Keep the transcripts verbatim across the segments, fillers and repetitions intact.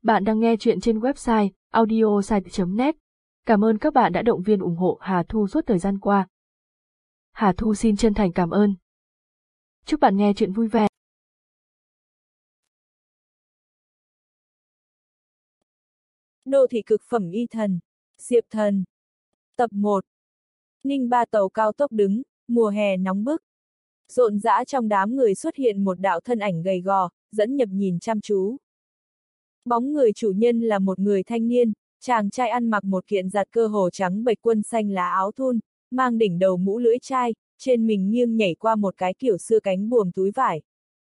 Bạn đang nghe chuyện trên website audiosite chấm net. Cảm ơn các bạn đã động viên ủng hộ Hà Thu suốt thời gian qua. Hà Thu xin chân thành cảm ơn. Chúc bạn nghe chuyện vui vẻ. Đô thị cực phẩm y thần, Diệp Thần. Tập một. Ninh Ba tàu cao tốc đứng, mùa hè nóng bức. Rộn rã trong đám người xuất hiện một đạo thân ảnh gầy gò, dẫn nhập nhìn chăm chú. Bóng người chủ nhân là một người thanh niên, chàng trai ăn mặc một kiện giặt cơ hồ trắng bệch quân xanh lá áo thun, mang đỉnh đầu mũ lưỡi chai, trên mình nghiêng nhảy qua một cái kiểu xưa cánh buồm túi vải.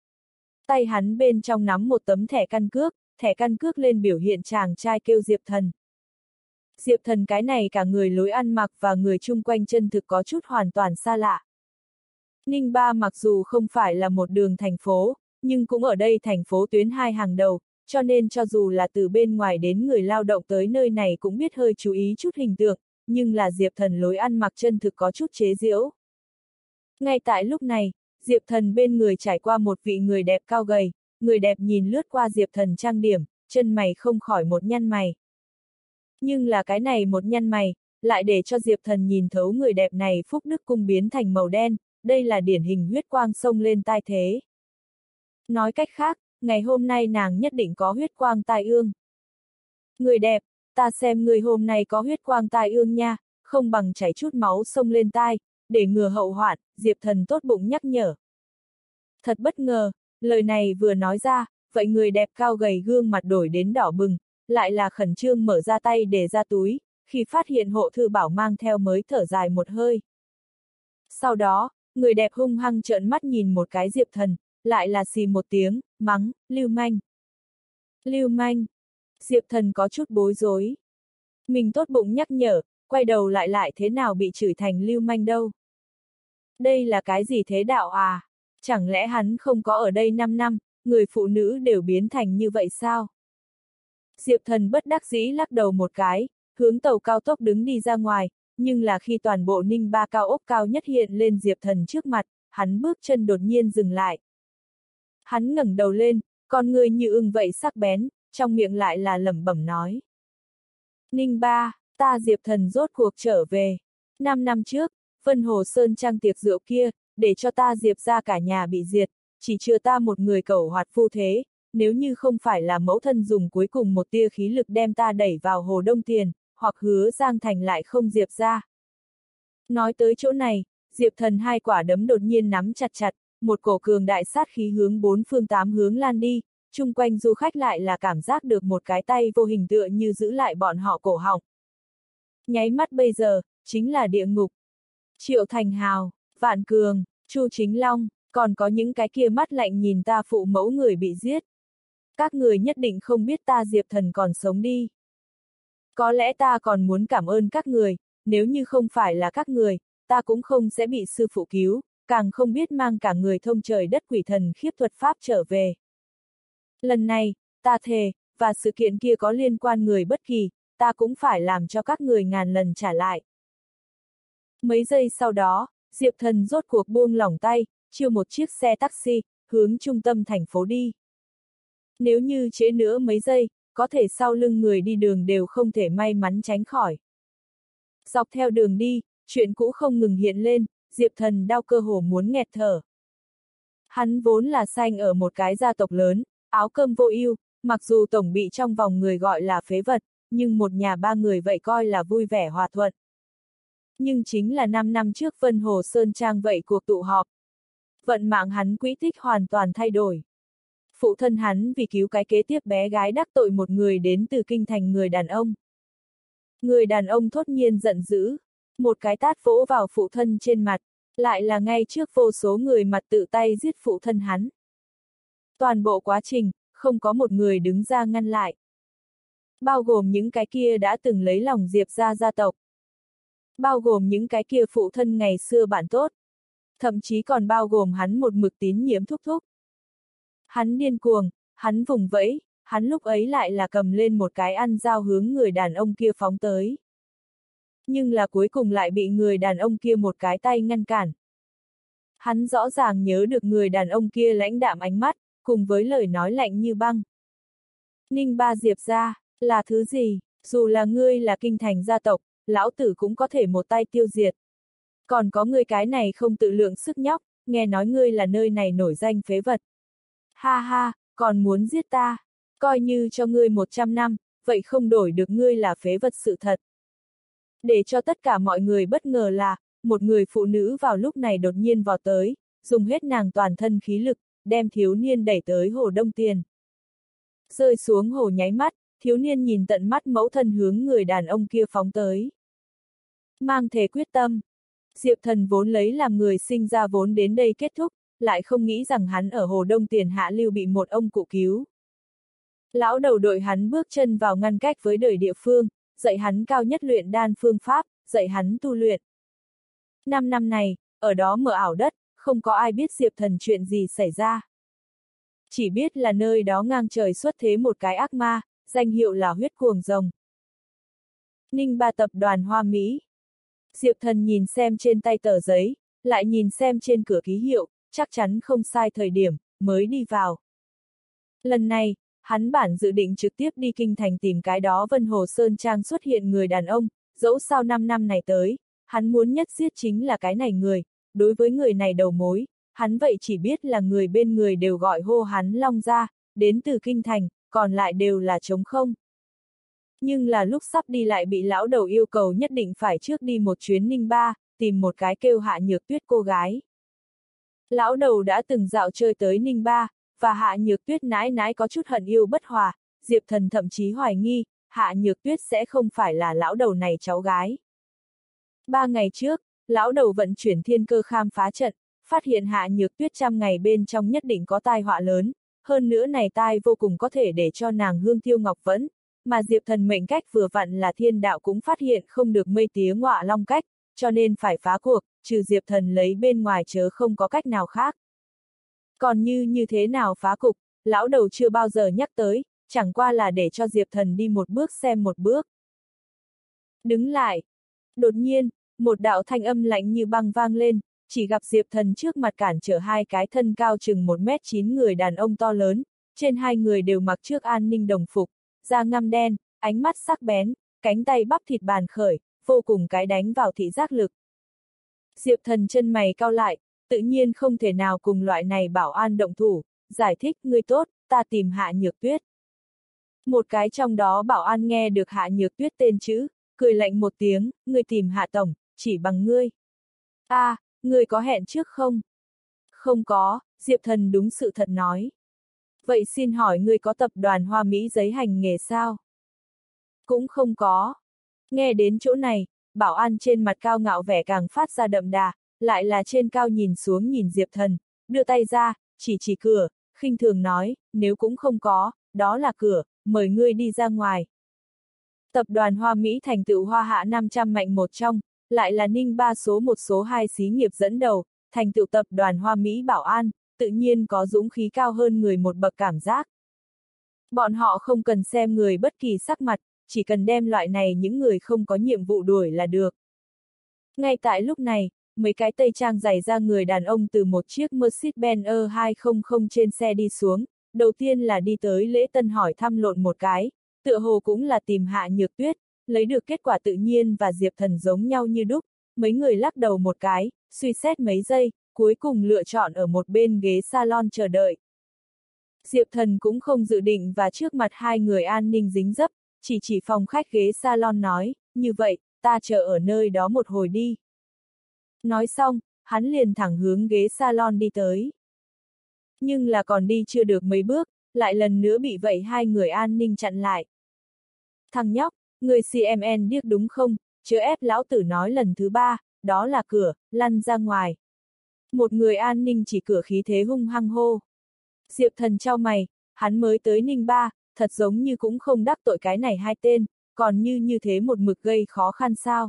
Tay hắn bên trong nắm một tấm thẻ căn cước, thẻ căn cước lên biểu hiện chàng trai kêu Diệp Thần. Diệp Thần cái này cả người lối ăn mặc và người chung quanh chân thực có chút hoàn toàn xa lạ. Ninh Ba mặc dù không phải là một đường thành phố, nhưng cũng ở đây thành phố tuyến hai hàng đầu, cho nên cho dù là từ bên ngoài đến người lao động tới nơi này cũng biết hơi chú ý chút hình tượng, nhưng là Diệp Thần lối ăn mặc chân thực có chút chế giễu. Ngay tại lúc này, Diệp Thần bên người trải qua một vị người đẹp cao gầy, người đẹp nhìn lướt qua Diệp Thần trang điểm, chân mày không khỏi một nhăn mày. Nhưng là cái này một nhăn mày, lại để cho Diệp Thần nhìn thấu người đẹp này phúc đức cung biến thành màu đen, đây là điển hình huyết quang xông lên tai thế. Nói cách khác, ngày hôm nay nàng nhất định có huyết quang tai ương. Người đẹp, ta xem người hôm nay có huyết quang tai ương nha, không bằng chảy chút máu xông lên tai, để ngừa hậu hoạn, Diệp Thần tốt bụng nhắc nhở. Thật bất ngờ, lời này vừa nói ra, vậy người đẹp cao gầy gương mặt đổi đến đỏ bừng, lại là khẩn trương mở ra tay để ra túi, khi phát hiện hộ thư bảo mang theo mới thở dài một hơi. Sau đó, người đẹp hung hăng trợn mắt nhìn một cái Diệp Thần, lại là xì một tiếng, mắng, lưu manh. Lưu manh. Diệp Thần có chút bối rối. Mình tốt bụng nhắc nhở, quay đầu lại lại thế nào bị chửi thành lưu manh đâu. Đây là cái gì thế đạo à? Chẳng lẽ hắn không có ở đây năm năm, người phụ nữ đều biến thành như vậy sao? Diệp Thần bất đắc dĩ lắc đầu một cái, hướng tàu cao tốc đứng đi ra ngoài, nhưng là khi toàn bộ Ninh Ba cao ốc cao nhất hiện lên Diệp Thần trước mặt, hắn bước chân đột nhiên dừng lại. Hắn ngẩng đầu lên, con người như ưng vậy sắc bén, trong miệng lại là lẩm bẩm nói. Ninh Ba, ta Diệp Thần rốt cuộc trở về. Năm năm trước, Vân Hồ Sơn Trang tiệc rượu kia, để cho ta Diệp ra cả nhà bị diệt, chỉ chừa ta một người cẩu hoạt phu thế, nếu như không phải là mẫu thân dùng cuối cùng một tia khí lực đem ta đẩy vào hồ Đông Tiền, hoặc hứa Giang Thành lại không Diệp ra. Nói tới chỗ này, Diệp Thần hai quả đấm đột nhiên nắm chặt chặt, một cổ cường đại sát khí hướng bốn phương tám hướng lan đi, chung quanh du khách lại là cảm giác được một cái tay vô hình tựa như giữ lại bọn họ cổ họng. Nháy mắt bây giờ, chính là địa ngục. Triệu Thành Hào, Vạn Cường, Chu Chính Long, còn có những cái kia mắt lạnh nhìn ta phụ mẫu người bị giết. Các người nhất định không biết ta Diệp Thần còn sống đi. Có lẽ ta còn muốn cảm ơn các người, nếu như không phải là các người, ta cũng không sẽ bị sư phụ cứu, càng không biết mang cả người thông trời đất quỷ thần khiếp thuật pháp trở về. Lần này, ta thề, và sự kiện kia có liên quan người bất kỳ, ta cũng phải làm cho các người ngàn lần trả lại. Mấy giây sau đó, Diệp Thần rốt cuộc buông lỏng tay, chiêu một chiếc xe taxi, hướng trung tâm thành phố đi. Nếu như trễ nữa mấy giây, có thể sau lưng người đi đường đều không thể may mắn tránh khỏi. Dọc theo đường đi, chuyện cũ không ngừng hiện lên, Diệp Thần đau cơ hồ muốn nghẹt thở. Hắn vốn là sanh ở một cái gia tộc lớn, áo cơm vô ưu, mặc dù tổng bị trong vòng người gọi là phế vật, nhưng một nhà ba người vậy coi là vui vẻ hòa thuận. Nhưng chính là năm năm trước Vân Hồ Sơn Trang vậy cuộc tụ họp. Vận mạng hắn quỹ tích hoàn toàn thay đổi. Phụ thân hắn vì cứu cái kế tiếp bé gái đắc tội một người đến từ kinh thành người đàn ông. Người đàn ông thốt nhiên giận dữ, một cái tát vỗ vào phụ thân trên mặt, lại là ngay trước vô số người mặt tự tay giết phụ thân hắn. Toàn bộ quá trình, không có một người đứng ra ngăn lại. Bao gồm những cái kia đã từng lấy lòng Diệp ra gia tộc. Bao gồm những cái kia phụ thân ngày xưa bạn tốt. Thậm chí còn bao gồm hắn một mực tín nhiễm thúc thúc. Hắn điên cuồng, hắn vùng vẫy, hắn lúc ấy lại là cầm lên một cái ăn dao hướng người đàn ông kia phóng tới. Nhưng là cuối cùng lại bị người đàn ông kia một cái tay ngăn cản. Hắn rõ ràng nhớ được người đàn ông kia lãnh đạm ánh mắt, cùng với lời nói lạnh như băng. Ninh Ba Diệp gia, là thứ gì, dù là ngươi là kinh thành gia tộc, lão tử cũng có thể một tay tiêu diệt. Còn có ngươi cái này không tự lượng sức nhóc, nghe nói ngươi là nơi này nổi danh phế vật. Ha ha, còn muốn giết ta, coi như cho ngươi một trăm năm, vậy không đổi được ngươi là phế vật sự thật. Để cho tất cả mọi người bất ngờ là, một người phụ nữ vào lúc này đột nhiên vọt tới, dùng hết nàng toàn thân khí lực, đem thiếu niên đẩy tới hồ Đông Tiền. Rơi xuống hồ nháy mắt, thiếu niên nhìn tận mắt mẫu thân hướng người đàn ông kia phóng tới. Mang thể quyết tâm, Diệp Thần vốn lấy làm người sinh ra vốn đến đây kết thúc, lại không nghĩ rằng hắn ở hồ Đông Tiền hạ lưu bị một ông cụ cứu. Lão đầu đội hắn bước chân vào ngăn cách với đời địa phương, dạy hắn cao nhất luyện đan phương pháp, dạy hắn tu luyện. Năm năm này, ở đó mờ ảo đất, không có ai biết Diệp Thần chuyện gì xảy ra. Chỉ biết là nơi đó ngang trời xuất thế một cái ác ma, danh hiệu là huyết cuồng rồng. Ninh Ba tập đoàn Hoa Mỹ. Diệp Thần nhìn xem trên tay tờ giấy, lại nhìn xem trên cửa ký hiệu, chắc chắn không sai thời điểm, mới đi vào. Lần này, hắn bản dự định trực tiếp đi kinh thành tìm cái đó Vân Hồ Sơn Trang xuất hiện người đàn ông, dẫu sao năm năm này tới, hắn muốn nhất giết chính là cái này người, đối với người này đầu mối, hắn vậy chỉ biết là người bên người đều gọi hô hắn Long Gia, đến từ kinh thành, còn lại đều là trống không. Nhưng là lúc sắp đi lại bị lão đầu yêu cầu nhất định phải trước đi một chuyến Ninh Ba, tìm một cái kêu Hạ Nhược Tuyết cô gái. Lão đầu đã từng dạo chơi tới Ninh Ba, và Hạ Nhược Tuyết nãi nãi có chút hận yêu bất hòa, Diệp Thần thậm chí hoài nghi, Hạ Nhược Tuyết sẽ không phải là lão đầu này cháu gái. Ba ngày trước, lão đầu vận chuyển thiên cơ khám phá trận, phát hiện Hạ Nhược Tuyết trăm ngày bên trong nhất định có tai họa lớn, hơn nữa này tai vô cùng có thể để cho nàng hương tiêu ngọc vẫn, mà Diệp Thần mệnh cách vừa vặn là thiên đạo cũng phát hiện không được mây tía ngọa long cách, cho nên phải phá cuộc, trừ Diệp Thần lấy bên ngoài chớ không có cách nào khác. Còn như như thế nào phá cục, lão đầu chưa bao giờ nhắc tới, chẳng qua là để cho Diệp Thần đi một bước xem một bước. Đứng lại. Đột nhiên, một đạo thanh âm lạnh như băng vang lên, chỉ gặp Diệp Thần trước mặt cản trở hai cái thân cao chừng một mét chín người đàn ông to lớn, trên hai người đều mặc trước an ninh đồng phục, da ngăm đen, ánh mắt sắc bén, cánh tay bắp thịt bàn khởi, vô cùng cái đánh vào thị giác lực. Diệp Thần chân mày cau lại, tự nhiên không thể nào cùng loại này bảo an động thủ, giải thích ngươi tốt, ta tìm Hạ Nhược Tuyết. Một cái trong đó bảo an nghe được Hạ Nhược Tuyết tên chữ, cười lạnh một tiếng, ngươi tìm Hạ Tổng, chỉ bằng ngươi. A, à, ngươi có hẹn trước không? Không có, Diệp Thần đúng sự thật nói. Vậy xin hỏi ngươi có tập đoàn Hoa Mỹ giấy hành nghề sao? Cũng không có. Nghe đến chỗ này, bảo an trên mặt cao ngạo vẻ càng phát ra đậm đà, lại là trên cao nhìn xuống nhìn Diệp Thần, đưa tay ra, chỉ chỉ cửa, khinh thường nói, nếu cũng không có, đó là cửa, mời ngươi đi ra ngoài. Tập đoàn Hoa Mỹ thành tựu Hoa Hạ năm trăm mạnh một trong, lại là Ninh Ba số một số hai xí nghiệp dẫn đầu, thành tựu tập đoàn Hoa Mỹ bảo an, tự nhiên có dũng khí cao hơn người một bậc cảm giác. Bọn họ không cần xem người bất kỳ sắc mặt, chỉ cần đem loại này những người không có nhiệm vụ đuổi là được. Ngay tại lúc này, mấy cái tây trang giày ra người đàn ông từ một chiếc Mercedes-Benz E hai không không trên xe đi xuống, đầu tiên là đi tới lễ tân hỏi thăm lộn một cái, tựa hồ cũng là tìm Hạ Nhược Tuyết, lấy được kết quả tự nhiên và Diệp Thần giống nhau như đúc, mấy người lắc đầu một cái, suy xét mấy giây, cuối cùng lựa chọn ở một bên ghế salon chờ đợi. Diệp Thần cũng không dự định và trước mặt hai người an ninh dính dấp, chỉ chỉ phòng khách ghế salon nói, như vậy, ta chờ ở nơi đó một hồi đi. Nói xong, hắn liền thẳng hướng ghế salon đi tới. Nhưng là còn đi chưa được mấy bước, lại lần nữa bị vậy hai người an ninh chặn lại. Thằng nhóc, người xê em en điếc đúng không, chớ ép lão tử nói lần thứ ba, đó là cửa, lăn ra ngoài. Một người an ninh chỉ cửa khí thế hung hăng hô. Diệp Thần chau mày, hắn mới tới Ninh Ba, thật giống như cũng không đắc tội cái này hai tên, còn như như thế một mực gây khó khăn sao.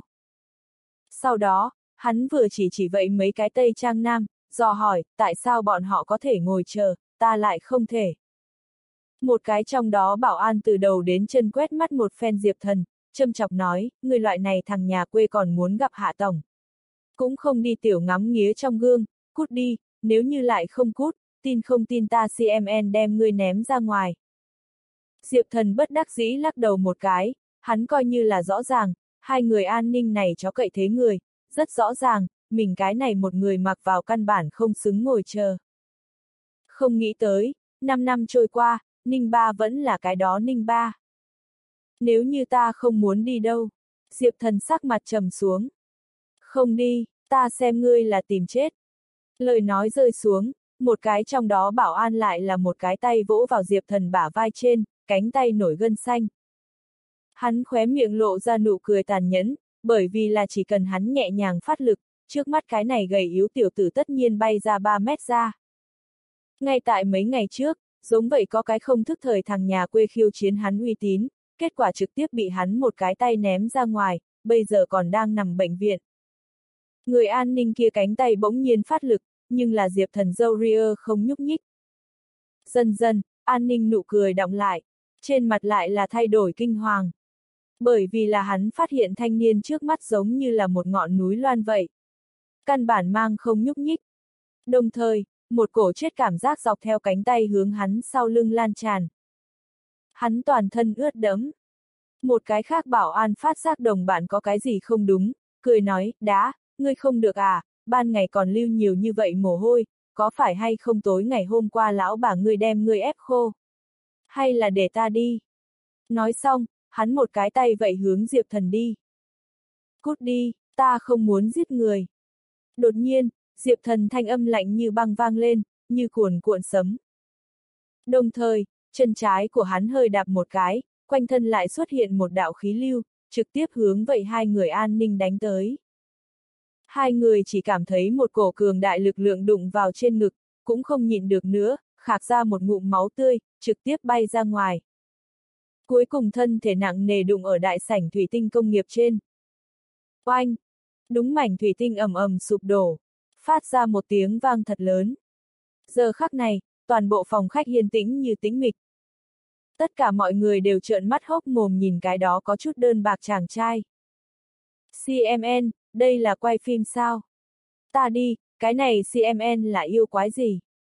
Sau đó, hắn vừa chỉ chỉ vậy mấy cái tây trang nam, dò hỏi, tại sao bọn họ có thể ngồi chờ, ta lại không thể. Một cái trong đó bảo an từ đầu đến chân quét mắt một phen Diệp Thần, châm chọc nói, người loại này thằng nhà quê còn muốn gặp Hạ Tổng. Cũng không đi tiểu ngắm nghía trong gương, cút đi, nếu như lại không cút, tin không tin ta xê em en đem ngươi ném ra ngoài. Diệp Thần bất đắc dĩ lắc đầu một cái, hắn coi như là rõ ràng, hai người an ninh này chó cậy thế người, rất rõ ràng, mình cái này một người mặc vào căn bản không xứng ngồi chờ. Không nghĩ tới, năm năm trôi qua, Ninh Ba vẫn là cái đó Ninh Ba. Nếu như ta không muốn đi đâu, Diệp Thần sắc mặt trầm xuống. Không đi, ta xem ngươi là tìm chết. Lời nói rơi xuống, một cái trong đó bảo an lại là một cái tay vỗ vào Diệp Thần bả vai trên, cánh tay nổi gân xanh. Hắn khóe miệng lộ ra nụ cười tàn nhẫn, bởi vì là chỉ cần hắn nhẹ nhàng phát lực, trước mắt cái này gầy yếu tiểu tử tất nhiên bay ra ba mét ra. Ngay tại mấy ngày trước, giống vậy có cái không thức thời thằng nhà quê khiêu chiến hắn uy tín, kết quả trực tiếp bị hắn một cái tay ném ra ngoài, bây giờ còn đang nằm bệnh viện. Người an ninh kia cánh tay bỗng nhiên phát lực, nhưng là Diệp Thần dâu ria không nhúc nhích. Dần dần, an ninh nụ cười đọng lại, trên mặt lại là thay đổi kinh hoàng. Bởi vì là hắn phát hiện thanh niên trước mắt giống như là một ngọn núi loan vậy. Căn bản mang không nhúc nhích. Đồng thời, một cổ chết cảm giác dọc theo cánh tay hướng hắn sau lưng lan tràn. Hắn toàn thân ướt đẫm. Một cái khác bảo an phát giác đồng bạn có cái gì không đúng, cười nói, đá, ngươi không được à, ban ngày còn lưu nhiều như vậy mồ hôi, có phải hay không tối ngày hôm qua lão bà ngươi đem ngươi ép khô? Hay là để ta đi? Nói xong, hắn một cái tay vậy hướng Diệp Thần đi. Cút đi, ta không muốn giết người. Đột nhiên, Diệp Thần thanh âm lạnh như băng vang lên, như cuồn cuộn sấm. Đồng thời, chân trái của hắn hơi đạp một cái, quanh thân lại xuất hiện một đạo khí lưu, trực tiếp hướng vậy hai người an ninh đánh tới. Hai người chỉ cảm thấy một cổ cường đại lực lượng đụng vào trên ngực, cũng không nhịn được nữa, khạc ra một ngụm máu tươi, trực tiếp bay ra ngoài. Cuối cùng thân thể nặng nề đụng ở đại sảnh thủy tinh công nghiệp trên. Oanh! Đúng mảnh thủy tinh ầm ầm sụp đổ, phát ra một tiếng vang thật lớn. Giờ khắc này, toàn bộ phòng khách yên tĩnh như tĩnh mịch. Tất cả mọi người đều trợn mắt hốc mồm nhìn cái đó có chút đơn bạc chàng trai. xê em en, đây là quay phim sao? Ta đi, cái này xê em en là yêu quái gì?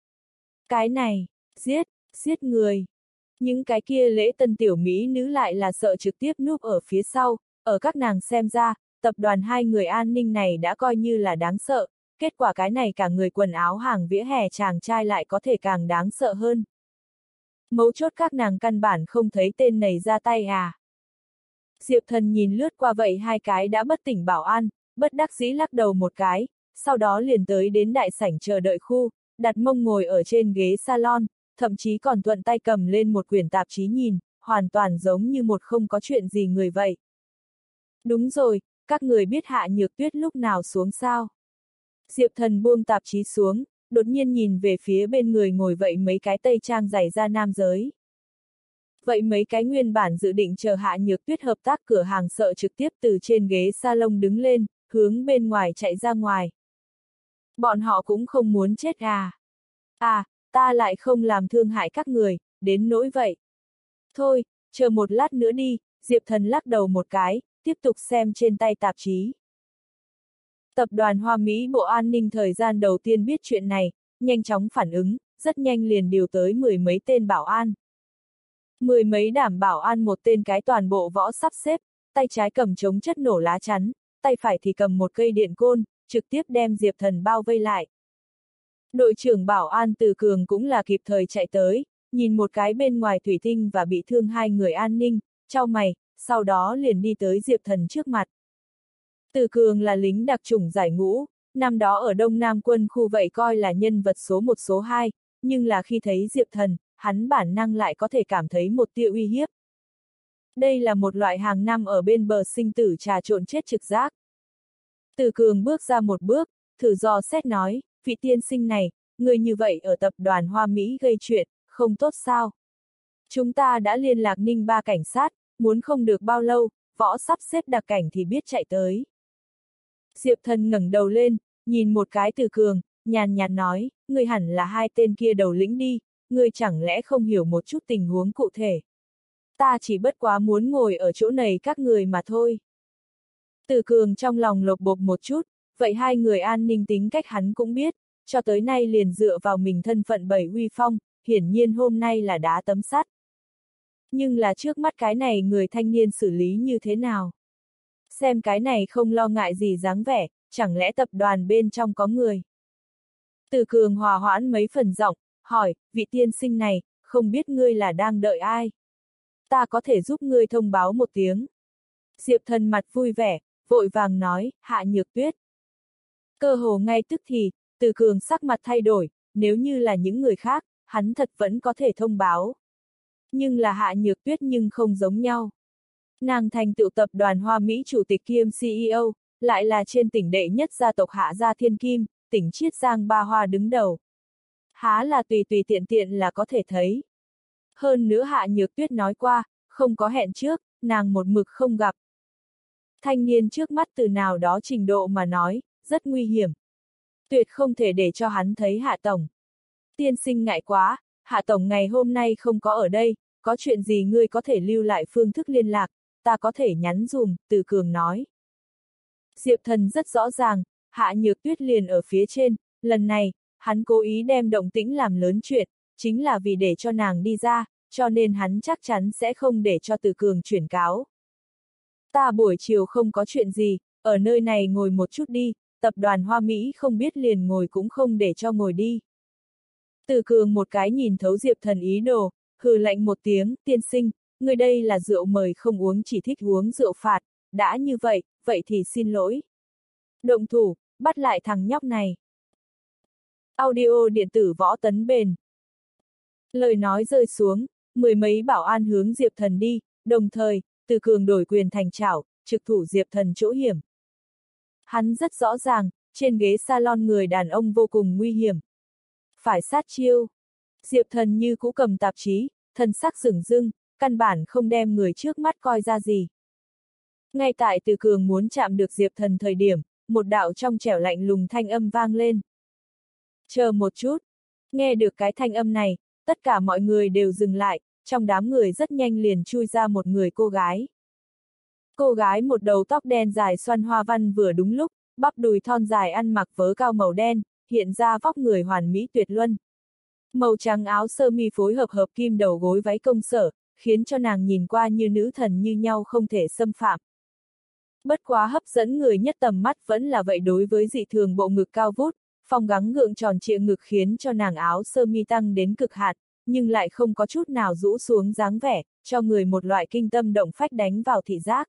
Cái này, giết, giết người. Những cái kia lễ tân tiểu mỹ nữ lại là sợ trực tiếp núp ở phía sau, ở các nàng xem ra, tập đoàn hai người an ninh này đã coi như là đáng sợ, kết quả cái này cả người quần áo hàng vỉa hè chàng trai lại có thể càng đáng sợ hơn. Mấu chốt các nàng căn bản không thấy tên này ra tay à. Diệp Thần nhìn lướt qua vậy hai cái đã bất tỉnh bảo an, bất đắc dĩ lắc đầu một cái, sau đó liền tới đến đại sảnh chờ đợi khu, đặt mông ngồi ở trên ghế salon, thậm chí còn thuận tay cầm lên một quyển tạp chí nhìn, hoàn toàn giống như một không có chuyện gì người vậy. Đúng rồi, các người biết Hạ Nhược Tuyết lúc nào xuống sao? Diệp Thần buông tạp chí xuống, đột nhiên nhìn về phía bên người ngồi vậy mấy cái tây trang giày da nam giới. Vậy mấy cái nguyên bản dự định chờ Hạ Nhược Tuyết hợp tác cửa hàng sợ trực tiếp từ trên ghế salon đứng lên, hướng bên ngoài chạy ra ngoài. Bọn họ cũng không muốn chết à? À, ta lại không làm thương hại các người, đến nỗi vậy. Thôi, chờ một lát nữa đi, Diệp Thần lắc đầu một cái, tiếp tục xem trên tay tạp chí. Tập đoàn Hoa Mỹ Bộ An ninh thời gian đầu tiên biết chuyện này, nhanh chóng phản ứng, rất nhanh liền điều tới mười mấy tên bảo an. Mười mấy đảm bảo an một tên cái toàn bộ võ sắp xếp, tay trái cầm chống chất nổ lá chắn, tay phải thì cầm một cây điện côn, trực tiếp đem Diệp Thần bao vây lại. Đội trưởng bảo an Từ Cường cũng là kịp thời chạy tới, nhìn một cái bên ngoài thủy tinh và bị thương hai người an ninh, chau mày, sau đó liền đi tới Diệp Thần trước mặt. Từ Cường là lính đặc chủng giải ngũ, năm đó ở Đông Nam quân khu vậy coi là nhân vật số một số hai, nhưng là khi thấy Diệp Thần, hắn bản năng lại có thể cảm thấy một tia uy hiếp. Đây là một loại hàng năm ở bên bờ sinh tử trà trộn chết trực giác. Từ Cường bước ra một bước, thử dò xét nói, vị tiên sinh này, người như vậy ở tập đoàn Hoa Mỹ gây chuyện, không tốt sao? Chúng ta đã liên lạc Ninh Ba cảnh sát, muốn không được bao lâu, võ sắp xếp đặc cảnh thì biết chạy tới. Diệp Thần ngẩng đầu lên, nhìn một cái Từ Cường, nhàn nhạt nói, người hẳn là hai tên kia đầu lĩnh đi, người chẳng lẽ không hiểu một chút tình huống cụ thể. Ta chỉ bất quá muốn ngồi ở chỗ này các người mà thôi. Từ Cường trong lòng lột bột một chút, vậy hai người an ninh tính cách hắn cũng biết, cho tới nay liền dựa vào mình thân phận bảy uy phong, hiển nhiên hôm nay là đá tấm sắt. Nhưng là trước mắt cái này người thanh niên xử lý như thế nào? Xem cái này không lo ngại gì dáng vẻ, chẳng lẽ tập đoàn bên trong có người? Từ Cường hòa hoãn mấy phần giọng, hỏi, vị tiên sinh này, không biết ngươi là đang đợi ai? Ta có thể giúp ngươi thông báo một tiếng. Diệp Thần mặt vui vẻ, vội vàng nói, Hạ Nhược Tuyết. Cơ hồ ngay tức thì, Từ Cường sắc mặt thay đổi, nếu như là những người khác, hắn thật vẫn có thể thông báo. Nhưng là Hạ Nhược Tuyết nhưng không giống nhau. Nàng thành tựu tập đoàn Hoa Mỹ chủ tịch kiêm xê e ô, lại là trên tỉnh đệ nhất gia tộc Hạ gia Thiên Kim, tỉnh Chiết Giang Ba Hoa đứng đầu. Há là tùy tùy tiện tiện là có thể thấy. Hơn nữa Hạ Nhược Tuyết nói qua, không có hẹn trước, nàng một mực không gặp. Thanh niên trước mắt từ nào đó trình độ mà nói, rất nguy hiểm. Tuyệt không thể để cho hắn thấy Hạ Tổng. Tiên sinh ngại quá, Hạ Tổng ngày hôm nay không có ở đây, có chuyện gì ngươi có thể lưu lại phương thức liên lạc, ta có thể nhắn dùm, Từ Cường nói. Diệp Thần rất rõ ràng, Hạ Nhược Tuyết liền ở phía trên, lần này, hắn cố ý đem động tĩnh làm lớn chuyện, chính là vì để cho nàng đi ra, cho nên hắn chắc chắn sẽ không để cho Từ Cường chuyển cáo. Ta buổi chiều không có chuyện gì, ở nơi này ngồi một chút đi, tập đoàn Hoa Mỹ không biết liền ngồi cũng không để cho ngồi đi. Từ Cường một cái nhìn thấu Diệp Thần ý đồ, hừ lạnh một tiếng, tiên sinh, người đây là rượu mời không uống chỉ thích uống rượu phạt, đã như vậy, vậy thì xin lỗi. Động thủ, bắt lại thằng nhóc này. Audio điện tử Võ Tấn Bền. Lời nói rơi xuống, mười mấy bảo an hướng Diệp Thần đi, đồng thời, Từ Cường đổi quyền thành chảo, trực thủ Diệp Thần chỗ hiểm. Hắn rất rõ ràng, trên ghế salon người đàn ông vô cùng nguy hiểm. Phải sát chiêu. Diệp Thần như cũ cầm tạp chí, thần sắc sửng dưng, căn bản không đem người trước mắt coi ra gì. Ngay tại Từ Cường muốn chạm được Diệp Thần thời điểm, một đạo trong trẻo lạnh lùng thanh âm vang lên. Chờ một chút. Nghe được cái thanh âm này, tất cả mọi người đều dừng lại, trong đám người rất nhanh liền chui ra một người cô gái. Cô gái một đầu tóc đen dài xoăn hoa văn vừa đúng lúc, bắp đùi thon dài ăn mặc vớ cao màu đen, hiện ra vóc người hoàn mỹ tuyệt luân. Màu trắng áo sơ mi phối hợp hợp kim đầu gối váy công sở, khiến cho nàng nhìn qua như nữ thần như nhau không thể xâm phạm. Bất quá hấp dẫn người nhất tầm mắt vẫn là vậy đối với dị thường bộ ngực cao vút, phong gắng gượng tròn trịa ngực khiến cho nàng áo sơ mi tăng đến cực hạn, nhưng lại không có chút nào rũ xuống dáng vẻ, cho người một loại kinh tâm động phách đánh vào thị giác.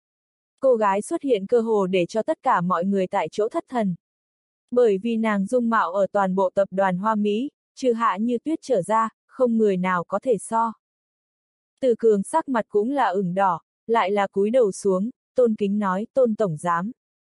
Cô gái xuất hiện cơ hồ để cho tất cả mọi người tại chỗ thất thần. Bởi vì nàng dung mạo ở toàn bộ tập đoàn Hoa Mỹ, trừ Hạ Như Tuyết trở ra, không người nào có thể so. Từ Cường sắc mặt cũng là ửng đỏ, lại là cúi đầu xuống, tôn kính nói, Tôn tổng giám.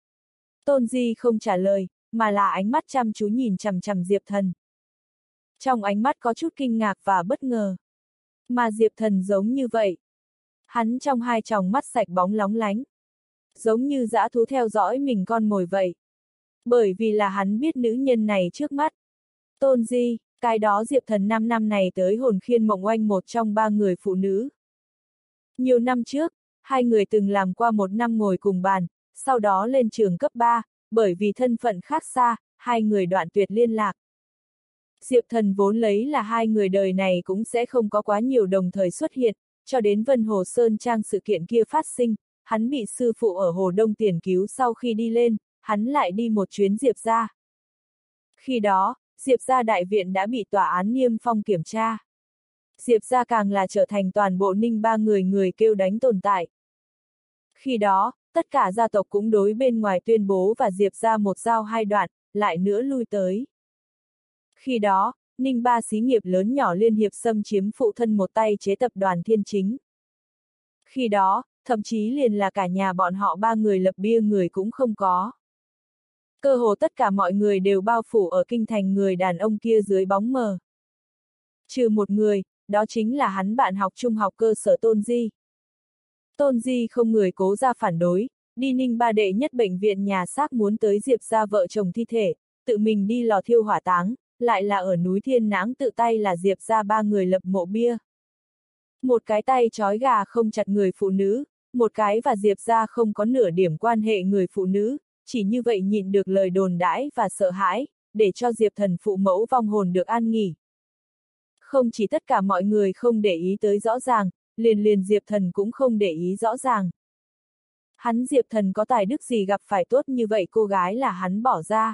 Tôn Di không trả lời, mà là ánh mắt chăm chú nhìn chằm chằm Diệp Thần. Trong ánh mắt có chút kinh ngạc và bất ngờ. Mà Diệp Thần giống như vậy. Hắn trong hai tròng mắt sạch bóng lóng lánh. Giống như dã thú theo dõi mình con mồi vậy. Bởi vì là hắn biết nữ nhân này trước mắt. Tôn Di, cái đó Diệp Thần năm năm này tới hồn khiên mộng oanh một trong ba người phụ nữ. Nhiều năm trước, hai người từng làm qua một năm ngồi cùng bàn, sau đó lên trường cấp ba, bởi vì thân phận khác xa, hai người đoạn tuyệt liên lạc. Diệp Thần vốn lấy là hai người đời này cũng sẽ không có quá nhiều đồng thời xuất hiện, cho đến Vân Hồ Sơn Trang sự kiện kia phát sinh, hắn bị sư phụ ở Hồ Đông tiền cứu sau khi đi lên, hắn lại đi một chuyến Diệp gia. Khi đó, Diệp gia đại viện đã bị tòa án niêm phong kiểm tra. Diệp gia càng là trở thành toàn bộ Ninh ba người người kêu đánh tồn tại. Khi đó, tất cả gia tộc cũng đối bên ngoài tuyên bố và Diệp gia một giao hai đoạn, lại nữa lui tới. Khi đó, Ninh ba xí nghiệp lớn nhỏ liên hiệp xâm chiếm phụ thân một tay chế tập đoàn Thiên Chính. Khi đó, thậm chí liền là cả nhà bọn họ ba người lập bia người cũng không có. Cơ hồ tất cả mọi người đều bao phủ ở kinh thành người đàn ông kia dưới bóng mờ. Trừ một người, đó chính là hắn bạn học trung học cơ sở Tôn Di. Tôn Di không người cố ra phản đối, đi Ninh ba đệ nhất bệnh viện nhà xác muốn tới Diệp gia vợ chồng thi thể, tự mình đi lò thiêu hỏa táng, lại là ở núi Thiên Nãng tự tay là Diệp gia ba người lập mộ bia. Một cái tay trói gà không chặt người phụ nữ, một cái và Diệp gia không có nửa điểm quan hệ người phụ nữ, chỉ như vậy nhịn được lời đồn đãi và sợ hãi, để cho Diệp Thần phụ mẫu vong hồn được an nghỉ. Không chỉ tất cả mọi người không để ý tới rõ ràng, liền liền Diệp Thần cũng không để ý rõ ràng. Hắn Diệp Thần có tài đức gì gặp phải tốt như vậy cô gái là hắn bỏ ra.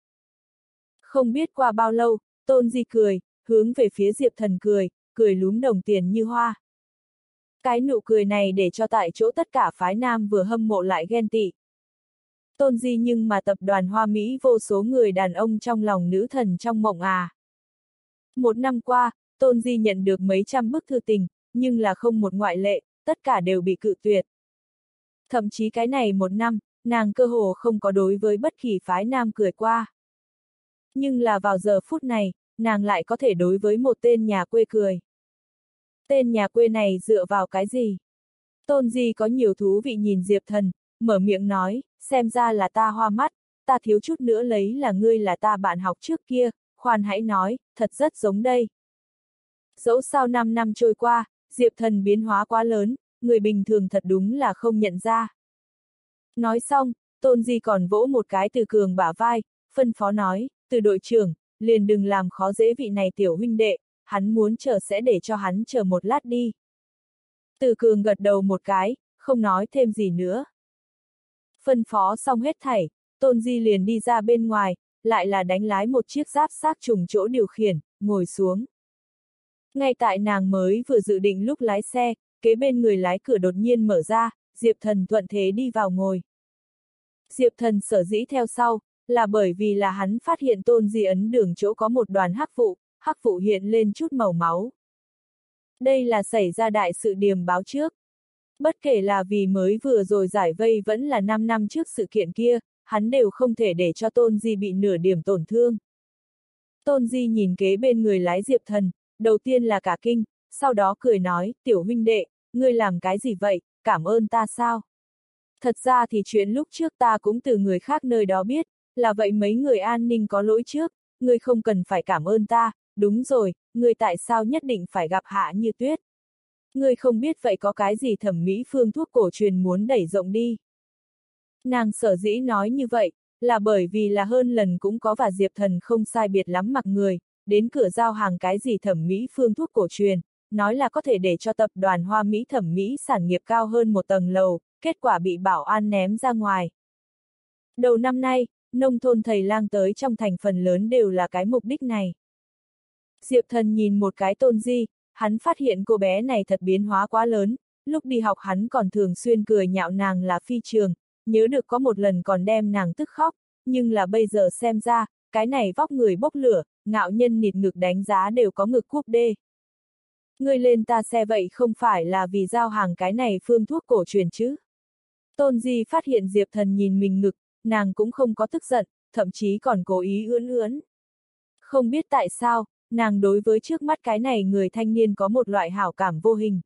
Không biết qua bao lâu, Tôn Di cười, hướng về phía Diệp Thần cười, cười lúm đồng tiền như hoa. Cái nụ cười này để cho tại chỗ tất cả phái nam vừa hâm mộ lại ghen tị. Tôn Di nhưng mà tập đoàn Hoa Mỹ vô số người đàn ông trong lòng nữ thần trong mộng à. Một năm qua, Tôn Di nhận được mấy trăm bức thư tình, nhưng là không một ngoại lệ, tất cả đều bị cự tuyệt. Thậm chí cái này một năm, nàng cơ hồ không có đối với bất kỳ phái nam cười qua. Nhưng là vào giờ phút này, nàng lại có thể đối với một tên nhà quê cười. Tên nhà quê này dựa vào cái gì? Tôn Di có nhiều thú vị nhìn Diệp Thần, mở miệng nói, xem ra là ta hoa mắt, ta thiếu chút nữa lấy là ngươi là ta bạn học trước kia, khoan hãy nói, thật rất giống đây. Dẫu sao năm năm trôi qua, Diệp Thần biến hóa quá lớn, người bình thường thật đúng là không nhận ra. Nói xong, Tôn Di còn vỗ một cái Từ Cường bả vai, phân phó nói, Từ đội trưởng, liền đừng làm khó dễ vị này tiểu huynh đệ, hắn muốn chờ sẽ để cho hắn chờ một lát đi. Từ Cường gật đầu một cái, không nói thêm gì nữa. Phân phó xong hết thảy, Tôn Di liền đi ra bên ngoài, lại là đánh lái một chiếc giáp xác trùng chỗ điều khiển, ngồi xuống. Ngay tại nàng mới vừa dự định lúc lái xe, kế bên người lái cửa đột nhiên mở ra, Diệp Thần thuận thế đi vào ngồi. Diệp Thần sở dĩ theo sau, là bởi vì là hắn phát hiện Tôn Di ấn đường chỗ có một đoàn hắc vụ, hắc vụ hiện lên chút màu máu. Đây là xảy ra đại sự điềm báo trước. Bất kể là vì mới vừa rồi giải vây vẫn là năm năm trước sự kiện kia, hắn đều không thể để cho Tôn Di bị nửa điểm tổn thương. Tôn Di nhìn kế bên người lái Diệp Thần, đầu tiên là cả kinh, sau đó cười nói, tiểu huynh đệ, ngươi làm cái gì vậy, cảm ơn ta sao? Thật ra thì chuyện lúc trước ta cũng từ người khác nơi đó biết, là vậy mấy người an ninh có lỗi trước, ngươi không cần phải cảm ơn ta, đúng rồi, ngươi tại sao nhất định phải gặp Hạ Như Tuyết? Ngươi không biết vậy có cái gì thẩm mỹ phương thuốc cổ truyền muốn đẩy rộng đi. Nàng sở dĩ nói như vậy, là bởi vì là hơn lần cũng có và Diệp Thần không sai biệt lắm mặc người, đến cửa giao hàng cái gì thẩm mỹ phương thuốc cổ truyền, nói là có thể để cho tập đoàn Hoa Mỹ thẩm mỹ sản nghiệp cao hơn một tầng lầu, kết quả bị bảo an ném ra ngoài. Đầu năm nay, nông thôn thầy lang tới trong thành phần lớn đều là cái mục đích này. Diệp Thần nhìn một cái Tôn Di, hắn phát hiện cô bé này thật biến hóa quá lớn, lúc đi học hắn còn thường xuyên cười nhạo nàng là phi trường, nhớ được có một lần còn đem nàng tức khóc, nhưng là bây giờ xem ra, cái này vóc người bốc lửa, ngạo nhân nịt ngực đánh giá đều có ngực cúp đê. Ngươi lên ta xe vậy không phải là vì giao hàng cái này phương thuốc cổ truyền chứ? Tôn Di phát hiện Diệp Thần nhìn mình ngực, nàng cũng không có tức giận, thậm chí còn cố ý ưỡn ưỡn. Không biết tại sao, nàng đối với trước mắt cái này người thanh niên có một loại hảo cảm vô hình.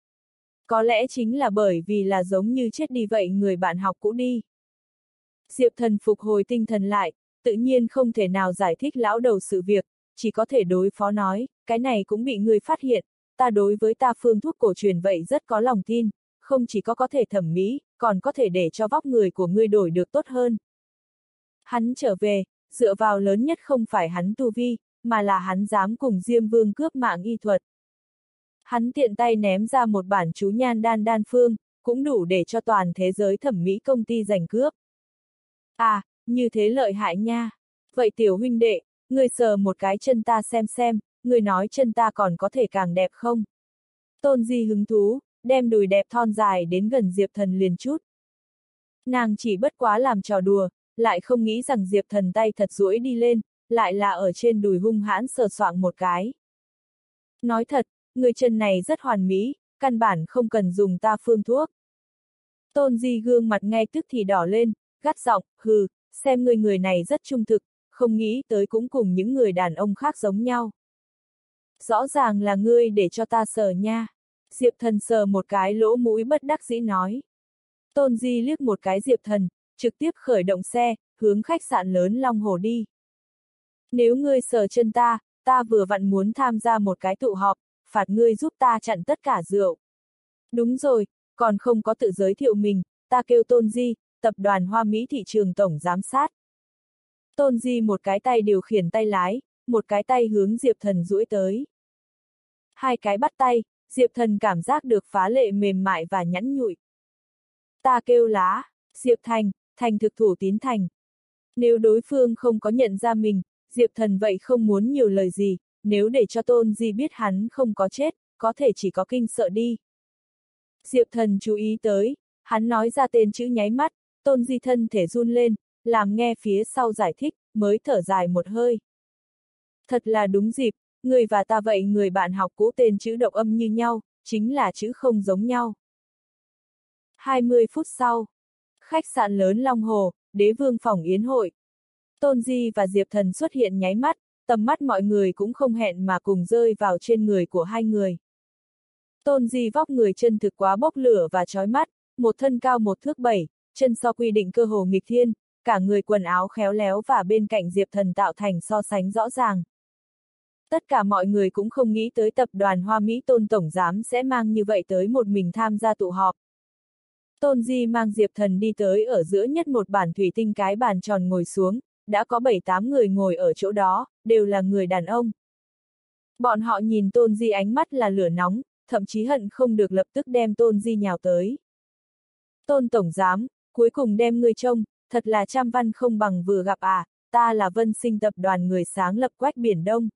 Có lẽ chính là bởi vì là giống như chết đi vậy người bạn học cũ đi. Diệp Thần phục hồi tinh thần lại, tự nhiên không thể nào giải thích lão đầu sự việc, chỉ có thể đối phó nói, cái này cũng bị người phát hiện, ta đối với ta phương thuốc cổ truyền vậy rất có lòng tin, không chỉ có có thể thẩm mỹ, còn có thể để cho vóc người của ngươi đổi được tốt hơn. Hắn trở về, dựa vào lớn nhất không phải hắn tu vi, mà là hắn dám cùng Diêm Vương cướp mạng y thuật. Hắn tiện tay ném ra một bản chú nhan đan đan phương, cũng đủ để cho toàn thế giới thẩm mỹ công ty giành cướp. À, như thế lợi hại nha. Vậy tiểu huynh đệ, ngươi sờ một cái chân ta xem xem, ngươi nói chân ta còn có thể càng đẹp không? Tôn Di hứng thú, đem đùi đẹp thon dài đến gần Diệp Thần liền chút. Nàng chỉ bất quá làm trò đùa, lại không nghĩ rằng Diệp Thần tay thật duỗi đi lên, lại là ở trên đùi hung hãn sờ soạng một cái. Nói thật, người chân này rất hoàn mỹ, căn bản không cần dùng ta phương thuốc. Tôn Di gương mặt ngay tức thì đỏ lên, gắt giọng, hừ, xem người người này rất trung thực, không nghĩ tới cũng cùng những người đàn ông khác giống nhau. Rõ ràng là ngươi để cho ta sờ nha. Diệp Thần sờ một cái lỗ mũi bất đắc dĩ nói. Tôn Di liếc một cái Diệp Thần, trực tiếp khởi động xe, hướng khách sạn lớn Long Hồ đi. Nếu ngươi sờ chân ta, ta vừa vặn muốn tham gia một cái tụ họp, phạt ngươi giúp ta chặn tất cả rượu. Đúng rồi, còn không có tự giới thiệu mình, ta kêu Tôn Di, tập đoàn Hoa Mỹ thị trường tổng giám sát. Tôn Di một cái tay điều khiển tay lái, một cái tay hướng Diệp Thần duỗi tới. Hai cái bắt tay, Diệp Thần cảm giác được phá lệ mềm mại và nhẵn nhụi. Ta kêu lá, Diệp Thành, thành thực thủ tín thành. Nếu đối phương không có nhận ra mình, Diệp Thần vậy không muốn nhiều lời gì, nếu để cho Tôn Di biết hắn không có chết, có thể chỉ có kinh sợ đi. Diệp Thần chú ý tới, hắn nói ra tên chữ nháy mắt, Tôn Di thân thể run lên, làm nghe phía sau giải thích, mới thở dài một hơi. Thật là đúng dịp, người và ta vậy người bạn học cũ tên chữ độc âm như nhau, chính là chữ không giống nhau. hai mươi phút sau, khách sạn lớn Long Hồ, Đế Vương phòng yến hội. Tôn Di và Diệp Thần xuất hiện nháy mắt, tầm mắt mọi người cũng không hẹn mà cùng rơi vào trên người của hai người. Tôn Di vóc người chân thực quá bốc lửa và chói mắt, một thân cao một thước bảy, chân so quy định cơ hồ nghịch thiên, cả người quần áo khéo léo và bên cạnh Diệp Thần tạo thành so sánh rõ ràng. Tất cả mọi người cũng không nghĩ tới tập đoàn Hoa Mỹ Tôn Tổng Giám sẽ mang như vậy tới một mình tham gia tụ họp. Tôn Di mang Diệp Thần đi tới ở giữa nhất một bản thủy tinh cái bàn tròn ngồi xuống, đã có bảy tám người ngồi ở chỗ đó, đều là người đàn ông. Bọn họ nhìn Tôn Di ánh mắt là lửa nóng, thậm chí hận không được lập tức đem Tôn Di nhào tới. Tôn Tổng Giám, cuối cùng đem ngươi trông, thật là trăm văn không bằng vừa gặp à, ta là Vân Sinh tập đoàn người sáng lập Quách Biển Đông.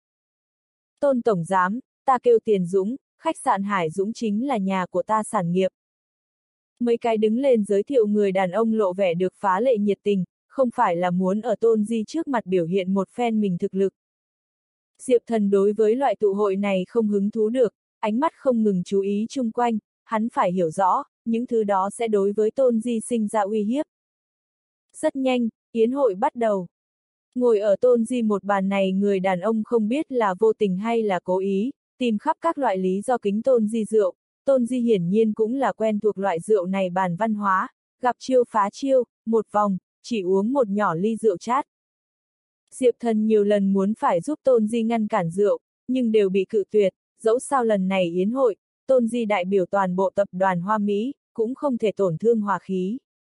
Tôn Tổng Giám, ta kêu Tiền Dũng, khách sạn Hải Dũng chính là nhà của ta sản nghiệp. Mấy cái đứng lên giới thiệu người đàn ông lộ vẻ được phá lệ nhiệt tình, không phải là muốn ở Tôn Di trước mặt biểu hiện một phen mình thực lực. Diệp Thần đối với loại tụ hội này không hứng thú được, ánh mắt không ngừng chú ý chung quanh, hắn phải hiểu rõ, những thứ đó sẽ đối với Tôn Di sinh ra uy hiếp. Rất nhanh, yến hội bắt đầu. Ngồi ở Tôn Di một bàn này người đàn ông không biết là vô tình hay là cố ý, tìm khắp các loại lý do kính Tôn Di rượu. Tôn Di hiển nhiên cũng là quen thuộc loại rượu này bàn văn hóa, gặp chiêu phá chiêu, một vòng, chỉ uống một nhỏ ly rượu chát. Diệp Thần nhiều lần muốn phải giúp Tôn Di ngăn cản rượu, nhưng đều bị cự tuyệt, dẫu sao lần này yến hội, Tôn Di đại biểu toàn bộ tập đoàn Hoa Mỹ, cũng không thể tổn thương hòa khí.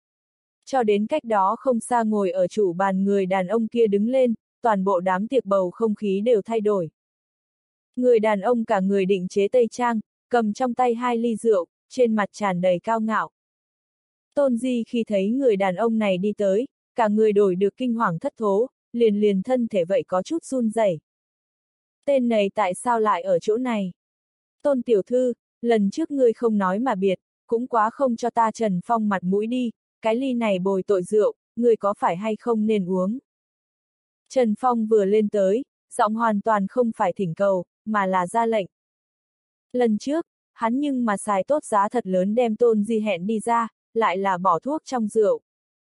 Cho đến cách đó không xa ngồi ở chủ bàn người đàn ông kia đứng lên, toàn bộ đám tiệc bầu không khí đều thay đổi. Người đàn ông cả người định chế tây trang, cầm trong tay hai ly rượu, trên mặt tràn đầy cao ngạo. Tôn Di khi thấy người đàn ông này đi tới, cả người đổi được kinh hoàng thất thố, liền liền thân thể vậy có chút run rẩy. Tên này tại sao lại ở chỗ này? Tôn tiểu thư, lần trước ngươi không nói mà biệt, cũng quá không cho ta Trần Phong mặt mũi đi, cái ly này bồi tội rượu, ngươi có phải hay không nên uống? Trần Phong vừa lên tới, giọng hoàn toàn không phải thỉnh cầu, mà là ra lệnh. Lần trước, hắn nhưng mà xài tốt giá thật lớn đem Tôn Di hẹn đi ra, lại là bỏ thuốc trong rượu.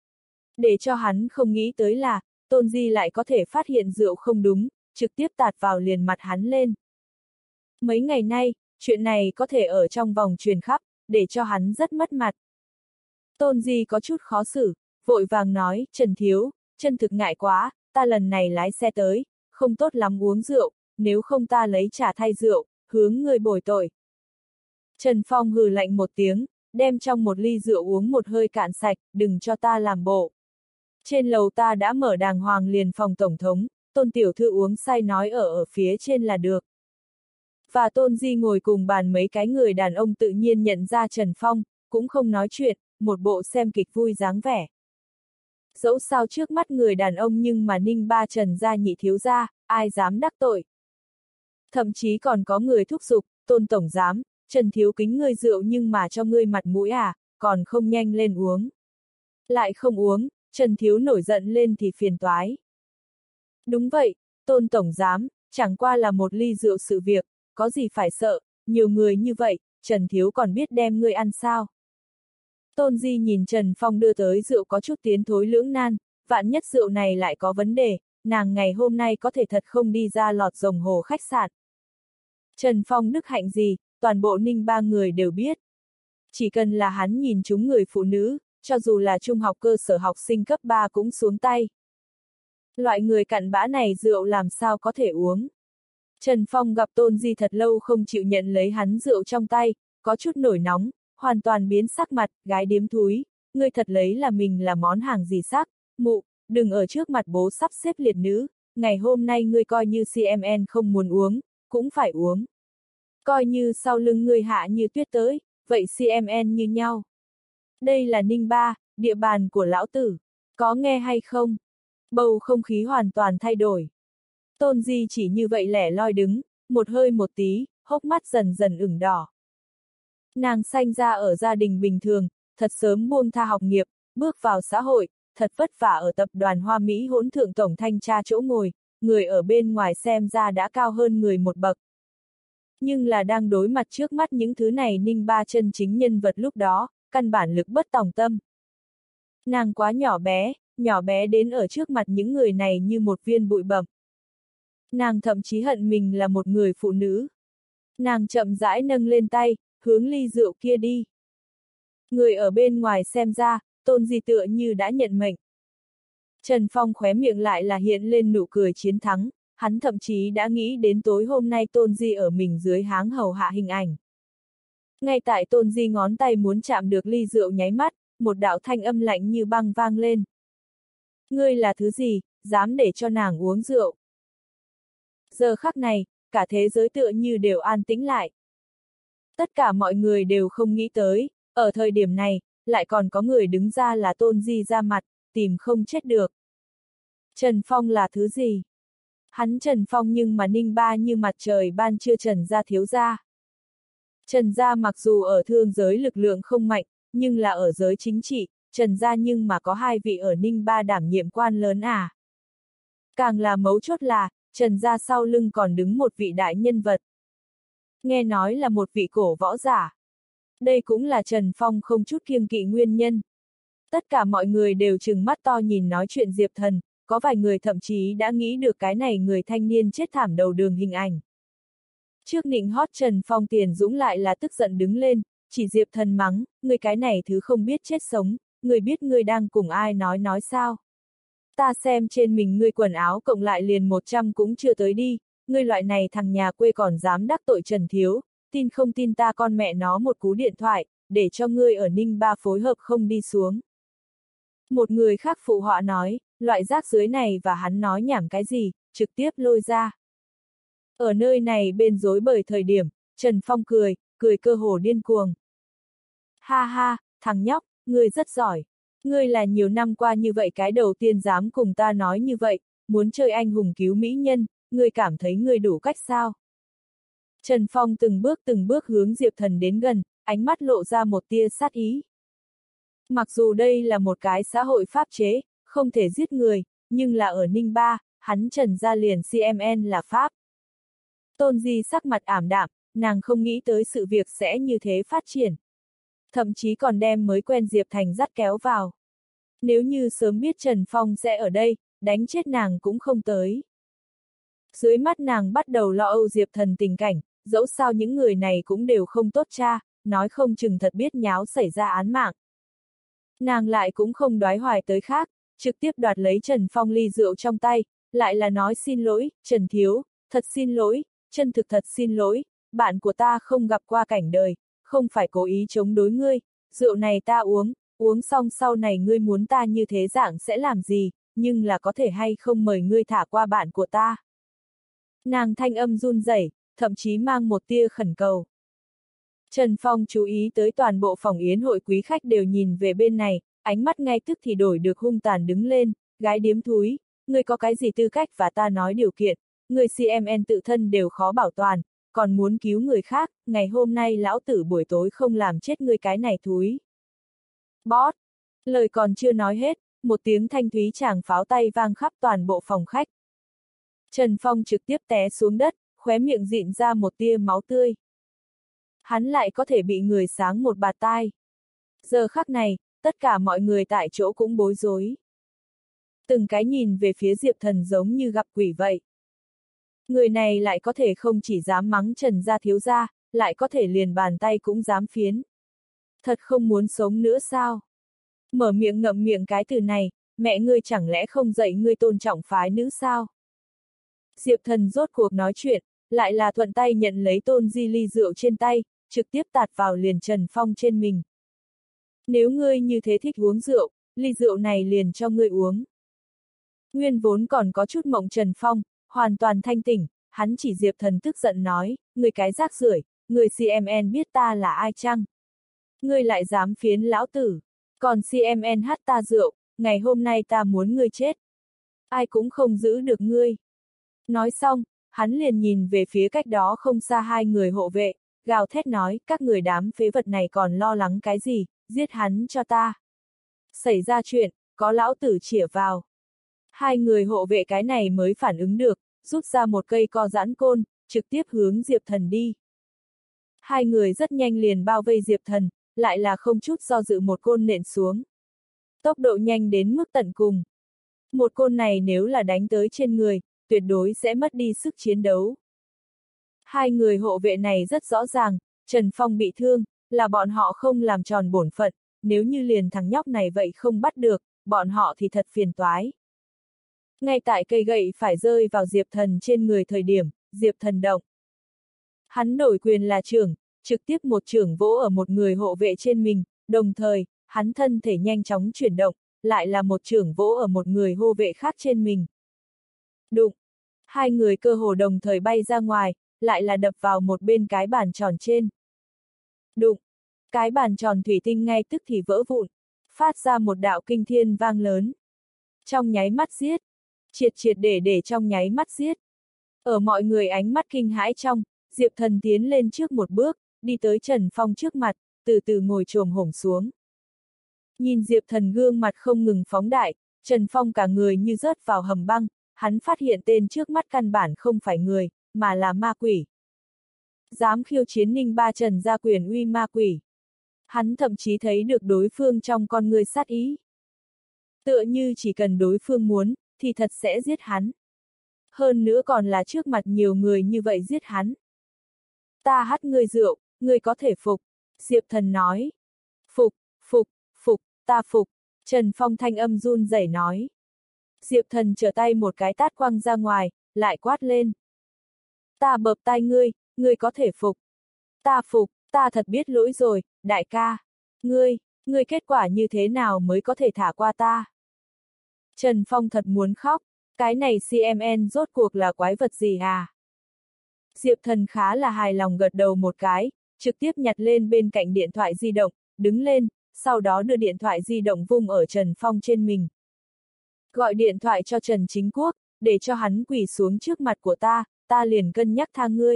Để cho hắn không nghĩ tới là, Tôn Di lại có thể phát hiện rượu không đúng, trực tiếp tạt vào liền mặt hắn lên. Mấy ngày nay, chuyện này có thể ở trong vòng truyền khắp, để cho hắn rất mất mặt. Tôn Di có chút khó xử, vội vàng nói, Trần Thiếu, chân thực ngại quá, ta lần này lái xe tới, không tốt lắm uống rượu, nếu không ta lấy trà thay rượu, hướng người bồi tội. Trần Phong hừ lạnh một tiếng, đem trong một ly rượu uống một hơi cạn sạch, đừng cho ta làm bộ. Trên lầu ta đã mở đàng hoàng liền phòng tổng thống, Tôn tiểu thư uống say nói ở ở phía trên là được. Và Tôn Di ngồi cùng bàn mấy cái người đàn ông tự nhiên nhận ra Trần Phong, cũng không nói chuyện, một bộ xem kịch vui dáng vẻ. Dẫu sao trước mắt người đàn ông nhưng mà Ninh Ba Trần gia nhị thiếu gia, ai dám đắc tội. Thậm chí còn có người thúc giục, Tôn tổng giám, Trần thiếu kính ngươi rượu nhưng mà cho ngươi mặt mũi à, còn không nhanh lên uống. Lại không uống, Trần thiếu nổi giận lên thì phiền toái. Đúng vậy, Tôn tổng giám, chẳng qua là một ly rượu sự việc, có gì phải sợ, nhiều người như vậy, Trần thiếu còn biết đem ngươi ăn sao. Tôn Di nhìn Trần Phong đưa tới rượu có chút tiến thối lưỡng nan, vạn nhất rượu này lại có vấn đề, nàng ngày hôm nay có thể thật không đi ra lọt rồng hồ khách sạn. Trần Phong đức hạnh gì, toàn bộ Ninh ba người đều biết. Chỉ cần là hắn nhìn chúng người phụ nữ, cho dù là trung học cơ sở học sinh cấp ba cũng xuống tay. Loại người cặn bã này rượu làm sao có thể uống. Trần Phong gặp Tôn Di thật lâu không chịu nhận lấy hắn rượu trong tay, có chút nổi nóng, hoàn toàn biến sắc mặt, gái điếm thúi, ngươi thật lấy là mình là món hàng gì sắc, mụ, đừng ở trước mặt bố sắp xếp liệt nữ, ngày hôm nay ngươi coi như xê em en không muốn uống, cũng phải uống. Coi như sau lưng ngươi Hạ Như Tuyết tới, vậy xê em en như nhau. Đây là Ninh Ba, địa bàn của lão tử. Có nghe hay không? Bầu không khí hoàn toàn thay đổi. Tôn Di chỉ như vậy lẻ loi đứng, một hơi một tí, hốc mắt dần dần ửng đỏ. Nàng sanh ra ở gia đình bình thường, thật sớm buông tha học nghiệp, bước vào xã hội, thật vất vả ở tập đoàn Hoa Mỹ hỗn thượng tổng thanh tra chỗ ngồi, người ở bên ngoài xem ra đã cao hơn người một bậc. Nhưng là đang đối mặt trước mắt những thứ này Ninh Ba chân chính nhân vật lúc đó, căn bản lực bất tòng tâm. Nàng quá nhỏ bé, nhỏ bé đến ở trước mặt những người này như một viên bụi bẩm. Nàng thậm chí hận mình là một người phụ nữ. Nàng chậm rãi nâng lên tay, hướng ly rượu kia đi. Người ở bên ngoài xem ra, Tôn Di tựa như đã nhận mệnh. Trần Phong khóe miệng lại là hiện lên nụ cười chiến thắng, hắn thậm chí đã nghĩ đến tối hôm nay Tôn Di ở mình dưới háng hầu hạ hình ảnh. Ngay tại Tôn Di ngón tay muốn chạm được ly rượu nháy mắt, một đạo thanh âm lạnh như băng vang lên. Ngươi là thứ gì, dám để cho nàng uống rượu? Giờ khắc này, cả thế giới tựa như đều an tĩnh lại. Tất cả mọi người đều không nghĩ tới, ở thời điểm này, lại còn có người đứng ra là Tôn Di ra mặt, tìm không chết được. Trần Phong là thứ gì? Hắn Trần Phong nhưng mà Ninh Ba như mặt trời ban trưa Trần gia thiếu gia. Trần gia mặc dù ở thương giới lực lượng không mạnh, nhưng là ở giới chính trị, Trần gia nhưng mà có hai vị ở Ninh Ba đảm nhiệm quan lớn à. Càng là mấu chốt là, Trần gia sau lưng còn đứng một vị đại nhân vật. Nghe nói là một vị cổ võ giả. Đây cũng là Trần Phong không chút kiêng kỵ nguyên nhân. Tất cả mọi người đều trừng mắt to nhìn nói chuyện Diệp Thần, có vài người thậm chí đã nghĩ được cái này người thanh niên chết thảm đầu đường hình ảnh. Trước nịnh hót Trần Phong Tiền Dũng lại là tức giận đứng lên, chỉ Diệp Thần mắng, người cái này thứ không biết chết sống, người biết người đang cùng ai nói nói sao. Ta xem trên mình ngươi quần áo cộng lại liền một trăm cũng chưa tới đi, ngươi loại này thằng nhà quê còn dám đắc tội Trần Thiếu, tin không tin ta con mẹ nó một cú điện thoại, để cho ngươi ở Ninh Ba phối hợp không đi xuống. Một người khác phụ họa nói, loại rác dưới này và hắn nói nhảm cái gì, trực tiếp lôi ra. Ở nơi này bên rối bời thời điểm, Trần Phong cười, cười cơ hồ điên cuồng. Ha ha, thằng nhóc, ngươi rất giỏi. Ngươi là nhiều năm qua như vậy cái đầu tiên dám cùng ta nói như vậy, muốn chơi anh hùng cứu mỹ nhân, ngươi cảm thấy ngươi đủ cách sao? Trần Phong từng bước từng bước hướng Diệp Thần đến gần, ánh mắt lộ ra một tia sát ý. Mặc dù đây là một cái xã hội pháp chế, không thể giết người, nhưng là ở Ninh Ba, hắn Trần gia liền xê em en là pháp. Tôn Di sắc mặt ảm đạm, nàng không nghĩ tới sự việc sẽ như thế phát triển. Thậm chí còn đem mới quen Diệp Thành dắt kéo vào. Nếu như sớm biết Trần Phong sẽ ở đây, đánh chết nàng cũng không tới. Dưới mắt nàng bắt đầu lo âu Diệp Thần tình cảnh, dẫu sao những người này cũng đều không tốt cha, nói không chừng thật biết nháo xảy ra án mạng. Nàng lại cũng không đoái hoài tới khác, trực tiếp đoạt lấy Trần Phong ly rượu trong tay, lại là nói xin lỗi, Trần Thiếu, thật xin lỗi, chân thực thật xin lỗi, bạn của ta không gặp qua cảnh đời, không phải cố ý chống đối ngươi, rượu này ta uống, uống xong sau này ngươi muốn ta như thế dạng sẽ làm gì, nhưng là có thể hay không mời ngươi thả qua bạn của ta. Nàng thanh âm run rẩy, thậm chí mang một tia khẩn cầu. Trần Phong chú ý tới toàn bộ phòng yến hội quý khách đều nhìn về bên này, ánh mắt ngay tức thì đổi được hung tàn đứng lên, gái điếm thúi, ngươi có cái gì tư cách và ta nói điều kiện, ngươi xê em en tự thân đều khó bảo toàn, còn muốn cứu người khác, ngày hôm nay lão tử buổi tối không làm chết ngươi cái này thúi. Bót! Lời còn chưa nói hết, một tiếng thanh thúy chàng pháo tay vang khắp toàn bộ phòng khách. Trần Phong trực tiếp té xuống đất, khóe miệng dịn ra một tia máu tươi. Hắn lại có thể bị người sáng một bạt tai. Giờ khắc này, tất cả mọi người tại chỗ cũng bối rối. Từng cái nhìn về phía Diệp Thần giống như gặp quỷ vậy. Người này lại có thể không chỉ dám mắng Trần gia thiếu gia, lại có thể liền bàn tay cũng dám phiến. Thật không muốn sống nữa sao? Mở miệng ngậm miệng cái từ này, mẹ ngươi chẳng lẽ không dạy ngươi tôn trọng phái nữ sao? Diệp Thần rốt cuộc nói chuyện, lại là thuận tay nhận lấy Tôn Di ly rượu trên tay, trực tiếp tạt vào liền Trần Phong trên mình. Nếu ngươi như thế thích uống rượu, ly rượu này liền cho ngươi uống. Nguyên vốn còn có chút mộng Trần Phong, hoàn toàn thanh tỉnh, hắn chỉ Diệp Thần tức giận nói, ngươi cái rác rưởi, người xê em en biết ta là ai chăng? Ngươi lại dám phiến lão tử, còn xê em en hắt ta rượu, ngày hôm nay ta muốn ngươi chết. Ai cũng không giữ được ngươi. Nói xong, hắn liền nhìn về phía cách đó không xa hai người hộ vệ, gào thét nói, các người đám phế vật này còn lo lắng cái gì, giết hắn cho ta. Xảy ra chuyện, có lão tử chĩa vào. Hai người hộ vệ cái này mới phản ứng được, rút ra một cây co giãn côn, trực tiếp hướng Diệp Thần đi. Hai người rất nhanh liền bao vây Diệp Thần, lại là không chút do dự một côn nện xuống. Tốc độ nhanh đến mức tận cùng. Một côn này nếu là đánh tới trên người, tuyệt đối sẽ mất đi sức chiến đấu. Hai người hộ vệ này rất rõ ràng, Trần Phong bị thương, là bọn họ không làm tròn bổn phận, nếu như liền thằng nhóc này vậy không bắt được, bọn họ thì thật phiền toái. Ngay tại cây gậy phải rơi vào Diệp Thần trên người thời điểm, Diệp Thần động. Hắn đổi quyền là trưởng, trực tiếp một trưởng vỗ ở một người hộ vệ trên mình, đồng thời, hắn thân thể nhanh chóng chuyển động, lại là một trưởng vỗ ở một người hộ vệ khác trên mình. Đụng! Hai người cơ hồ đồng thời bay ra ngoài, lại là đập vào một bên cái bàn tròn trên. Đụng! Cái bàn tròn thủy tinh ngay tức thì vỡ vụn, phát ra một đạo kinh thiên vang lớn. Trong nháy mắt giết! Triệt triệt để để trong nháy mắt giết! Ở mọi người ánh mắt kinh hãi trong, Diệp Thần tiến lên trước một bước, đi tới Trần Phong trước mặt, từ từ ngồi chồm hổm xuống. Nhìn Diệp Thần gương mặt không ngừng phóng đại, Trần Phong cả người như rớt vào hầm băng, hắn phát hiện tên trước mắt căn bản không phải người, mà là ma quỷ. Dám khiêu chiến Ninh Ba Trần ra quyền uy ma quỷ. Hắn thậm chí thấy được đối phương trong con người sát ý. Tựa như chỉ cần đối phương muốn, thì thật sẽ giết hắn. Hơn nữa còn là trước mặt nhiều người như vậy giết hắn. Ta hắt ngươi rượu, ngươi có thể phục. Diệp Thần nói. Phục, phục, phục, ta phục. Trần Phong thanh âm run rẩy nói. Diệp Thần trở tay một cái tát quăng ra ngoài, lại quát lên. Ta bợp tai ngươi, ngươi có thể phục. Ta phục, ta thật biết lỗi rồi, đại ca. Ngươi, ngươi kết quả như thế nào mới có thể thả qua ta? Trần Phong thật muốn khóc, cái này xê em en rốt cuộc là quái vật gì à? Diệp Thần khá là hài lòng gật đầu một cái, trực tiếp nhặt lên bên cạnh điện thoại di động, đứng lên, sau đó đưa điện thoại di động vung ở Trần Phong trên mình. Gọi điện thoại cho Trần Chính Quốc, để cho hắn quỳ xuống trước mặt của ta, ta liền cân nhắc tha ngươi.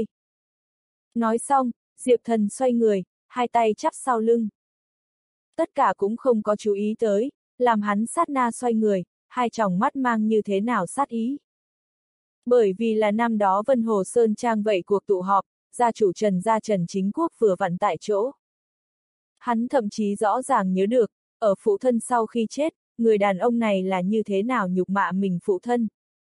Nói xong, Diệp Thần xoay người, hai tay chắp sau lưng. Tất cả cũng không có chú ý tới, làm hắn sát na xoay người, hai tròng mắt mang như thế nào sát ý. Bởi vì là năm đó Vân Hồ Sơn Trang vậy cuộc tụ họp, gia chủ Trần gia Trần Chính Quốc vừa vặn tại chỗ. Hắn thậm chí rõ ràng nhớ được, ở phụ thân sau khi chết, người đàn ông này là như thế nào nhục mạ mình phụ thân.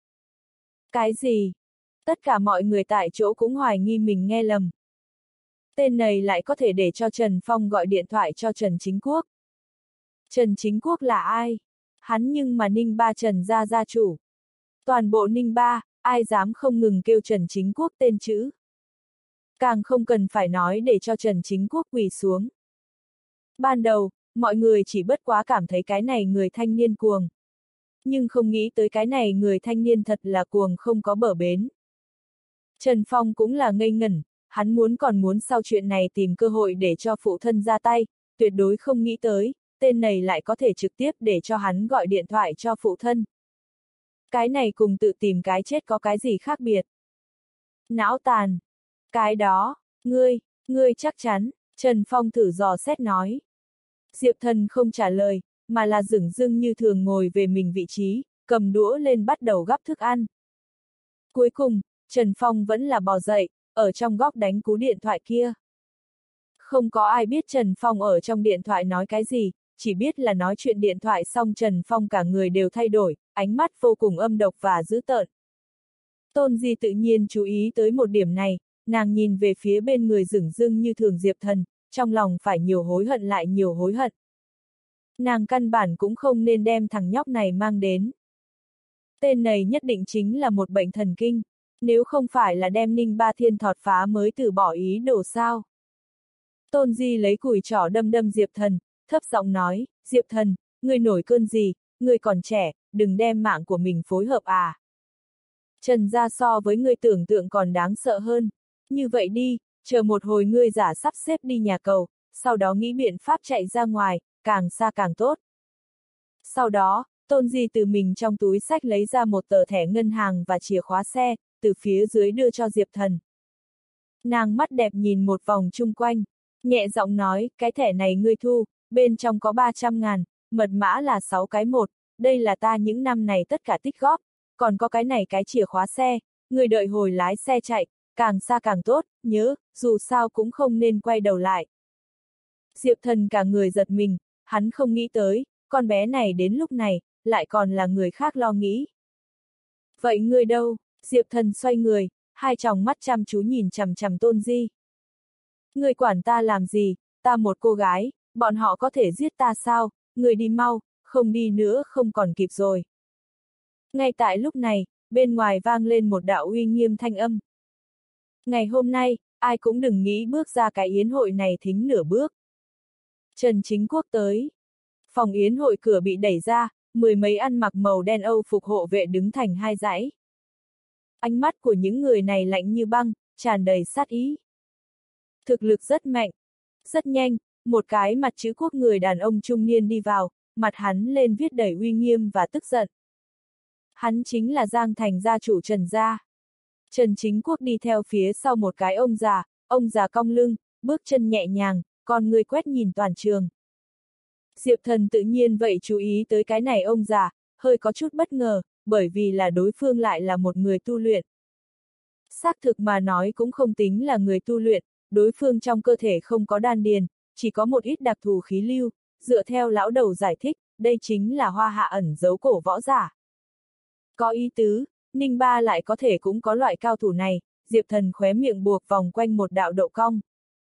Cái gì? Tất cả mọi người tại chỗ cũng hoài nghi mình nghe lầm. Tên này lại có thể để cho Trần Phong gọi điện thoại cho Trần Chính Quốc. Trần Chính Quốc là ai? Hắn nhưng mà Ninh Ba Trần gia gia chủ. Toàn bộ Ninh Ba, ai dám không ngừng kêu Trần Chính Quốc tên chữ. Càng không cần phải nói để cho Trần Chính Quốc quỳ xuống. Ban đầu, mọi người chỉ bất quá cảm thấy cái này người thanh niên cuồng. Nhưng không nghĩ tới cái này người thanh niên thật là cuồng không có bờ bến. Trần Phong cũng là ngây ngẩn, hắn muốn còn muốn sau chuyện này tìm cơ hội để cho phụ thân ra tay, tuyệt đối không nghĩ tới, tên này lại có thể trực tiếp để cho hắn gọi điện thoại cho phụ thân. Cái này cùng tự tìm cái chết có cái gì khác biệt? Não tàn. Cái đó, ngươi, ngươi chắc chắn, Trần Phong thử dò xét nói. Diệp Thần không trả lời, mà là dửng dưng như thường ngồi về mình vị trí, cầm đũa lên bắt đầu gắp thức ăn. Cuối cùng, Trần Phong vẫn là bò dậy, ở trong góc đánh cú điện thoại kia. Không có ai biết Trần Phong ở trong điện thoại nói cái gì, chỉ biết là nói chuyện điện thoại xong Trần Phong cả người đều thay đổi, ánh mắt vô cùng âm độc và dữ tợn. Tôn Di tự nhiên chú ý tới một điểm này, nàng nhìn về phía bên người dửng dưng như thường Diệp Thần, trong lòng phải nhiều hối hận lại nhiều hối hận. Nàng căn bản cũng không nên đem thằng nhóc này mang đến. Tên này nhất định chính là một bệnh thần kinh, nếu không phải là đem Ninh Ba Thiên thọt phá mới từ bỏ ý đồ sao. Tôn Di lấy cùi trỏ đâm đâm Diệp Thần, thấp giọng nói, Diệp Thần, ngươi nổi cơn gì, ngươi còn trẻ, đừng đem mạng của mình phối hợp à. Trần gia so với ngươi tưởng tượng còn đáng sợ hơn. Như vậy đi, chờ một hồi ngươi giả sắp xếp đi nhà cầu, sau đó nghĩ biện pháp chạy ra ngoài, càng xa càng tốt. Sau đó, Tôn Di từ mình trong túi xách lấy ra một tờ thẻ ngân hàng và chìa khóa xe, từ phía dưới đưa cho Diệp Thần. Nàng mắt đẹp nhìn một vòng chung quanh, nhẹ giọng nói, cái thẻ này ngươi thu, bên trong có ba trăm ngàn, mật mã là sáu cái một, đây là ta những năm này tất cả tích góp, còn có cái này cái chìa khóa xe, ngươi đợi hồi lái xe chạy, càng xa càng tốt, nhớ, dù sao cũng không nên quay đầu lại. Diệp Thần cả người giật mình, hắn không nghĩ tới, con bé này đến lúc này, lại còn là người khác lo nghĩ. Vậy ngươi đâu? Diệp Thần xoay người, hai tròng mắt chăm chú nhìn chằm chằm Tôn Di. Ngươi quản ta làm gì, ta một cô gái, bọn họ có thể giết ta sao, ngươi đi mau, không đi nữa không còn kịp rồi. Ngay tại lúc này, bên ngoài vang lên một đạo uy nghiêm thanh âm. Ngày hôm nay, ai cũng đừng nghĩ bước ra cái yến hội này thính nửa bước. Trần Chính Quốc tới. Phòng yến hội cửa bị đẩy ra, mười mấy ăn mặc màu đen Âu phục hộ vệ đứng thành hai dãy. Ánh mắt của những người này lạnh như băng, tràn đầy sát ý. Thực lực rất mạnh. Rất nhanh, một cái mặt chữ quốc người đàn ông trung niên đi vào, mặt hắn lên viết đầy uy nghiêm và tức giận. Hắn chính là Giang Thành gia chủ Trần gia. Trần Chính Quốc đi theo phía sau một cái ông già, ông già cong lưng, bước chân nhẹ nhàng, con người quét nhìn toàn trường. Diệp Thần tự nhiên vậy chú ý tới cái này ông già, hơi có chút bất ngờ, bởi vì là đối phương lại là một người tu luyện. Xác thực mà nói cũng không tính là người tu luyện, đối phương trong cơ thể không có đan điền, chỉ có một ít đặc thù khí lưu, dựa theo lão đầu giải thích, đây chính là hoa hạ ẩn giấu cổ võ giả. Có ý tứ, Ninh Ba lại có thể cũng có loại cao thủ này, Diệp Thần khóe miệng buộc vòng quanh một đạo độ cong.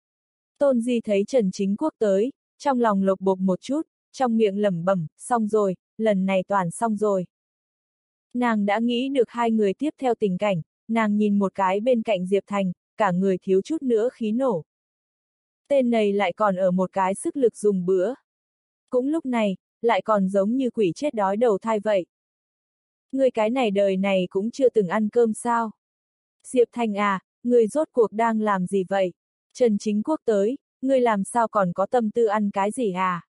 Tôn Di thấy Trần Chính Quốc tới, trong lòng lộc bộc một chút, trong miệng lẩm bẩm, xong rồi, lần này toàn xong rồi. Nàng đã nghĩ được hai người tiếp theo tình cảnh, nàng nhìn một cái bên cạnh Diệp Thành, cả người thiếu chút nữa khí nổ. Tên này lại còn ở một cái sức lực dùng bữa. Cũng lúc này, lại còn giống như quỷ chết đói đầu thai vậy. Người cái này đời này cũng chưa từng ăn cơm sao? Diệp Thành à, người rốt cuộc đang làm gì vậy? Trần Chính Quốc tới, người làm sao còn có tâm tư ăn cái gì à?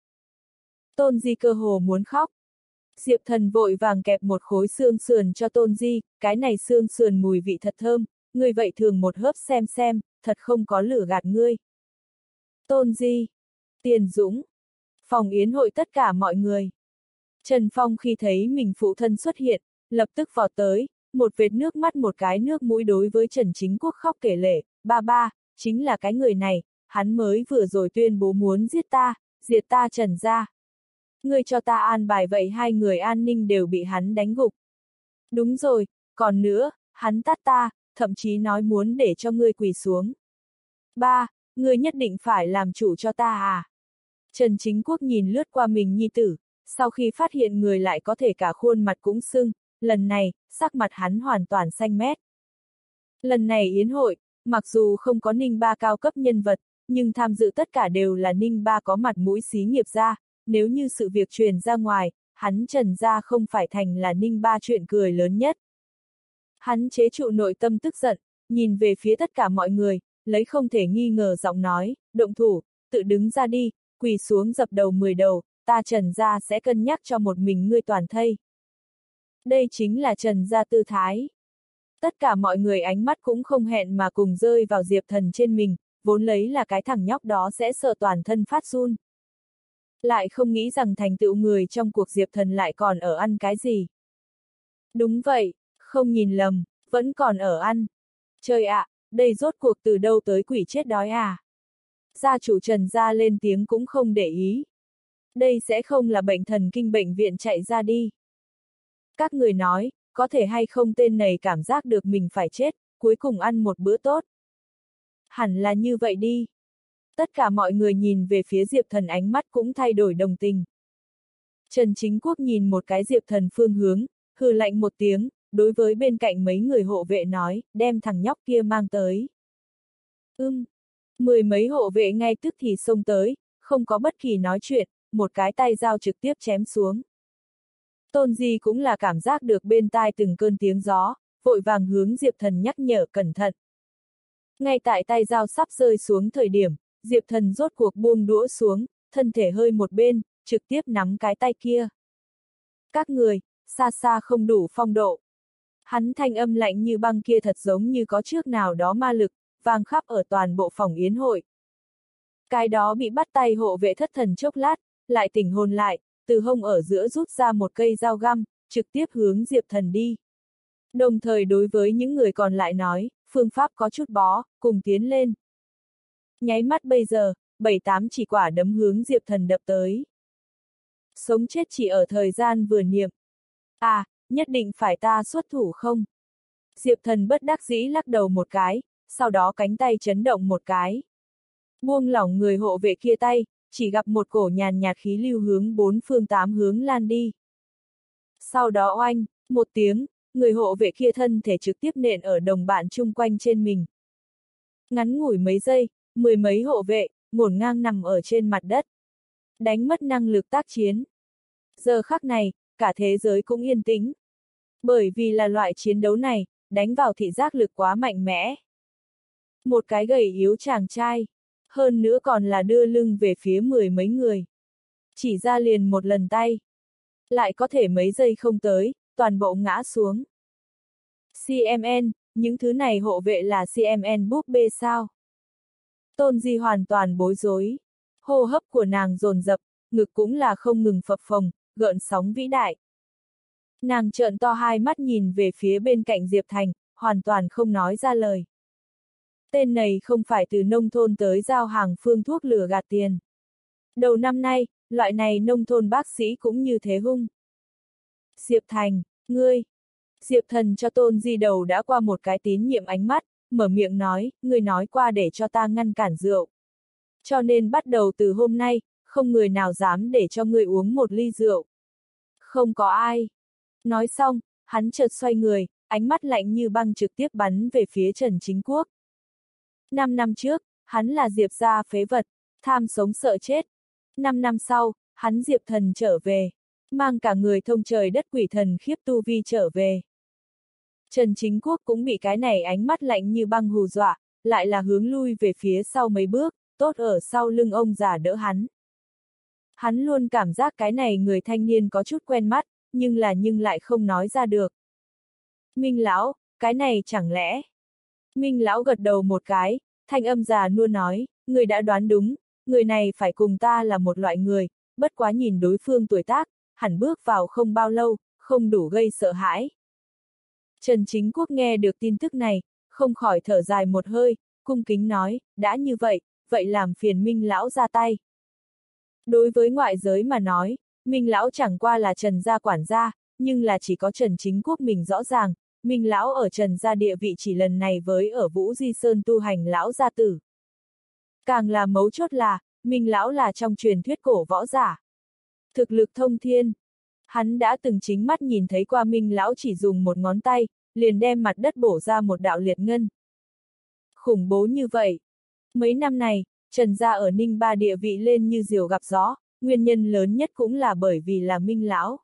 Tôn Di cơ hồ muốn khóc. Diệp Thần vội vàng kẹp một khối xương sườn cho Tôn Di, cái này xương sườn mùi vị thật thơm, ngươi vậy thường một hớp xem xem, thật không có lửa gạt ngươi. Tôn Di, Tiền Dũng, phòng yến hội tất cả mọi người. Trần Phong khi thấy mình phụ thân xuất hiện, lập tức vọt tới, một vệt nước mắt một cái nước mũi đối với Trần Chính Quốc khóc kể lể, ba ba, chính là cái người này, hắn mới vừa rồi tuyên bố muốn giết ta, diệt ta Trần gia. Ngươi cho ta an bài vậy hai người an ninh đều bị hắn đánh gục. Đúng rồi, còn nữa, hắn tát ta, thậm chí nói muốn để cho ngươi quỳ xuống. Ba, ngươi nhất định phải làm chủ cho ta à? Trần Chính Quốc nhìn lướt qua mình nhi tử, sau khi phát hiện người lại có thể cả khuôn mặt cũng sưng, lần này, sắc mặt hắn hoàn toàn xanh mét. Lần này yến hội, mặc dù không có Ninh Ba cao cấp nhân vật, nhưng tham dự tất cả đều là Ninh Ba có mặt mũi xí nghiệp gia, nếu như sự việc truyền ra ngoài, hắn Trần gia không phải thành là Ninh Ba chuyện cười lớn nhất. Hắn chế trụ nội tâm tức giận, nhìn về phía tất cả mọi người, lấy không thể nghi ngờ giọng nói, động thủ, tự đứng ra đi, quỳ xuống dập đầu mười đầu, ta Trần gia sẽ cân nhắc cho một mình ngươi toàn thây. Đây chính là Trần gia tư thái. Tất cả mọi người ánh mắt cũng không hẹn mà cùng rơi vào Diệp Thần trên mình, vốn lấy là cái thằng nhóc đó sẽ sợ toàn thân phát run. Lại không nghĩ rằng thành tựu người trong cuộc Diệp Thần lại còn ở ăn cái gì. Đúng vậy, không nhìn lầm, vẫn còn ở ăn. Trời ạ, à, đây rốt cuộc từ đâu tới quỷ chết đói à? Gia chủ Trần gia lên tiếng cũng không để ý. Đây sẽ không là bệnh thần kinh bệnh viện chạy ra đi. Các người nói, có thể hay không tên này cảm giác được mình phải chết, cuối cùng ăn một bữa tốt. Hẳn là như vậy đi. Tất cả mọi người nhìn về phía Diệp Thần ánh mắt cũng thay đổi đồng tình. Trần Chính Quốc nhìn một cái Diệp Thần phương hướng, hừ lạnh một tiếng, đối với bên cạnh mấy người hộ vệ nói, đem thằng nhóc kia mang tới. Ưm, mười mấy hộ vệ ngay tức thì xông tới, không có bất kỳ nói chuyện, một cái tay dao trực tiếp chém xuống. Tôn Di cũng là cảm giác được bên tai từng cơn tiếng gió, vội vàng hướng Diệp Thần nhắc nhở cẩn thận. Ngay tại tay dao sắp rơi xuống thời điểm, Diệp Thần rốt cuộc buông đũa xuống, thân thể hơi một bên, trực tiếp nắm cái tay kia. Các người, xa xa không đủ phong độ. Hắn thanh âm lạnh như băng kia thật giống như có trước nào đó ma lực, vang khắp ở toàn bộ phòng yến hội. Cái đó bị bắt tay hộ vệ thất thần chốc lát, lại tỉnh hồn lại, từ hông ở giữa rút ra một cây dao găm, trực tiếp hướng Diệp Thần đi. Đồng thời đối với những người còn lại nói, phương pháp có chút bó, cùng tiến lên. Nháy mắt bây giờ, bảy tám chỉ quả đấm hướng Diệp Thần đập tới. Sống chết chỉ ở thời gian vừa niệm. À, nhất định phải ta xuất thủ không? Diệp Thần bất đắc dĩ lắc đầu một cái, sau đó cánh tay chấn động một cái. Buông lỏng người hộ vệ kia tay, chỉ gặp một cổ nhàn nhạt khí lưu hướng bốn phương tám hướng lan đi. Sau đó oanh, một tiếng, người hộ vệ kia thân thể trực tiếp nện ở đồng bạn chung quanh trên mình. Ngắn ngủi mấy giây, mười mấy hộ vệ, ngổn ngang nằm ở trên mặt đất. Đánh mất năng lực tác chiến. Giờ khắc này, cả thế giới cũng yên tĩnh. Bởi vì là loại chiến đấu này, đánh vào thị giác lực quá mạnh mẽ. Một cái gầy yếu chàng trai, hơn nữa còn là đưa lưng về phía mười mấy người. Chỉ ra liền một lần tay. Lại có thể mấy giây không tới, toàn bộ ngã xuống. xê em en, những thứ này hộ vệ là xê em en búp bê sao? Tôn Di hoàn toàn bối rối. Hô hấp của nàng dồn dập, ngực cũng là không ngừng phập phồng, gợn sóng vĩ đại. Nàng trợn to hai mắt nhìn về phía bên cạnh Diệp Thành, hoàn toàn không nói ra lời. Tên này không phải từ nông thôn tới giao hàng phương thuốc lừa gạt tiền. Đầu năm nay, loại này nông thôn bác sĩ cũng như thế hung. Diệp Thành, ngươi. Diệp Thần cho Tôn Di đầu đã qua một cái tín nhiệm ánh mắt, mở miệng nói, ngươi nói qua để cho ta ngăn cản rượu. Cho nên bắt đầu từ hôm nay, không người nào dám để cho ngươi uống một ly rượu. Không có ai. Nói xong, hắn chợt xoay người, ánh mắt lạnh như băng trực tiếp bắn về phía Trần Chính Quốc. Năm năm trước, hắn là Diệp gia phế vật, tham sống sợ chết. Năm năm sau, hắn Diệp Thần trở về, mang cả người thông trời đất quỷ thần khiếp tu vi trở về. Trần Chính Quốc cũng bị cái này ánh mắt lạnh như băng hù dọa, lại là hướng lui về phía sau mấy bước, tốt ở sau lưng ông già đỡ hắn. Hắn luôn cảm giác cái này người thanh niên có chút quen mắt, nhưng là nhưng lại không nói ra được. Minh lão, cái này chẳng lẽ... Minh lão gật đầu một cái, thanh âm già nua nói, người đã đoán đúng, người này phải cùng ta là một loại người, bất quá nhìn đối phương tuổi tác, hẳn bước vào không bao lâu, không đủ gây sợ hãi. Trần Chính Quốc nghe được tin tức này, không khỏi thở dài một hơi, cung kính nói, đã như vậy, vậy làm phiền Minh lão ra tay. Đối với ngoại giới mà nói, Minh lão chẳng qua là Trần gia quản gia, nhưng là chỉ có Trần Chính Quốc mình rõ ràng, Minh lão ở Trần gia địa vị chỉ lần này với ở Vũ Di Sơn tu hành lão gia tử. Càng là mấu chốt là, Minh lão là trong truyền thuyết cổ võ giả. Thực lực thông thiên. Hắn đã từng chính mắt nhìn thấy qua Minh lão chỉ dùng một ngón tay, liền đem mặt đất bổ ra một đạo liệt ngân. Khủng bố như vậy. Mấy năm này, Trần gia ở Ninh Ba địa vị lên như diều gặp gió, nguyên nhân lớn nhất cũng là bởi vì là Minh lão.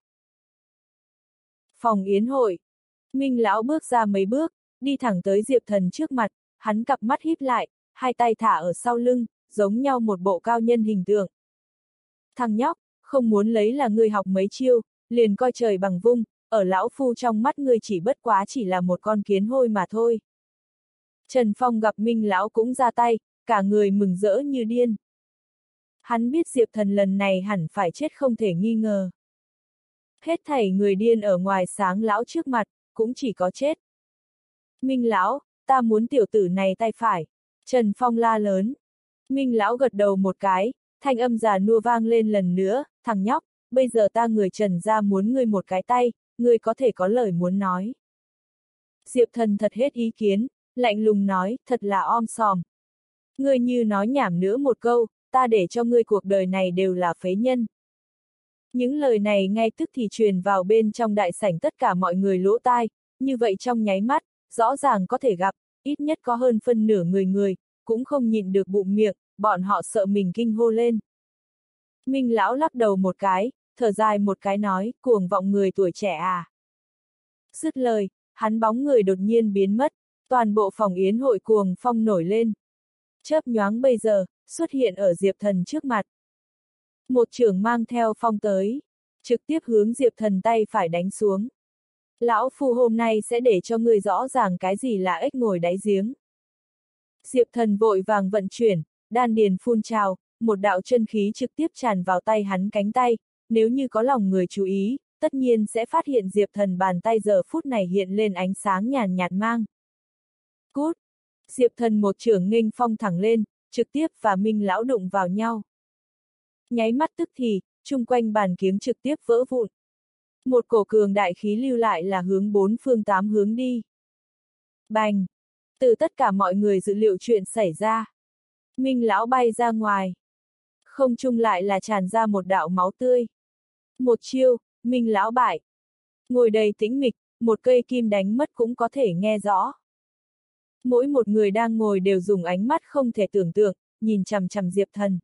Phòng yến hội. Minh lão bước ra mấy bước, đi thẳng tới Diệp Thần trước mặt, hắn cặp mắt híp lại, hai tay thả ở sau lưng, giống nhau một bộ cao nhân hình tượng. Thằng nhóc, không muốn lấy là ngươi học mấy chiêu, liền coi trời bằng vung, ở lão phu trong mắt ngươi chỉ bất quá chỉ là một con kiến hôi mà thôi. Trần Phong gặp Minh lão cũng ra tay, cả người mừng rỡ như điên. Hắn biết Diệp Thần lần này hẳn phải chết không thể nghi ngờ. Hết thảy người điên ở ngoài sáng lão trước mặt, cũng chỉ có chết. Minh lão, ta muốn tiểu tử này tay phải. Trần Phong la lớn. Minh lão gật đầu một cái, thanh âm già nua vang lên lần nữa, thằng nhóc, bây giờ ta người Trần gia muốn ngươi một cái tay, ngươi có thể có lời muốn nói. Diệp Thần thật hết ý kiến, lạnh lùng nói, thật là om sòm. Ngươi như nói nhảm nữa một câu, ta để cho ngươi cuộc đời này đều là phế nhân. Những lời này ngay tức thì truyền vào bên trong đại sảnh tất cả mọi người lỗ tai, như vậy trong nháy mắt, rõ ràng có thể gặp, ít nhất có hơn phân nửa người người, cũng không nhịn được bụng miệng, bọn họ sợ mình kinh hô lên. Minh lão lắc đầu một cái, thở dài một cái nói, cuồng vọng người tuổi trẻ à. Dứt lời, hắn bóng người đột nhiên biến mất, Toàn bộ phòng yến hội cuồng phong nổi lên. Chớp nhoáng bây giờ, xuất hiện ở Diệp Thần trước mặt. Một chưởng mang theo phong tới, trực tiếp hướng Diệp Thần tay phải đánh xuống. Lão phu hôm nay sẽ để cho ngươi rõ ràng cái gì là ếch ngồi đáy giếng. Diệp Thần vội vàng vận chuyển, đan điền phun trào, một đạo chân khí trực tiếp tràn vào tay hắn cánh tay, nếu như có lòng người chú ý, tất nhiên sẽ phát hiện Diệp Thần bàn tay giờ phút này hiện lên ánh sáng nhàn nhạt mang. Cút! Diệp Thần một chưởng nghênh phong thẳng lên, trực tiếp và Minh lão đụng vào nhau. Nháy mắt tức thì, chung quanh bàn kiếm trực tiếp vỡ vụn. Một cổ cường đại khí lưu lại là hướng bốn phương tám hướng đi. Bành! Từ tất cả mọi người dự liệu chuyện xảy ra. Minh lão bay ra ngoài. Không trung lại là tràn ra một đạo máu tươi. Một chiêu, Minh lão bại. Ngồi đầy tĩnh mịch, một cây kim đánh mất cũng có thể nghe rõ. Mỗi một người đang ngồi đều dùng ánh mắt không thể tưởng tượng, nhìn chằm chằm Diệp Thần.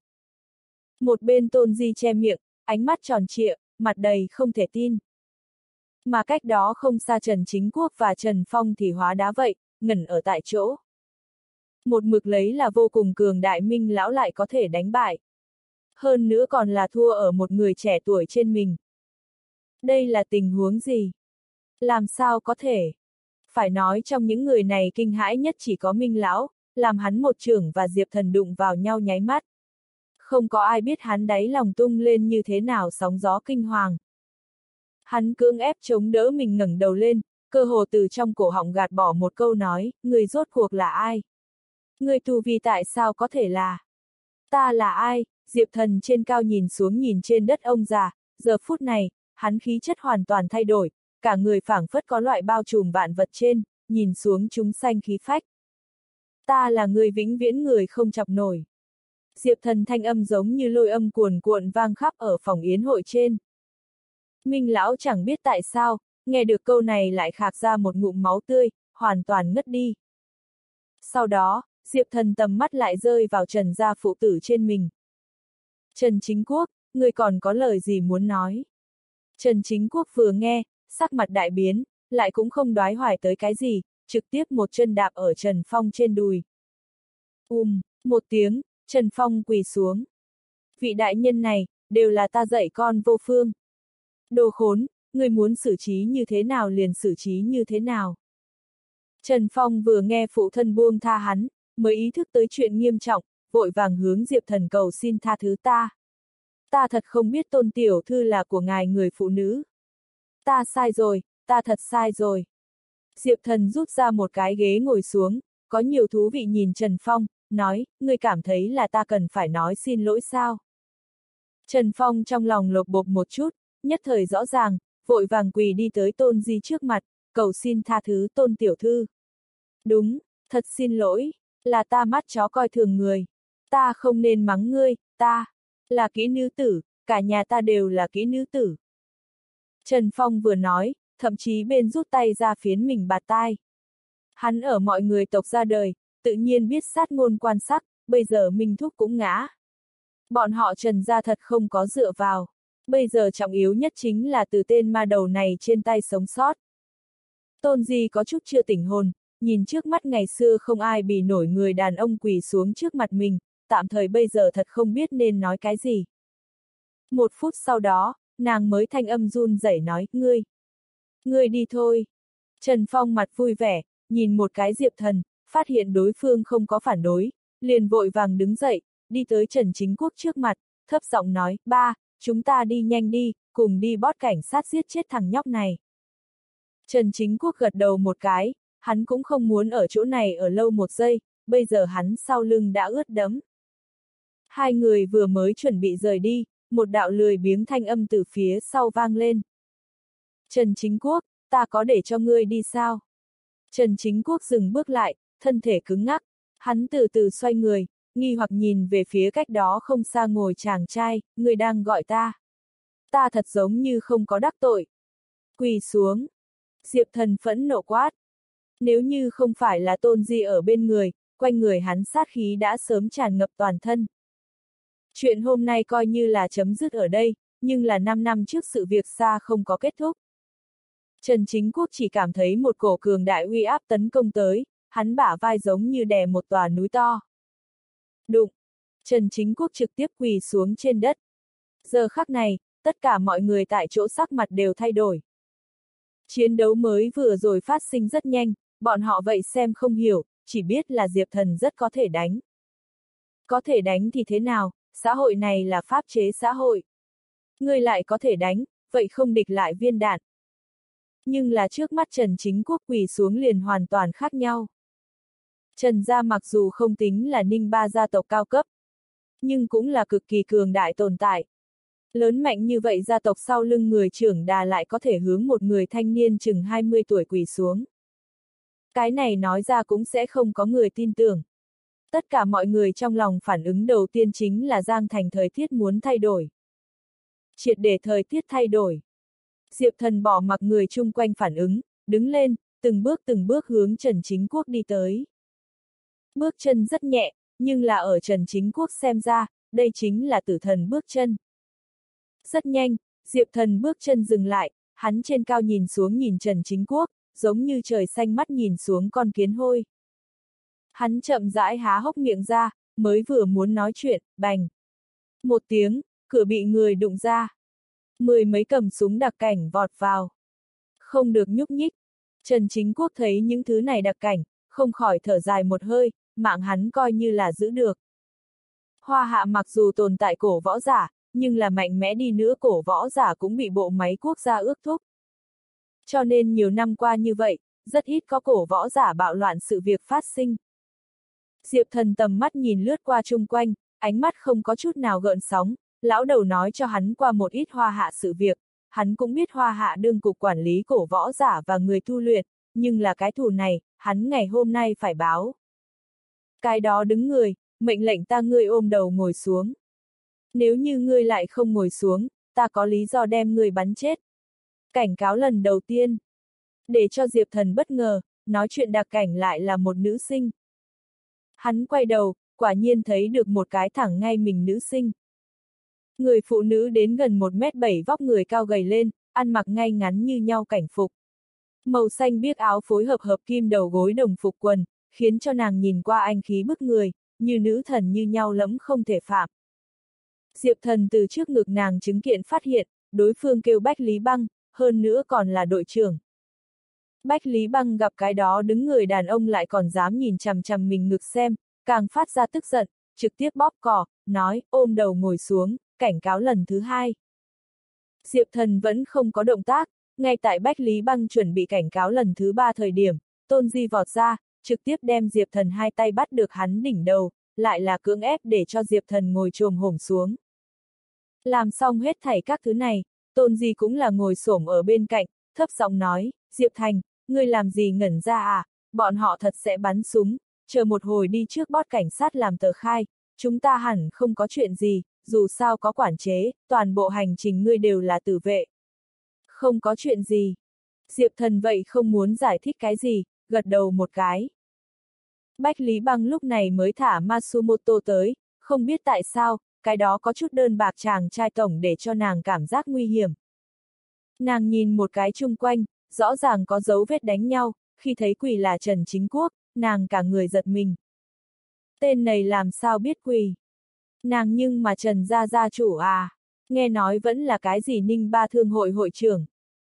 Một bên Tôn Di che miệng, ánh mắt tròn trịa, mặt đầy không thể tin. Mà cách đó không xa Trần Chính Quốc và Trần Phong thì hóa đá vậy, ngẩn ở tại chỗ. Một mực lấy là vô cùng cường đại Minh lão lại có thể đánh bại. Hơn nữa còn là thua ở một người trẻ tuổi trên mình. Đây là tình huống gì? Làm sao có thể? Phải nói trong những người này kinh hãi nhất chỉ có Minh lão, làm hắn một chưởng và Diệp Thần đụng vào nhau nháy mắt. Không có ai biết hắn đáy lòng tung lên như thế nào sóng gió kinh hoàng. Hắn cưỡng ép chống đỡ mình ngẩng đầu lên, cơ hồ từ trong cổ họng gạt bỏ một câu nói, người rốt cuộc là ai? Người tu vi tại sao có thể là? Ta là ai? Diệp Thần trên cao nhìn xuống nhìn trên đất ông già, giờ phút này, hắn khí chất hoàn toàn thay đổi, cả người phảng phất có loại bao trùm vạn vật trên, nhìn xuống chúng sanh khí phách. Ta là người vĩnh viễn người không chọc nổi. Diệp Thần thanh âm giống như lôi âm cuồn cuộn vang khắp ở phòng yến hội trên. Minh lão chẳng biết tại sao, nghe được câu này lại khạc ra một ngụm máu tươi, hoàn toàn ngất đi. Sau đó, Diệp Thần tầm mắt lại rơi vào Trần gia phụ tử trên mình. Trần Chính Quốc, người còn có lời gì muốn nói? Trần Chính Quốc vừa nghe, sắc mặt đại biến, lại cũng không đoái hoài tới cái gì, trực tiếp một chân đạp ở Trần Phong trên đùi. Um, một tiếng, Trần Phong quỳ xuống. Vị đại nhân này, đều là ta dạy con vô phương. Đồ khốn, người muốn xử trí như thế nào liền xử trí như thế nào. Trần Phong vừa nghe phụ thân buông tha hắn, mới ý thức tới chuyện nghiêm trọng, vội vàng hướng Diệp Thần cầu xin tha thứ ta. Ta thật không biết Tôn tiểu thư là của ngài người phụ nữ. Ta sai rồi, ta thật sai rồi. Diệp Thần rút ra một cái ghế ngồi xuống, có nhiều thú vị nhìn Trần Phong, nói, ngươi cảm thấy là ta cần phải nói xin lỗi sao? Trần Phong trong lòng lột bột một chút, nhất thời rõ ràng, vội vàng quỳ đi tới Tôn Di trước mặt, cầu xin tha thứ Tôn tiểu thư. Đúng, thật xin lỗi, là ta mắt chó coi thường người. Ta không nên mắng ngươi, ta là kỹ nữ tử, cả nhà ta đều là kỹ nữ tử. Trần Phong vừa nói, thậm chí bên rút tay ra phiến mình bạt tai. Hắn ở mọi người tộc ra đời, tự nhiên biết sát ngôn quan sắc, bây giờ Minh Thúc cũng ngã. Bọn họ Trần gia thật không có dựa vào. Bây giờ trọng yếu nhất chính là từ tên ma đầu này trên tay sống sót. Tôn Di có chút chưa tỉnh hồn, nhìn trước mắt ngày xưa không ai bì nổi người đàn ông quỳ xuống trước mặt mình, tạm thời bây giờ thật không biết nên nói cái gì. Một phút sau đó, nàng mới thanh âm run rẩy nói, ngươi. Ngươi đi thôi. Trần Phong mặt vui vẻ, nhìn một cái Diệp Thần, phát hiện đối phương không có phản đối, liền vội vàng đứng dậy, đi tới Trần Chính Quốc trước mặt, thấp giọng nói, ba, chúng ta đi nhanh đi, cùng đi bót cảnh sát giết chết thằng nhóc này. Trần Chính Quốc gật đầu một cái, hắn cũng không muốn ở chỗ này ở lâu một giây, bây giờ hắn sau lưng đã ướt đẫm. Hai người vừa mới chuẩn bị rời đi, một đạo lười biếng thanh âm từ phía sau vang lên. Trần Chính Quốc, ta có để cho ngươi đi sao? Trần Chính Quốc dừng bước lại, thân thể cứng ngắc, hắn từ từ xoay người, nghi hoặc nhìn về phía cách đó không xa ngồi chàng trai, người đang gọi ta. Ta thật giống như không có đắc tội. Quỳ xuống. Diệp Thần phẫn nộ quát. Nếu như không phải là Tôn Di ở bên người, quanh người hắn sát khí đã sớm tràn ngập toàn thân. Chuyện hôm nay coi như là chấm dứt ở đây, nhưng là năm năm trước sự việc xa không có kết thúc. Trần Chính Quốc chỉ cảm thấy một cổ cường đại uy áp tấn công tới, hắn bả vai giống như đè một tòa núi to. Đụng! Trần Chính Quốc trực tiếp quỳ xuống trên đất. Giờ khắc này, tất cả mọi người tại chỗ sắc mặt đều thay đổi. Chiến đấu mới vừa rồi phát sinh rất nhanh, bọn họ vậy xem không hiểu, chỉ biết là Diệp Thần rất có thể đánh. Có thể đánh thì thế nào, xã hội này là pháp chế xã hội. Người lại có thể đánh, vậy không địch lại viên đạn. Nhưng là trước mắt Trần Chính Quốc quỳ xuống liền hoàn toàn khác nhau. Trần gia mặc dù không tính là Ninh Ba gia tộc cao cấp, nhưng cũng là cực kỳ cường đại tồn tại. Lớn mạnh như vậy gia tộc sau lưng người trưởng đà lại có thể hướng một người thanh niên chừng hai mươi tuổi quỳ xuống. Cái này nói ra cũng sẽ không có người tin tưởng. Tất cả mọi người trong lòng phản ứng đầu tiên chính là Giang Thành thời tiết muốn thay đổi. Triệt để thời tiết thay đổi. Diệp Thần bỏ mặc người chung quanh phản ứng, đứng lên, từng bước từng bước hướng Trần Chính Quốc đi tới. Bước chân rất nhẹ, nhưng là ở Trần Chính Quốc xem ra, đây chính là tử thần bước chân. Rất nhanh, Diệp Thần bước chân dừng lại, hắn trên cao nhìn xuống nhìn Trần Chính Quốc, giống như trời xanh mắt nhìn xuống con kiến hôi. Hắn chậm rãi há hốc miệng ra, mới vừa muốn nói chuyện, bành. Một tiếng, cửa bị người đụng ra. Mười mấy cầm súng đặc cảnh vọt vào. Không được nhúc nhích. Trần Chính Quốc thấy những thứ này đặc cảnh, không khỏi thở dài một hơi, mạng hắn coi như là giữ được. Hoa Hạ mặc dù tồn tại cổ võ giả, nhưng là mạnh mẽ đi nữa cổ võ giả cũng bị bộ máy quốc gia ước thúc. Cho nên nhiều năm qua như vậy, rất ít có cổ võ giả bạo loạn sự việc phát sinh. Diệp Thần tầm mắt nhìn lướt qua chung quanh, ánh mắt không có chút nào gợn sóng, lão đầu nói cho hắn qua một ít Hoa Hạ sự việc, hắn cũng biết Hoa Hạ đương cục quản lý cổ võ giả và người tu luyện, nhưng là cái thù này, hắn ngày hôm nay phải báo. Cái đó đứng người, mệnh lệnh ta ngươi ôm đầu ngồi xuống. Nếu như ngươi lại không ngồi xuống, ta có lý do đem ngươi bắn chết. Cảnh cáo lần đầu tiên. Để cho Diệp Thần bất ngờ, nói chuyện đặc cảnh lại là một nữ sinh. Hắn quay đầu, quả nhiên thấy được một cái thẳng ngay mình nữ sinh. Người phụ nữ đến gần một mét bảy vóc người cao gầy lên, ăn mặc ngay ngắn như nhau cảnh phục. Màu xanh biếc áo phối hợp hợp kim đầu gối đồng phục quần, khiến cho nàng nhìn qua anh khí bức người, như nữ thần như nhau lẫm không thể phạm. Diệp Thần từ trước ngực nàng chứng kiện phát hiện, đối phương kêu Bách Lý Băng, hơn nữa còn là đội trưởng. Bách Lý Băng gặp cái đó đứng người đàn ông lại còn dám nhìn chằm chằm mình ngực xem, càng phát ra tức giận, trực tiếp bóp cò, nói, ôm đầu ngồi xuống, cảnh cáo lần thứ hai. Diệp Thần vẫn không có động tác, ngay tại Bách Lý Băng chuẩn bị cảnh cáo lần thứ ba thời điểm, Tôn Di vọt ra, trực tiếp đem Diệp Thần hai tay bắt được hắn đỉnh đầu, lại là cưỡng ép để cho Diệp Thần ngồi chồm hổm xuống. Làm xong hết thảy các thứ này, Tôn Di cũng là ngồi xổm ở bên cạnh, thấp giọng nói, Diệp Thành, ngươi làm gì ngẩn ra à, bọn họ thật sẽ bắn súng, chờ một hồi đi trước bót cảnh sát làm tờ khai, chúng ta hẳn không có chuyện gì, dù sao có quản chế, toàn bộ hành trình ngươi đều là tử vệ. Không có chuyện gì. Diệp Thần vậy không muốn giải thích cái gì, gật đầu một cái. Bách Lý Băng lúc này mới thả Matsumoto tới, không biết tại sao, cái đó có chút đơn bạc chàng trai tổng để cho nàng cảm giác nguy hiểm. Nàng nhìn một cái chung quanh, rõ ràng có dấu vết đánh nhau, khi thấy quỳ là Trần Chính Quốc, nàng cả người giật mình. Tên này làm sao biết quỳ? Nàng nhưng mà Trần gia gia chủ à, nghe nói vẫn là cái gì Ninh Ba thương hội hội trưởng.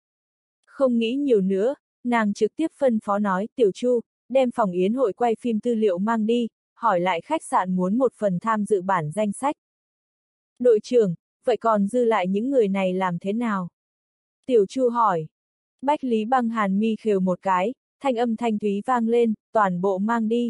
Không nghĩ nhiều nữa, nàng trực tiếp phân phó nói, Tiểu Chu, đem phòng yến hội quay phim tư liệu mang đi, hỏi lại khách sạn muốn một phần tham dự bản danh sách. Đội trưởng, vậy còn dư lại những người này làm thế nào? Tiểu Chu hỏi. Bách Lý Băng hàn mi khều một cái, thanh âm thanh thúy vang lên, toàn bộ mang đi.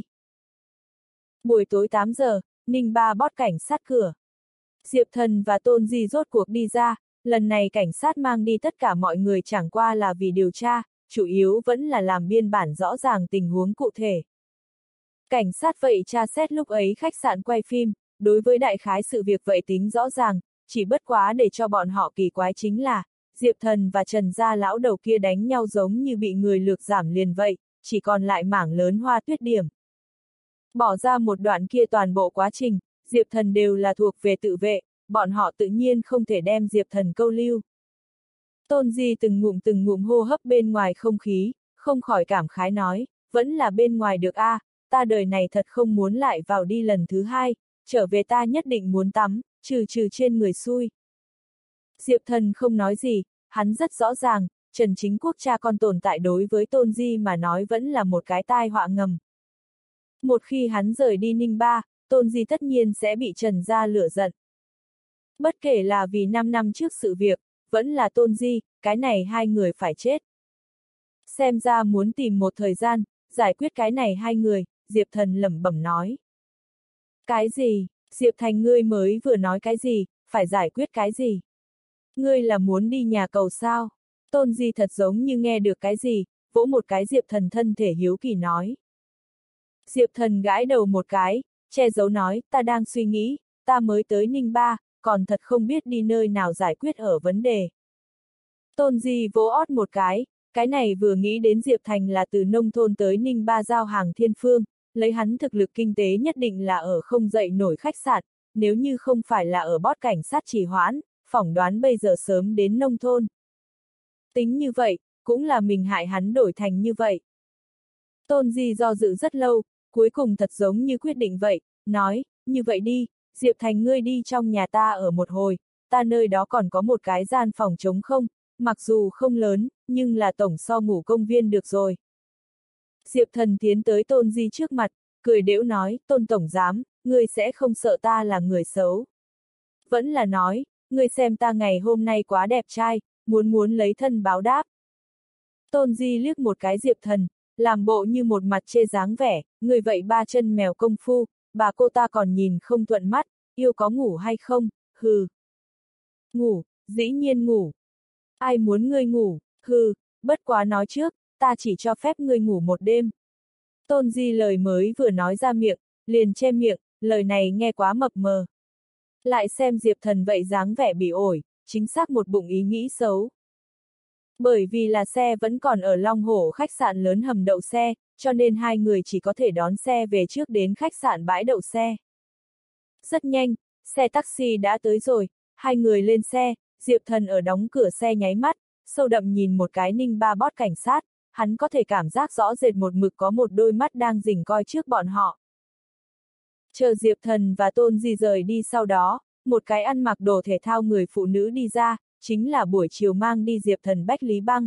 Buổi tối tám giờ, Ninh Ba bót cảnh sát cửa. Diệp Thần và Tôn Di rốt cuộc đi ra, lần này cảnh sát mang đi tất cả mọi người chẳng qua là vì điều tra, chủ yếu vẫn là làm biên bản rõ ràng tình huống cụ thể. Cảnh sát vậy tra xét lúc ấy khách sạn quay phim, đối với đại khái sự việc vậy tính rõ ràng, chỉ bất quá để cho bọn họ kỳ quái chính là, Diệp Thần và Trần gia lão đầu kia đánh nhau giống như bị người lược giảm liền vậy, chỉ còn lại mảng lớn hoa tuyết điểm. Bỏ ra một đoạn kia toàn bộ quá trình, Diệp Thần đều là thuộc về tự vệ, bọn họ tự nhiên không thể đem Diệp Thần câu lưu. Tôn Di từng ngụm từng ngụm hô hấp bên ngoài không khí, không khỏi cảm khái nói, vẫn là bên ngoài được a, à, ta đời này thật không muốn lại vào đi lần thứ hai, trở về ta nhất định muốn tắm, trừ trừ trên người xui. Diệp Thần không nói gì, hắn rất rõ ràng, Trần Chính Quốc cha con tồn tại đối với Tôn Di mà nói vẫn là một cái tai họa ngầm. Một khi hắn rời đi Ninh Ba, Tôn Di tất nhiên sẽ bị Trần gia lửa giận. Bất kể là vì năm năm trước sự việc, vẫn là Tôn Di, cái này hai người phải chết. Xem ra muốn tìm một thời gian, giải quyết cái này hai người, Diệp Thần lẩm bẩm nói. Cái gì? Diệp Thành ngươi mới vừa nói cái gì, phải giải quyết cái gì? Ngươi là muốn đi nhà cầu sao? Tôn Di thật giống như nghe được cái gì, vỗ một cái Diệp Thần thân thể hiếu kỳ nói. Diệp Thần gãi đầu một cái, che giấu nói, ta đang suy nghĩ, ta mới tới Ninh Ba, còn thật không biết đi nơi nào giải quyết ở vấn đề. Tôn Di vỗ ót một cái, cái này vừa nghĩ đến Diệp Thành là từ nông thôn tới Ninh Ba giao hàng thiên phương, lấy hắn thực lực kinh tế nhất định là ở không dậy nổi khách sạn, nếu như không phải là ở bót cảnh sát trì hoãn, phỏng đoán bây giờ sớm đến nông thôn. Tính như vậy, cũng là mình hại hắn đổi thành như vậy. Tôn Di do dự rất lâu, cuối cùng thật giống như quyết định vậy, nói, như vậy đi, Diệp Thành ngươi đi trong nhà ta ở một hồi, ta nơi đó còn có một cái gian phòng trống không, mặc dù không lớn, nhưng là tổng so ngủ công viên được rồi. Diệp Thần tiến tới Tôn Di trước mặt, cười đễu nói, Tôn Tổng Giám, ngươi sẽ không sợ ta là người xấu. Vẫn là nói, ngươi xem ta ngày hôm nay quá đẹp trai, muốn muốn lấy thân báo đáp. Tôn Di liếc một cái Diệp Thần, làm bộ như một mặt chê dáng vẻ, người vậy ba chân mèo công phu, bà cô ta còn nhìn không thuận mắt, yêu có ngủ hay không, hừ. Ngủ, dĩ nhiên ngủ. Ai muốn ngươi ngủ, hừ, bất quá nói trước, ta chỉ cho phép ngươi ngủ một đêm. Tôn Di lời mới vừa nói ra miệng, liền che miệng, lời này nghe quá mập mờ. Lại xem Diệp Thần vậy dáng vẻ bị ổi, chính xác một bụng ý nghĩ xấu. Bởi vì là xe vẫn còn ở Long Hổ khách sạn lớn hầm đậu xe, cho nên hai người chỉ có thể đón xe về trước đến khách sạn bãi đậu xe. Rất nhanh, xe taxi đã tới rồi, hai người lên xe, Diệp Thần ở đóng cửa xe nháy mắt, sâu đậm nhìn một cái Ninh Ba bót cảnh sát, hắn có thể cảm giác rõ rệt một mực có một đôi mắt đang rình coi trước bọn họ. Chờ Diệp Thần và Tôn Di rời đi sau đó, một cái ăn mặc đồ thể thao người phụ nữ đi ra, chính là buổi chiều mang đi Diệp Thần Bách Lý Băng.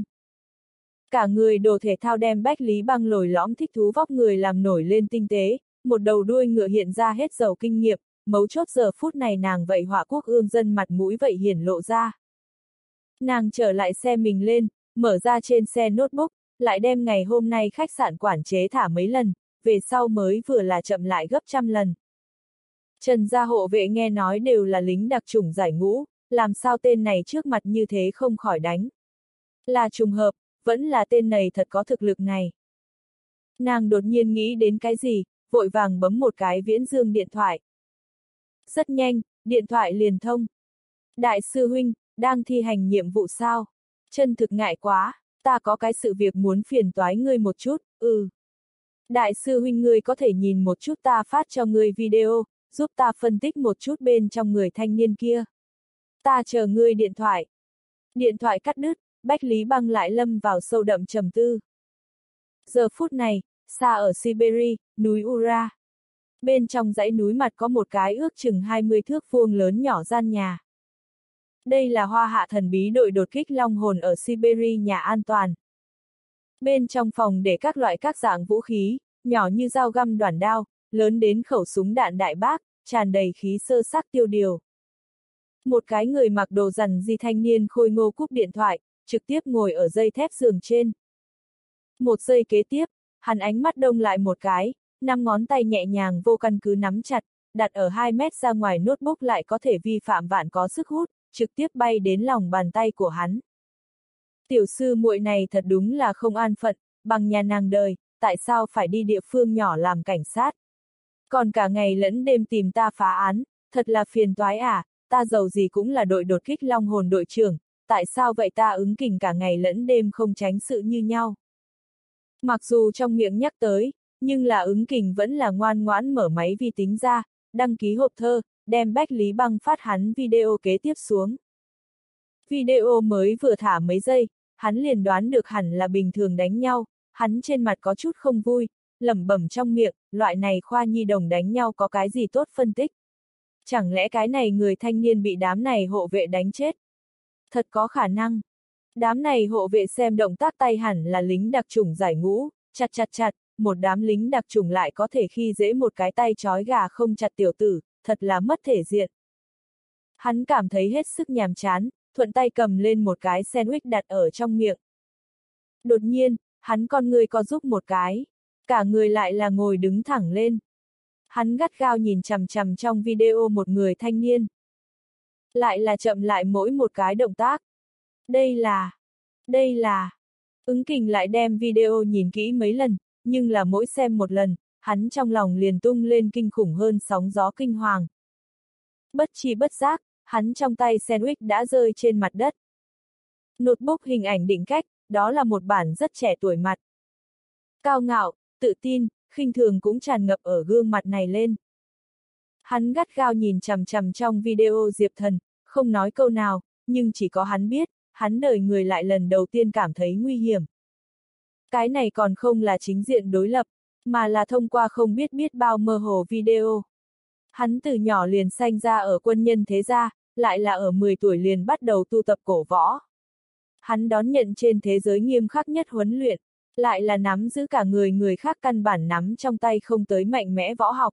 Cả người đồ thể thao đem Bách Lý Băng lồi lõm thích thú vóc người làm nổi lên tinh tế, một đầu đuôi ngựa hiện ra hết giàu kinh nghiệm, mấu chốt giờ phút này nàng vậy họa quốc ương dân mặt mũi vậy hiển lộ ra. Nàng trở lại xe mình lên, mở ra trên xe notebook, lại đem ngày hôm nay khách sạn quản chế thả mấy lần, về sau mới vừa là chậm lại gấp trăm lần. Trần gia hộ vệ nghe nói đều là lính đặc chủng giải ngũ, làm sao tên này trước mặt như thế không khỏi đánh. Là trùng hợp, vẫn là tên này thật có thực lực này. Nàng đột nhiên nghĩ đến cái gì, vội vàng bấm một cái viễn dương điện thoại. Rất nhanh, điện thoại liền thông. Đại sư huynh, đang thi hành nhiệm vụ sao? Chân thực ngại quá, ta có cái sự việc muốn phiền toái ngươi một chút, ừ. Đại sư huynh ngươi có thể nhìn một chút ta phát cho ngươi video, giúp ta phân tích một chút bên trong người thanh niên kia. Ta chờ ngươi điện thoại. Điện thoại cắt đứt, Bách Lý Băng lại lâm vào sâu đậm trầm tư. Giờ phút này, xa ở Siberia, núi Ura. Bên trong dãy núi mặt có một cái ước chừng hai mươi thước vuông lớn nhỏ gian nhà. Đây là Hoa Hạ thần bí đội đột kích long hồn ở Siberia nhà an toàn. Bên trong phòng để các loại các dạng vũ khí, nhỏ như dao găm đoản đao, lớn đến khẩu súng đạn đại bác, tràn đầy khí sơ sắc tiêu điều. Một cái người mặc đồ rằn di thanh niên khôi ngô cúp điện thoại, trực tiếp ngồi ở dây thép giường trên. Một giây kế tiếp, hắn ánh mắt đông lại một cái, năm ngón tay nhẹ nhàng vô căn cứ nắm chặt, đặt ở hai mét ra ngoài notebook lại có thể vi phạm vạn có sức hút, trực tiếp bay đến lòng bàn tay của hắn. Tiểu sư muội này thật đúng là không an phận, bằng nhà nàng đời, tại sao phải đi địa phương nhỏ làm cảnh sát? Còn cả ngày lẫn đêm tìm ta phá án, thật là phiền toái à, ta giàu gì cũng là đội đột kích long hồn đội trưởng, tại sao vậy ta ứng kình cả ngày lẫn đêm không tránh sự như nhau? Mặc dù trong miệng nhắc tới, nhưng là ứng kình vẫn là ngoan ngoãn mở máy vi tính ra, đăng ký hộp thơ, đem Bách Lý Băng phát hắn video kế tiếp xuống. Video mới vừa thả mấy giây, hắn liền đoán được hẳn là bình thường đánh nhau, Hắn trên mặt có chút không vui, lẩm bẩm trong miệng, loại này khoa nhi đồng đánh nhau có cái gì tốt phân tích. Chẳng lẽ cái này người thanh niên bị đám này hộ vệ đánh chết? Thật có khả năng. Đám này hộ vệ xem động tác tay hẳn là lính đặc chủng giải ngũ, chặt chặt chặt, một đám lính đặc chủng lại có thể khi dễ một cái tay trói gà không chặt tiểu tử, thật là mất thể diện. Hắn cảm thấy hết sức nhàm chán, thuận tay cầm lên một cái sandwich đặt ở trong miệng. Đột nhiên, hắn con người co giúp một cái, cả người lại là ngồi đứng thẳng lên. Hắn gắt gao nhìn chằm chằm trong video một người thanh niên. Lại là chậm lại mỗi một cái động tác. Đây là... Đây là... Ứng Kình lại đem video nhìn kỹ mấy lần, nhưng là mỗi xem một lần, hắn trong lòng liền tung lên kinh khủng hơn sóng gió kinh hoàng. Bất chi bất giác, hắn trong tay sandwich đã rơi trên mặt đất. Notebook hình ảnh định cách, đó là một bản rất trẻ tuổi mặt. Cao ngạo, tự tin, khinh thường cũng tràn ngập ở gương mặt này lên. Hắn gắt gao nhìn chằm chằm trong video Diệp Thần, không nói câu nào, nhưng chỉ có hắn biết, hắn đời người lại lần đầu tiên cảm thấy nguy hiểm. Cái này còn không là chính diện đối lập, mà là thông qua không biết biết bao mơ hồ video. Hắn từ nhỏ liền sanh ra ở quân nhân thế gia, lại là ở mười tuổi liền bắt đầu tu tập cổ võ. Hắn đón nhận trên thế giới nghiêm khắc nhất huấn luyện, lại là nắm giữ cả người người khác căn bản nắm trong tay không tới mạnh mẽ võ học.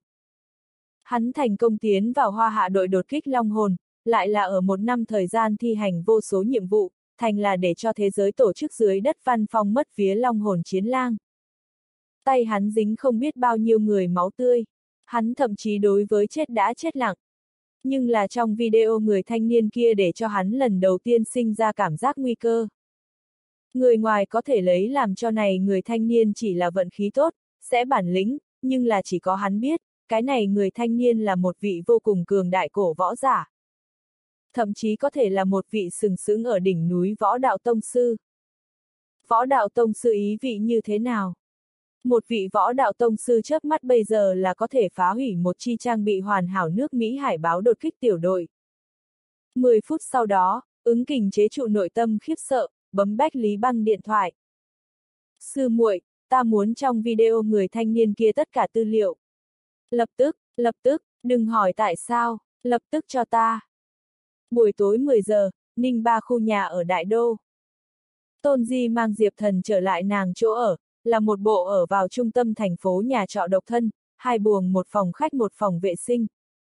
Hắn thành công tiến vào Hoa Hạ đội đột kích Long Hồn, lại là ở một năm thời gian thi hành vô số nhiệm vụ, thành là để cho thế giới tổ chức dưới đất văn phong mất vía Long Hồn chiến lang. Tay hắn dính không biết bao nhiêu người máu tươi, hắn thậm chí đối với chết đã chết lặng. Nhưng là trong video người thanh niên kia để cho hắn lần đầu tiên sinh ra cảm giác nguy cơ. Người ngoài có thể lấy làm cho này người thanh niên chỉ là vận khí tốt, sẽ bản lĩnh, nhưng là chỉ có hắn biết, cái này người thanh niên là một vị vô cùng cường đại cổ võ giả. Thậm chí có thể là một vị sừng sững ở đỉnh núi võ đạo tông sư. Võ đạo tông sư ý vị như thế nào? Một vị võ đạo tông sư chớp mắt bây giờ là có thể phá hủy một chi trang bị hoàn hảo nước Mỹ hải báo đột kích tiểu đội. mười phút sau đó, Ứng Kình chế trụ nội tâm khiếp sợ, bấm Bách Lý Băng điện thoại. Sư muội, ta muốn trong video người thanh niên kia tất cả tư liệu. Lập tức, lập tức, đừng hỏi tại sao, lập tức cho ta. Buổi tối mười giờ, Ninh Ba khu nhà ở Đại Đô. Tôn Di mang Diệp Thần trở lại nàng chỗ ở, là một bộ ở vào trung tâm thành phố nhà trọ độc thân, hai buồng một phòng khách một phòng vệ sinh.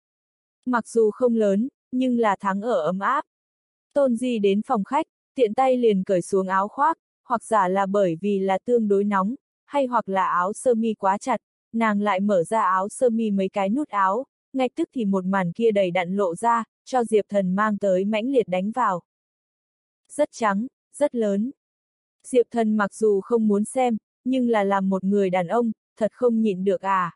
Mặc dù không lớn, nhưng là thắng ở ấm áp. Tôn Di đến phòng khách, tiện tay liền cởi xuống áo khoác, hoặc giả là bởi vì là tương đối nóng, hay hoặc là áo sơ mi quá chặt, nàng lại mở ra áo sơ mi mấy cái nút áo, ngay tức thì một màn kia đầy đặn lộ ra, cho Diệp Thần mang tới mãnh liệt đánh vào. Rất trắng, rất lớn. Diệp Thần mặc dù không muốn xem, nhưng là làm một người đàn ông, thật không nhịn được à.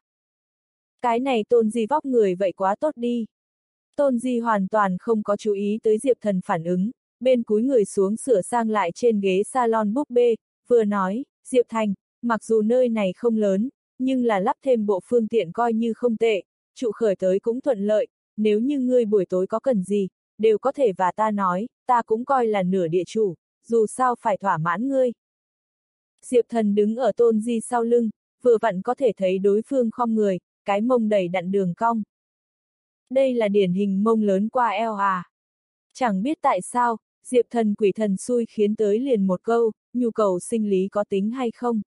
Cái này Tôn Di vóc người vậy quá tốt đi. Tôn Di hoàn toàn không có chú ý tới Diệp Thần phản ứng, bên cúi người xuống sửa sang lại trên ghế salon búp bê, vừa nói, Diệp Thành, mặc dù nơi này không lớn, nhưng là lắp thêm bộ phương tiện coi như không tệ, trụ khởi tới cũng thuận lợi, nếu như ngươi buổi tối có cần gì, đều có thể và ta nói, ta cũng coi là nửa địa chủ, dù sao phải thỏa mãn ngươi. Diệp Thần đứng ở Tôn Di sau lưng, vừa vặn có thể thấy đối phương khom người, cái mông đầy đặn đường cong. Đây là điển hình mông lớn qua eo à. Chẳng biết tại sao, Diệp Thần quỷ thần xui khiến tới liền một câu, nhu cầu sinh lý có tính hay không.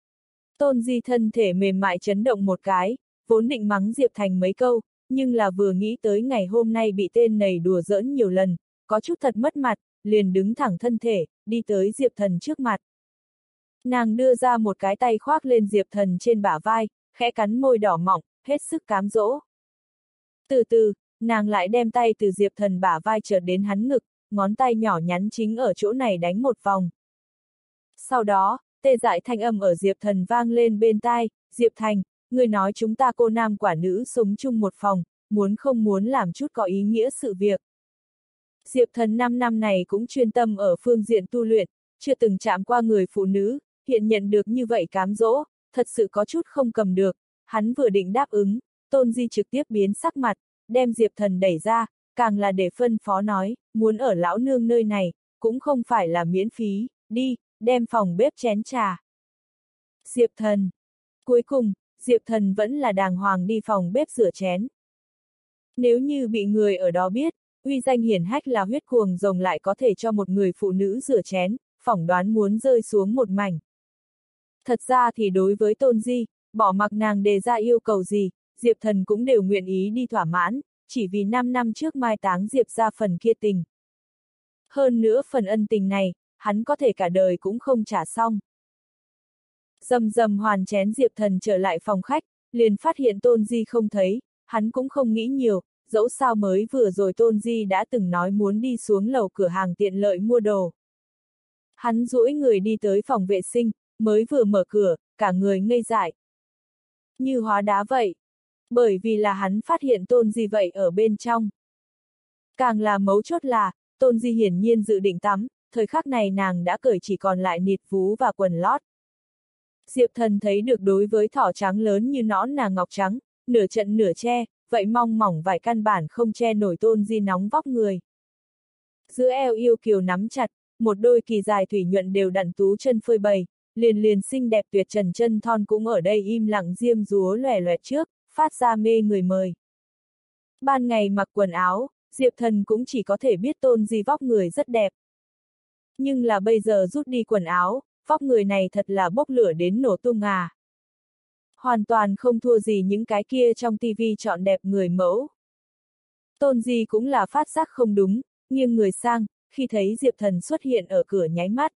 Tôn Di thân thể mềm mại chấn động một cái, vốn định mắng Diệp Thành mấy câu, nhưng là vừa nghĩ tới ngày hôm nay bị tên này đùa giỡn nhiều lần, có chút thật mất mặt, liền đứng thẳng thân thể, đi tới Diệp Thần trước mặt. Nàng đưa ra một cái tay khoác lên Diệp Thần trên bả vai, khẽ cắn môi đỏ mọng, hết sức cám dỗ. Từ từ, nàng lại đem tay từ Diệp Thần bả vai chợt đến hắn ngực, ngón tay nhỏ nhắn chính ở chỗ này đánh một vòng. Sau đó, tê dại thanh âm ở Diệp Thần vang lên bên tai, Diệp Thành, người nói chúng ta cô nam quả nữ sống chung một phòng, muốn không muốn làm chút có ý nghĩa sự việc. Diệp Thần năm năm này cũng chuyên tâm ở phương diện tu luyện, chưa từng chạm qua người phụ nữ, hiện nhận được như vậy cám dỗ, thật sự có chút không cầm được, hắn vừa định đáp ứng, Tôn Di trực tiếp biến sắc mặt, đem Diệp Thần đẩy ra, càng là để phân phó nói, muốn ở lão nương nơi này, cũng không phải là miễn phí, đi, đem phòng bếp chén trà. Diệp Thần. Cuối cùng, Diệp Thần vẫn là đàng hoàng đi phòng bếp rửa chén. Nếu như bị người ở đó biết, uy danh hiển hách là huyết cuồng rồng lại có thể cho một người phụ nữ rửa chén, phỏng đoán muốn rơi xuống một mảnh. Thật ra thì đối với Tôn Di, bỏ mặc nàng đề ra yêu cầu gì, Diệp Thần cũng đều nguyện ý đi thỏa mãn, chỉ vì năm năm trước mai táng Diệp ra phần kia tình. Hơn nữa phần ân tình này, hắn có thể cả đời cũng không trả xong. Dầm dầm hoàn chén Diệp Thần trở lại phòng khách, liền phát hiện Tôn Di không thấy, hắn cũng không nghĩ nhiều, dẫu sao mới vừa rồi Tôn Di đã từng nói muốn đi xuống lầu cửa hàng tiện lợi mua đồ. Hắn duỗi người đi tới phòng vệ sinh, mới vừa mở cửa, cả người ngây dại. Như hóa đá vậy. Bởi vì là hắn phát hiện Tôn Di vậy ở bên trong. Càng là mấu chốt là, Tôn Di hiển nhiên dự định tắm, thời khắc này nàng đã cởi chỉ còn lại nịt vú và quần lót. Diệp Thần thấy được đối với thỏ trắng lớn như nõn nàng ngọc trắng, nửa trận nửa che, vậy mong mỏng vài căn bản không che nổi Tôn Di nóng vóc người. Giữa eo yêu kiều nắm chặt, một đôi kỳ dài thủy nhuận đều đặn tú chân phơi bày, liền liền xinh đẹp tuyệt trần chân thon cũng ở đây im lặng diêm dúa lòe loẹt trước, phát ra mê người mời. Ban ngày mặc quần áo, Diệp Thần cũng chỉ có thể biết Tôn Di vóc người rất đẹp. Nhưng là bây giờ rút đi quần áo, vóc người này thật là bốc lửa đến nổ tung à. Hoàn toàn không thua gì những cái kia trong tivi chọn đẹp người mẫu. Tôn Di cũng là phát giác không đúng, nghiêng người sang, khi thấy Diệp Thần xuất hiện ở cửa nháy mắt.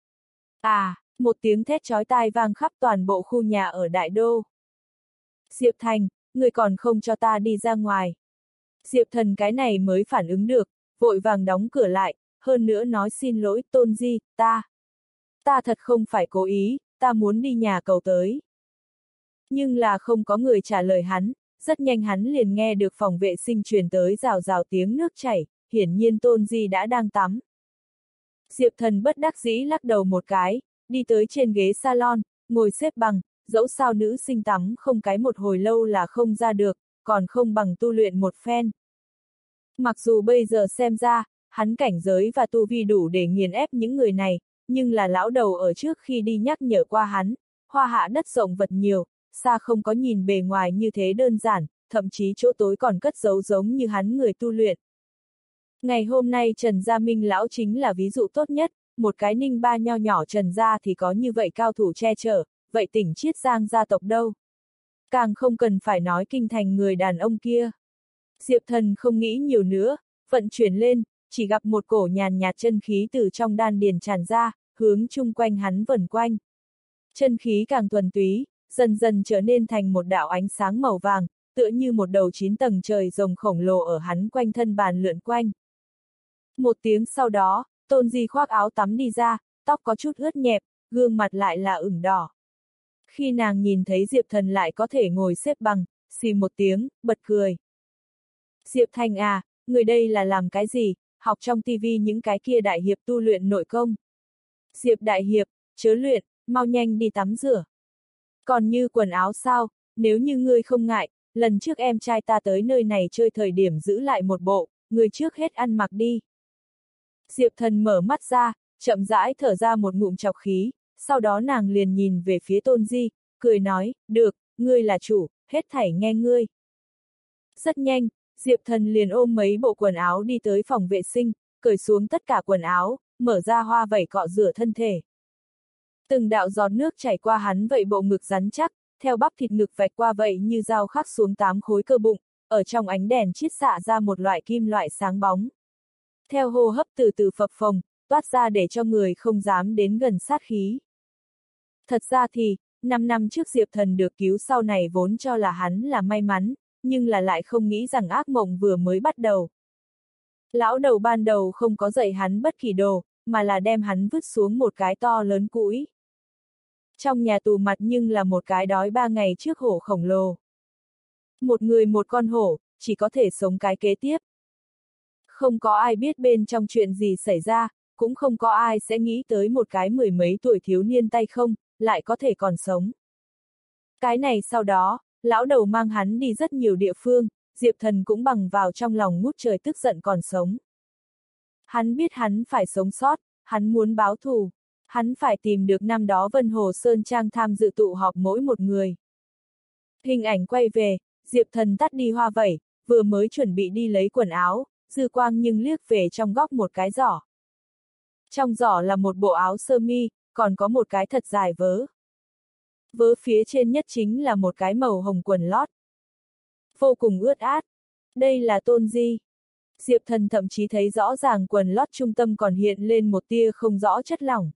À, một tiếng thét chói tai vang khắp toàn bộ khu nhà ở Đại Đô. Diệp Thành, người còn không cho ta đi ra ngoài. Diệp Thần cái này mới phản ứng được, vội vàng đóng cửa lại, hơn nữa nói xin lỗi Tôn Di, ta. Ta thật không phải cố ý, ta muốn đi nhà cầu tới. Nhưng là không có người trả lời hắn, rất nhanh hắn liền nghe được phòng vệ sinh truyền tới rào rào tiếng nước chảy, hiển nhiên Tôn Di đã đang tắm. Diệp Thần bất đắc dĩ lắc đầu một cái, đi tới trên ghế salon, ngồi xếp bằng, dẫu sao nữ sinh tắm không cái một hồi lâu là không ra được, còn không bằng tu luyện một phen. Mặc dù bây giờ xem ra, hắn cảnh giới và tu vi đủ để nghiền ép những người này, nhưng là lão đầu ở trước khi đi nhắc nhở qua hắn, hoa hạ đất rộng vật nhiều, xa không có nhìn bề ngoài như thế đơn giản, thậm chí chỗ tối còn cất giấu giống như hắn người tu luyện. Ngày hôm nay Trần Gia Minh lão chính là ví dụ tốt nhất, một cái ninh ba nho nhỏ Trần Gia thì có như vậy cao thủ che chở, vậy tỉnh Chiết Giang gia tộc đâu? Càng không cần phải nói kinh thành người đàn ông kia. Diệp Thần không nghĩ nhiều nữa, vận chuyển lên, chỉ gặp một cổ nhàn nhạt chân khí từ trong đan điền tràn ra, hướng chung quanh hắn vần quanh. Chân khí càng thuần túy, dần dần trở nên thành một đạo ánh sáng màu vàng, tựa như một đầu chín tầng trời rồng khổng lồ ở hắn quanh thân bàn lượn quanh. Một tiếng sau đó, Tôn Di khoác áo tắm đi ra, tóc có chút ướt nhẹp, gương mặt lại là ửng đỏ. Khi nàng nhìn thấy Diệp Thần lại có thể ngồi xếp bằng, xì một tiếng, bật cười. Diệp Thành à, người đây là làm cái gì, học trong tivi những cái kia đại hiệp tu luyện nội công. Diệp đại hiệp, chớ luyện, mau nhanh đi tắm rửa. Còn như quần áo sao, nếu như ngươi không ngại, lần trước em trai ta tới nơi này chơi thời điểm giữ lại một bộ, ngươi trước hết ăn mặc đi. Diệp Thần mở mắt ra, chậm rãi thở ra một ngụm trọc khí, sau đó nàng liền nhìn về phía Tôn Di, cười nói, được, ngươi là chủ, hết thảy nghe ngươi. Rất nhanh, Diệp Thần liền ôm mấy bộ quần áo đi tới phòng vệ sinh, cởi xuống tất cả quần áo, mở ra hoa vẩy cọ rửa thân thể. Từng đạo giọt nước chảy qua hắn vậy bộ ngực rắn chắc, theo bắp thịt ngực vạch qua vậy như dao khắc xuống tám khối cơ bụng, ở trong ánh đèn chiết xạ ra một loại kim loại sáng bóng. Theo hô hấp từ từ phập phồng, toát ra để cho người không dám đến gần sát khí. Thật ra thì, năm năm trước Diệp Thần được cứu sau này vốn cho là hắn là may mắn, nhưng là lại không nghĩ rằng ác mộng vừa mới bắt đầu. Lão đầu ban đầu không có dạy hắn bất kỳ đồ, mà là đem hắn vứt xuống một cái to lớn cũi. Trong nhà tù mặt nhưng là một cái đói ba ngày trước hổ khổng lồ. Một người một con hổ, chỉ có thể sống cái kế tiếp. Không có ai biết bên trong chuyện gì xảy ra, cũng không có ai sẽ nghĩ tới một cái mười mấy tuổi thiếu niên tay không, lại có thể còn sống. Cái này sau đó, lão đầu mang hắn đi rất nhiều địa phương, Diệp Thần cũng bằng vào trong lòng ngút trời tức giận còn sống. Hắn biết hắn phải sống sót, hắn muốn báo thù. Hắn phải tìm được năm đó Vân Hồ Sơn Trang tham dự tụ họp mỗi một người. Hình ảnh quay về, Diệp Thần tắt đi hoa vẩy, vừa mới chuẩn bị đi lấy quần áo, dư quang nhưng liếc về trong góc một cái giỏ. Trong giỏ là một bộ áo sơ mi, còn có một cái thật dài vớ. Vớ phía trên nhất chính là một cái màu hồng quần lót. Vô cùng ướt át. Đây là Tôn Di. Diệp Thần thậm chí thấy rõ ràng quần lót trung tâm còn hiện lên một tia không rõ chất lỏng.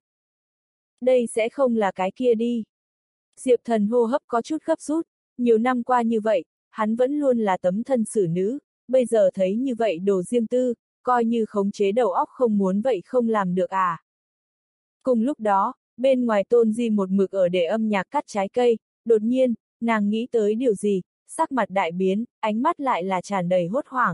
Đây sẽ không là cái kia đi. Diệp Thần hô hấp có chút gấp rút, nhiều năm qua như vậy, hắn vẫn luôn là tấm thân xử nữ, bây giờ thấy như vậy đồ riêng tư, coi như khống chế đầu óc không muốn vậy không làm được à. Cùng lúc đó, bên ngoài Tôn Di một mực ở để âm nhạc cắt trái cây, đột nhiên, nàng nghĩ tới điều gì, sắc mặt đại biến, ánh mắt lại là tràn đầy hốt hoảng.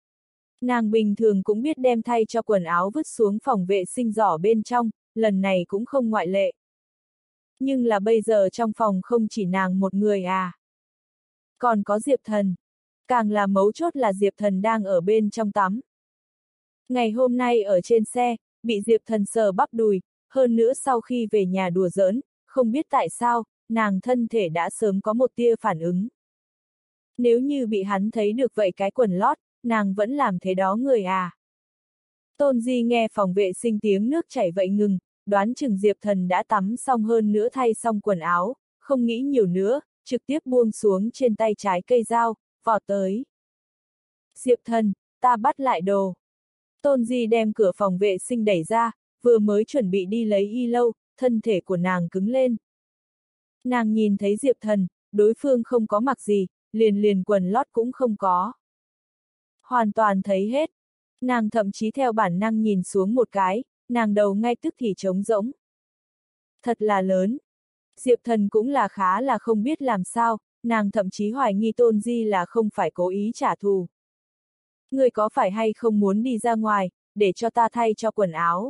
Nàng bình thường cũng biết đem thay cho quần áo vứt xuống phòng vệ sinh giỏ bên trong, lần này cũng không ngoại lệ. Nhưng là bây giờ trong phòng không chỉ nàng một người à. Còn có Diệp Thần. Càng là mấu chốt là Diệp Thần đang ở bên trong tắm. Ngày hôm nay ở trên xe, bị Diệp Thần sờ bắp đùi, hơn nữa sau khi về nhà đùa giỡn, không biết tại sao, nàng thân thể đã sớm có một tia phản ứng. Nếu như bị hắn thấy được vậy cái quần lót, nàng vẫn làm thế đó người à. Tôn Di nghe phòng vệ sinh tiếng nước chảy vậy ngừng, đoán chừng Diệp Thần đã tắm xong hơn nữa thay xong quần áo, không nghĩ nhiều nữa, trực tiếp buông xuống trên tay trái cây dao, vọt tới. Diệp Thần, ta bắt lại đồ. Tôn Di đem cửa phòng vệ sinh đẩy ra, vừa mới chuẩn bị đi lấy y lâu, thân thể của nàng cứng lên. Nàng nhìn thấy Diệp Thần, đối phương không có mặc gì, liền liền quần lót cũng không có. Hoàn toàn thấy hết. Nàng thậm chí theo bản năng nhìn xuống một cái, nàng đầu ngay tức thì trống rỗng. Thật là lớn. Diệp Thần cũng là khá là không biết làm sao, nàng thậm chí hoài nghi Tôn Di là không phải cố ý trả thù. Người có phải hay không muốn đi ra ngoài, để cho ta thay cho quần áo.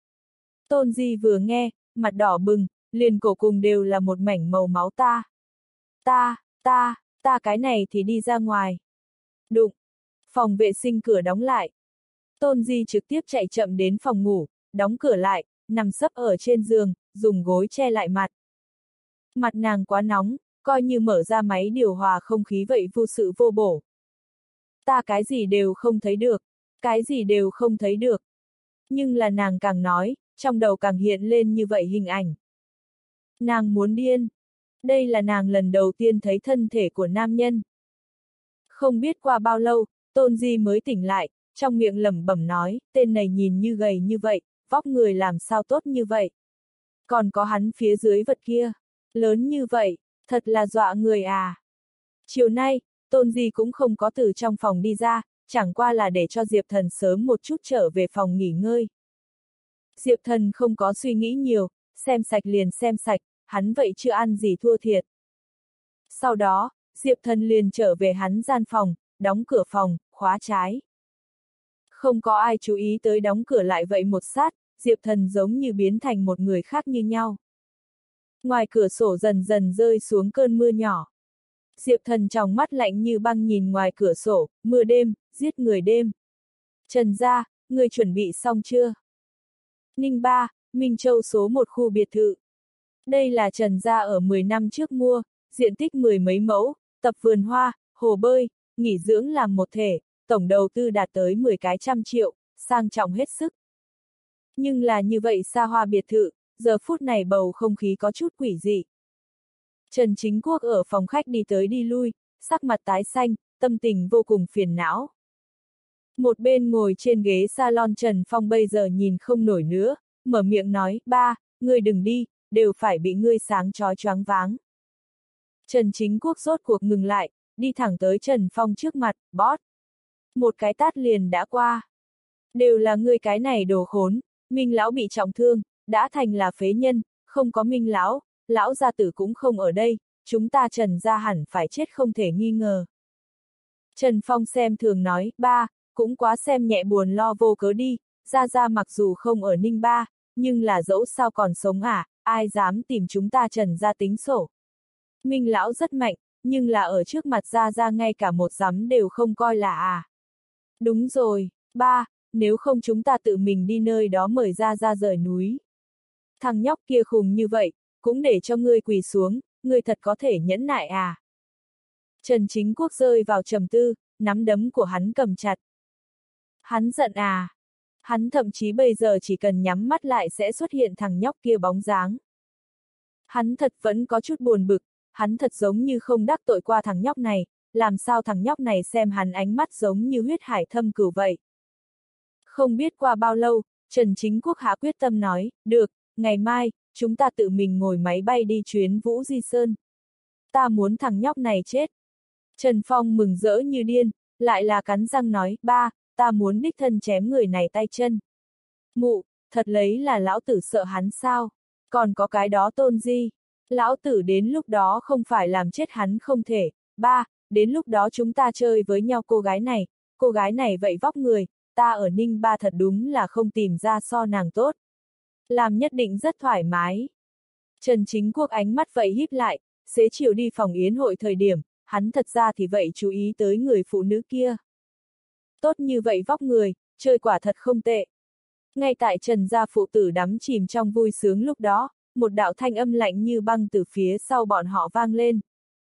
Tôn Di vừa nghe, mặt đỏ bừng, liền cổ cùng đều là một mảnh màu máu ta. Ta, ta, ta cái này thì đi ra ngoài. Đụng. Phòng vệ sinh cửa đóng lại. Tôn Di trực tiếp chạy chậm đến phòng ngủ, đóng cửa lại, nằm sấp ở trên giường, dùng gối che lại mặt. Mặt nàng quá nóng, coi như mở ra máy điều hòa không khí vậy vô sự vô bổ. Ta cái gì đều không thấy được, cái gì đều không thấy được. Nhưng là nàng càng nói, trong đầu càng hiện lên như vậy hình ảnh. Nàng muốn điên. Đây là nàng lần đầu tiên thấy thân thể của nam nhân. Không biết qua bao lâu, Tôn Di mới tỉnh lại, trong miệng lẩm bẩm nói, tên này nhìn như gầy như vậy, vóc người làm sao tốt như vậy. Còn có hắn phía dưới vật kia, lớn như vậy, thật là dọa người à. Chiều nay, Tôn Di cũng không có từ trong phòng đi ra, chẳng qua là để cho Diệp Thần sớm một chút trở về phòng nghỉ ngơi. Diệp Thần không có suy nghĩ nhiều, xem sạch liền xem sạch, hắn vậy chưa ăn gì thua thiệt. Sau đó, Diệp Thần liền trở về hắn gian phòng, đóng cửa phòng, khóa trái. Không có ai chú ý tới đóng cửa lại vậy một sát, Diệp Thần giống như biến thành một người khác như nhau. Ngoài cửa sổ dần dần rơi xuống cơn mưa nhỏ. Diệp Thần tròng mắt lạnh như băng nhìn ngoài cửa sổ, mưa đêm, giết người đêm. Trần gia, người chuẩn bị xong chưa? Ninh Ba, Minh Châu số một khu biệt thự. Đây là Trần gia ở mười năm trước mua, diện tích mười mấy mẫu, tập vườn hoa, hồ bơi, nghỉ dưỡng làm một thể, tổng đầu tư đạt tới mười cái trăm triệu, sang trọng hết sức. Nhưng là như vậy xa hoa biệt thự, giờ phút này bầu không khí có chút quỷ dị. Trần Chính Quốc ở phòng khách đi tới đi lui, sắc mặt tái xanh, tâm tình vô cùng phiền não. Một bên ngồi trên ghế salon Trần Phong bây giờ nhìn không nổi nữa, mở miệng nói, ba, ngươi đừng đi, đều phải bị ngươi sáng chói choáng váng. Trần Chính Quốc rốt cuộc ngừng lại, đi thẳng tới Trần Phong trước mặt, bót. Một cái tát liền đã qua. Đều là ngươi cái này đồ khốn, Minh lão bị trọng thương, đã thành là phế nhân, không có Minh lão, lão gia tử cũng không ở đây, chúng ta Trần gia hẳn phải chết không thể nghi ngờ. Trần Phong xem thường nói, ba, cũng quá xem nhẹ buồn lo vô cớ đi, gia gia mặc dù không ở Ninh Ba, nhưng là dẫu sao còn sống à, ai dám tìm chúng ta Trần gia tính sổ. Minh lão rất mạnh, nhưng là ở trước mặt gia gia ngay cả một dám đều không coi là à. Đúng rồi, ba, nếu không chúng ta tự mình đi nơi đó mời gia gia rời núi. Thằng nhóc kia khùng như vậy, cũng để cho ngươi quỳ xuống, ngươi thật có thể nhẫn nại à? Trần Chính Quốc rơi vào trầm tư, nắm đấm của hắn cầm chặt. Hắn giận à? Hắn thậm chí bây giờ chỉ cần nhắm mắt lại sẽ xuất hiện thằng nhóc kia bóng dáng. Hắn thật vẫn có chút buồn bực, hắn thật giống như không đắc tội qua thằng nhóc này, làm sao thằng nhóc này xem hắn ánh mắt giống như huyết hải thâm cửu vậy. Không biết qua bao lâu, Trần Chính Quốc hạ quyết tâm nói, được, ngày mai, chúng ta tự mình ngồi máy bay đi chuyến Vũ Di Sơn. Ta muốn thằng nhóc này chết. Trần Phong mừng rỡ như điên, lại là cắn răng nói, ba, ta muốn đích thân chém người này tay chân. Mụ, thật lấy là lão tử sợ hắn sao? Còn có cái đó Tôn Di. Lão tử đến lúc đó không phải làm chết hắn không thể. Ba, đến lúc đó chúng ta chơi với nhau cô gái này, cô gái này vậy vóc người, ta ở Ninh Ba thật đúng là không tìm ra so nàng tốt. Làm nhất định rất thoải mái. Trần Chính Quốc ánh mắt vậy híp lại, xế chiều đi phòng yến hội thời điểm, hắn thật ra thì vậy chú ý tới người phụ nữ kia. Tốt như vậy vóc người, chơi quả thật không tệ. Ngay tại Trần gia phụ tử đắm chìm trong vui sướng lúc đó, một đạo thanh âm lạnh như băng từ phía sau bọn họ vang lên.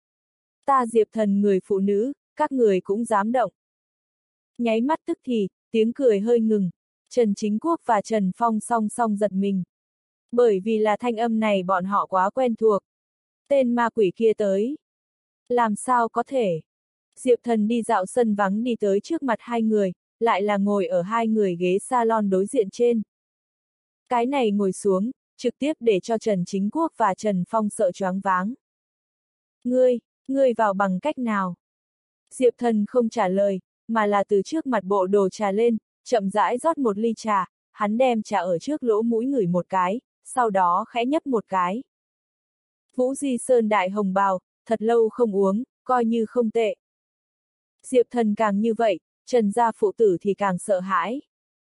Ta Diệp Thần người phụ nữ, các người cũng dám động. Nháy mắt tức thì, tiếng cười hơi ngừng, Trần Chính Quốc và Trần Phong song song giật mình. Bởi vì là thanh âm này bọn họ quá quen thuộc. Tên ma quỷ kia tới. Làm sao có thể? Diệp Thần đi dạo sân vắng đi tới trước mặt hai người, lại là ngồi ở hai người ghế salon đối diện trên. Cái này ngồi xuống, trực tiếp để cho Trần Chính Quốc và Trần Phong sợ choáng váng. Ngươi, ngươi vào bằng cách nào? Diệp Thần không trả lời, mà là từ trước mặt bộ đồ trà lên, chậm rãi rót một ly trà, hắn đem trà ở trước lỗ mũi ngửi một cái, sau đó khẽ nhấp một cái. Vũ Di Sơn đại hồng bào, thật lâu không uống, coi như không tệ. Diệp Thần càng như vậy, Trần gia phụ tử thì càng sợ hãi.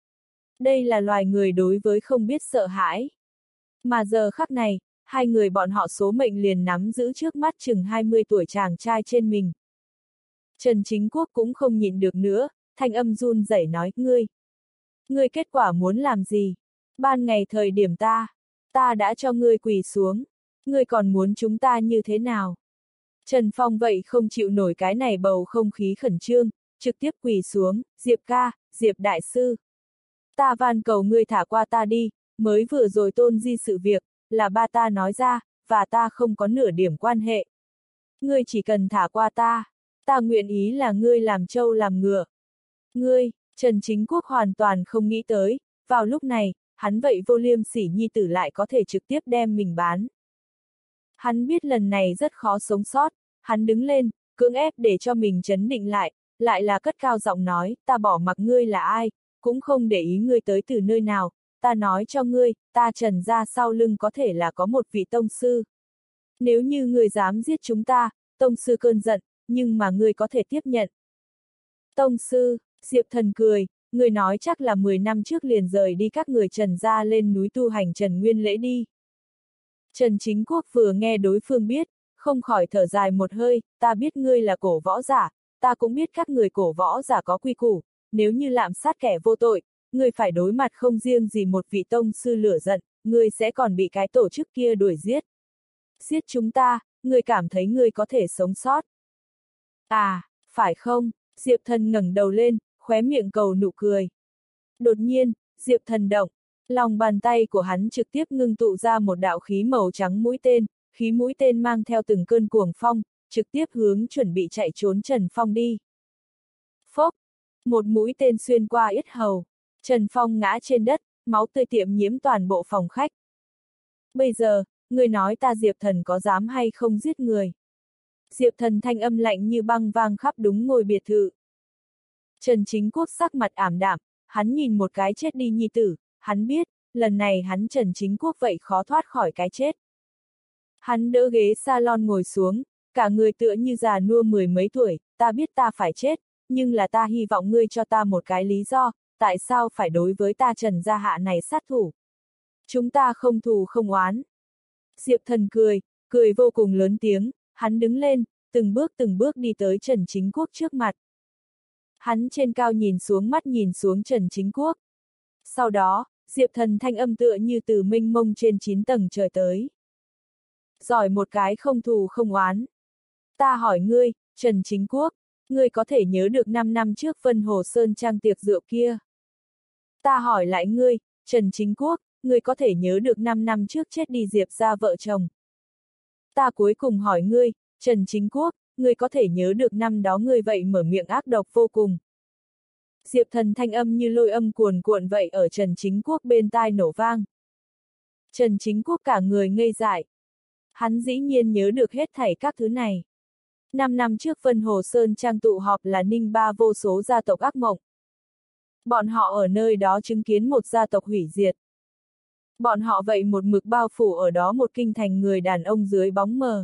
Đây là loài người đối với không biết sợ hãi. Mà giờ khắc này, hai người bọn họ số mệnh liền nắm giữ trước mắt chừng hai mươi tuổi chàng trai trên mình. Trần Chính Quốc cũng không nhịn được nữa, thanh âm run rẩy nói, ngươi. Ngươi kết quả muốn làm gì? Ban ngày thời điểm ta, ta đã cho ngươi quỳ xuống. Ngươi còn muốn chúng ta như thế nào? Trần Phong vậy không chịu nổi cái này bầu không khí khẩn trương, trực tiếp quỳ xuống, Diệp ca, Diệp đại sư. Ta van cầu ngươi thả qua ta đi, mới vừa rồi Tôn Di sự việc, là ba ta nói ra, và ta không có nửa điểm quan hệ. Ngươi chỉ cần thả qua ta, ta nguyện ý là ngươi làm trâu làm ngựa. Ngươi, Trần Chính Quốc hoàn toàn không nghĩ tới, vào lúc này, hắn vậy vô liêm sỉ nhi tử lại có thể trực tiếp đem mình bán. Hắn biết lần này rất khó sống sót, hắn đứng lên, cưỡng ép để cho mình trấn định lại, lại là cất cao giọng nói, ta bỏ mặc ngươi là ai, cũng không để ý ngươi tới từ nơi nào, ta nói cho ngươi, ta Trần gia sau lưng có thể là có một vị tông sư. Nếu như ngươi dám giết chúng ta, tông sư cơn giận, nhưng mà ngươi có thể tiếp nhận. Tông sư, Diệp Thần cười, ngươi nói chắc là mười năm trước liền rời đi các người Trần gia lên núi tu hành Trần Nguyên Lễ đi. Trần Chính Quốc vừa nghe đối phương biết, không khỏi thở dài một hơi, ta biết ngươi là cổ võ giả, ta cũng biết các người cổ võ giả có quy củ, nếu như lạm sát kẻ vô tội, ngươi phải đối mặt không riêng gì một vị tông sư lửa giận, ngươi sẽ còn bị cái tổ chức kia đuổi giết. Giết chúng ta, ngươi cảm thấy ngươi có thể sống sót. À, phải không? Diệp Thần ngẩng đầu lên, khóe miệng cầu nụ cười. Đột nhiên, Diệp Thần động, lòng bàn tay của hắn trực tiếp ngưng tụ ra một đạo khí màu trắng mũi tên, khí mũi tên mang theo từng cơn cuồng phong, trực tiếp hướng chuẩn bị chạy trốn Trần Phong đi. Phốc, một mũi tên xuyên qua yết hầu, Trần Phong ngã trên đất, máu tươi tiệm nhiễm toàn bộ phòng khách. Bây giờ, người nói ta Diệp Thần có dám hay không giết người? Diệp Thần thanh âm lạnh như băng vang khắp đúng ngôi biệt thự. Trần Chính Quốc sắc mặt ảm đạm, hắn nhìn một cái chết đi nhi tử, hắn biết, lần này hắn Trần Chính Quốc vậy khó thoát khỏi cái chết. Hắn đỡ ghế salon ngồi xuống, cả người tựa như già nua mười mấy tuổi, ta biết ta phải chết, nhưng là ta hy vọng ngươi cho ta một cái lý do, tại sao phải đối với ta Trần gia hạ này sát thủ. Chúng ta không thù không oán. Diệp Thần cười, cười vô cùng lớn tiếng, hắn đứng lên, từng bước từng bước đi tới Trần Chính Quốc trước mặt. Hắn trên cao nhìn xuống mắt nhìn xuống Trần Chính Quốc. Sau đó, Diệp Thần thanh âm tựa như từ mênh mông trên chín tầng trời tới. Giỏi một cái không thù không oán. Ta hỏi ngươi, Trần Chính Quốc, ngươi có thể nhớ được năm năm trước Vân Hồ Sơn Trang tiệc rượu kia? Ta hỏi lại ngươi, Trần Chính Quốc, ngươi có thể nhớ được năm năm trước chết đi Diệp gia vợ chồng? Ta cuối cùng hỏi ngươi, Trần Chính Quốc, ngươi có thể nhớ được năm đó ngươi vậy mở miệng ác độc vô cùng? Diệp Thần thanh âm như lôi âm cuồn cuộn vậy ở Trần Chính Quốc bên tai nổ vang. Trần Chính Quốc cả người ngây dại. Hắn dĩ nhiên nhớ được hết thảy các thứ này. Năm năm trước Vân Hồ Sơn Trang tụ họp là Ninh Ba vô số gia tộc ác mộng. Bọn họ ở nơi đó chứng kiến một gia tộc hủy diệt. Bọn họ vậy một mực bao phủ ở đó một kinh thành người đàn ông dưới bóng mờ.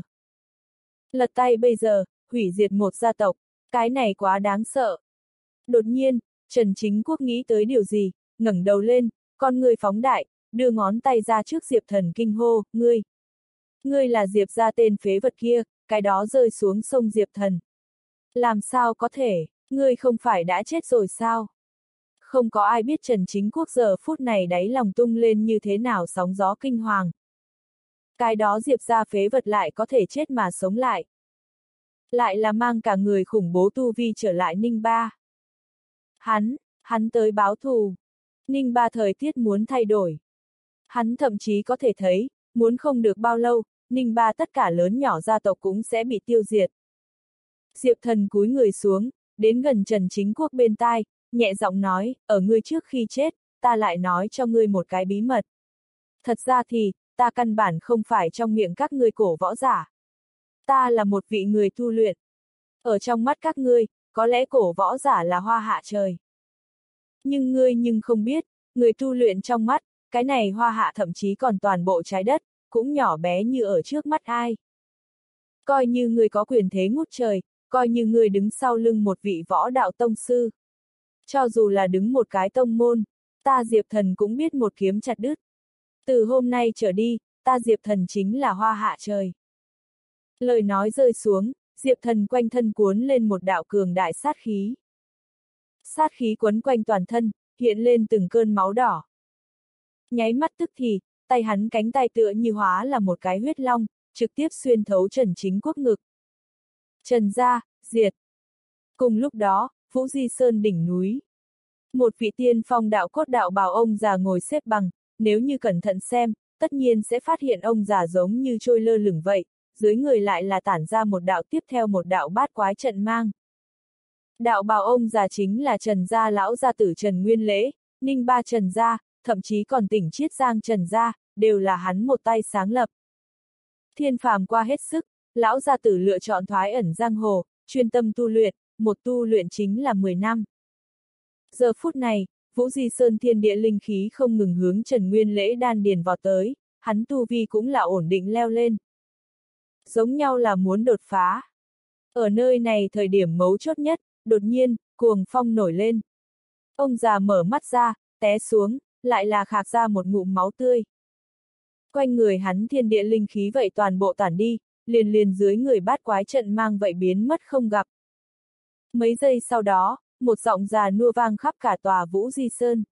Lật tay bây giờ, hủy diệt một gia tộc, cái này quá đáng sợ. Đột nhiên, Trần Chính Quốc nghĩ tới điều gì, ngẩng đầu lên, con người phóng đại, đưa ngón tay ra trước Diệp Thần kinh hô, ngươi. Ngươi là Diệp gia tên phế vật kia, cái đó rơi xuống sông Diệp Thần. Làm sao có thể, ngươi không phải đã chết rồi sao? Không có ai biết Trần Chính Quốc giờ phút này đáy lòng tung lên như thế nào sóng gió kinh hoàng. Cái đó Diệp gia phế vật lại có thể chết mà sống lại. Lại là mang cả người khủng bố tu vi trở lại Ninh Ba. Hắn, hắn tới báo thù. Ninh Ba thời tiết muốn thay đổi. Hắn thậm chí có thể thấy, muốn không được bao lâu, Ninh Ba tất cả lớn nhỏ gia tộc cũng sẽ bị tiêu diệt. Diệp Thần cúi người xuống, đến gần Trần Chính Quốc bên tai, nhẹ giọng nói, ở ngươi trước khi chết, ta lại nói cho ngươi một cái bí mật. Thật ra thì, ta căn bản không phải trong miệng các ngươi cổ võ giả. Ta là một vị người tu luyện. Ở trong mắt các ngươi, có lẽ cổ võ giả là hoa hạ trời. Nhưng ngươi nhưng không biết, người tu luyện trong mắt, cái này hoa hạ thậm chí còn toàn bộ trái đất, cũng nhỏ bé như ở trước mắt ai. Coi như ngươi có quyền thế ngút trời, coi như ngươi đứng sau lưng một vị võ đạo tông sư. Cho dù là đứng một cái tông môn, ta Diệp Thần cũng biết một kiếm chặt đứt. Từ hôm nay trở đi, ta Diệp Thần chính là hoa hạ trời. Lời nói rơi xuống, Diệp Thần quanh thân cuốn lên một đạo cường đại sát khí. Sát khí quấn quanh toàn thân, hiện lên từng cơn máu đỏ. Nháy mắt tức thì, tay hắn cánh tay tựa như hóa là một cái huyết long, trực tiếp xuyên thấu Trần Chính Quốc ngực. Trần gia, diệt. Cùng lúc đó, Vũ Di Sơn đỉnh núi. Một vị tiên phong đạo cốt đạo bào ông già ngồi xếp bằng, nếu như cẩn thận xem, tất nhiên sẽ phát hiện ông già giống như trôi lơ lửng vậy, dưới người lại là tản ra một đạo tiếp theo một đạo bát quái trận mang. Đạo bào ông già chính là Trần gia lão gia tử Trần Nguyên Lễ, Ninh Ba Trần gia, thậm chí còn tỉnh Chiết Giang Trần gia, đều là hắn một tay sáng lập. Thiên phàm qua hết sức, lão gia tử lựa chọn thoái ẩn giang hồ, chuyên tâm tu luyện, một tu luyện chính là mười năm. Giờ phút này, Vũ Di Sơn thiên địa linh khí không ngừng hướng Trần Nguyên Lễ đan điền vọt tới, hắn tu vi cũng là ổn định leo lên. Giống nhau là muốn đột phá. Ở nơi này thời điểm mấu chốt nhất, đột nhiên, cuồng phong nổi lên. Ông già mở mắt ra, té xuống, lại là khạc ra một ngụm máu tươi. Quanh người hắn thiên địa linh khí vậy toàn bộ tản đi, liền liền dưới người bát quái trận mang vậy biến mất không gặp. Mấy giây sau đó, một giọng già nua vang khắp cả tòa Vũ Di Sơn.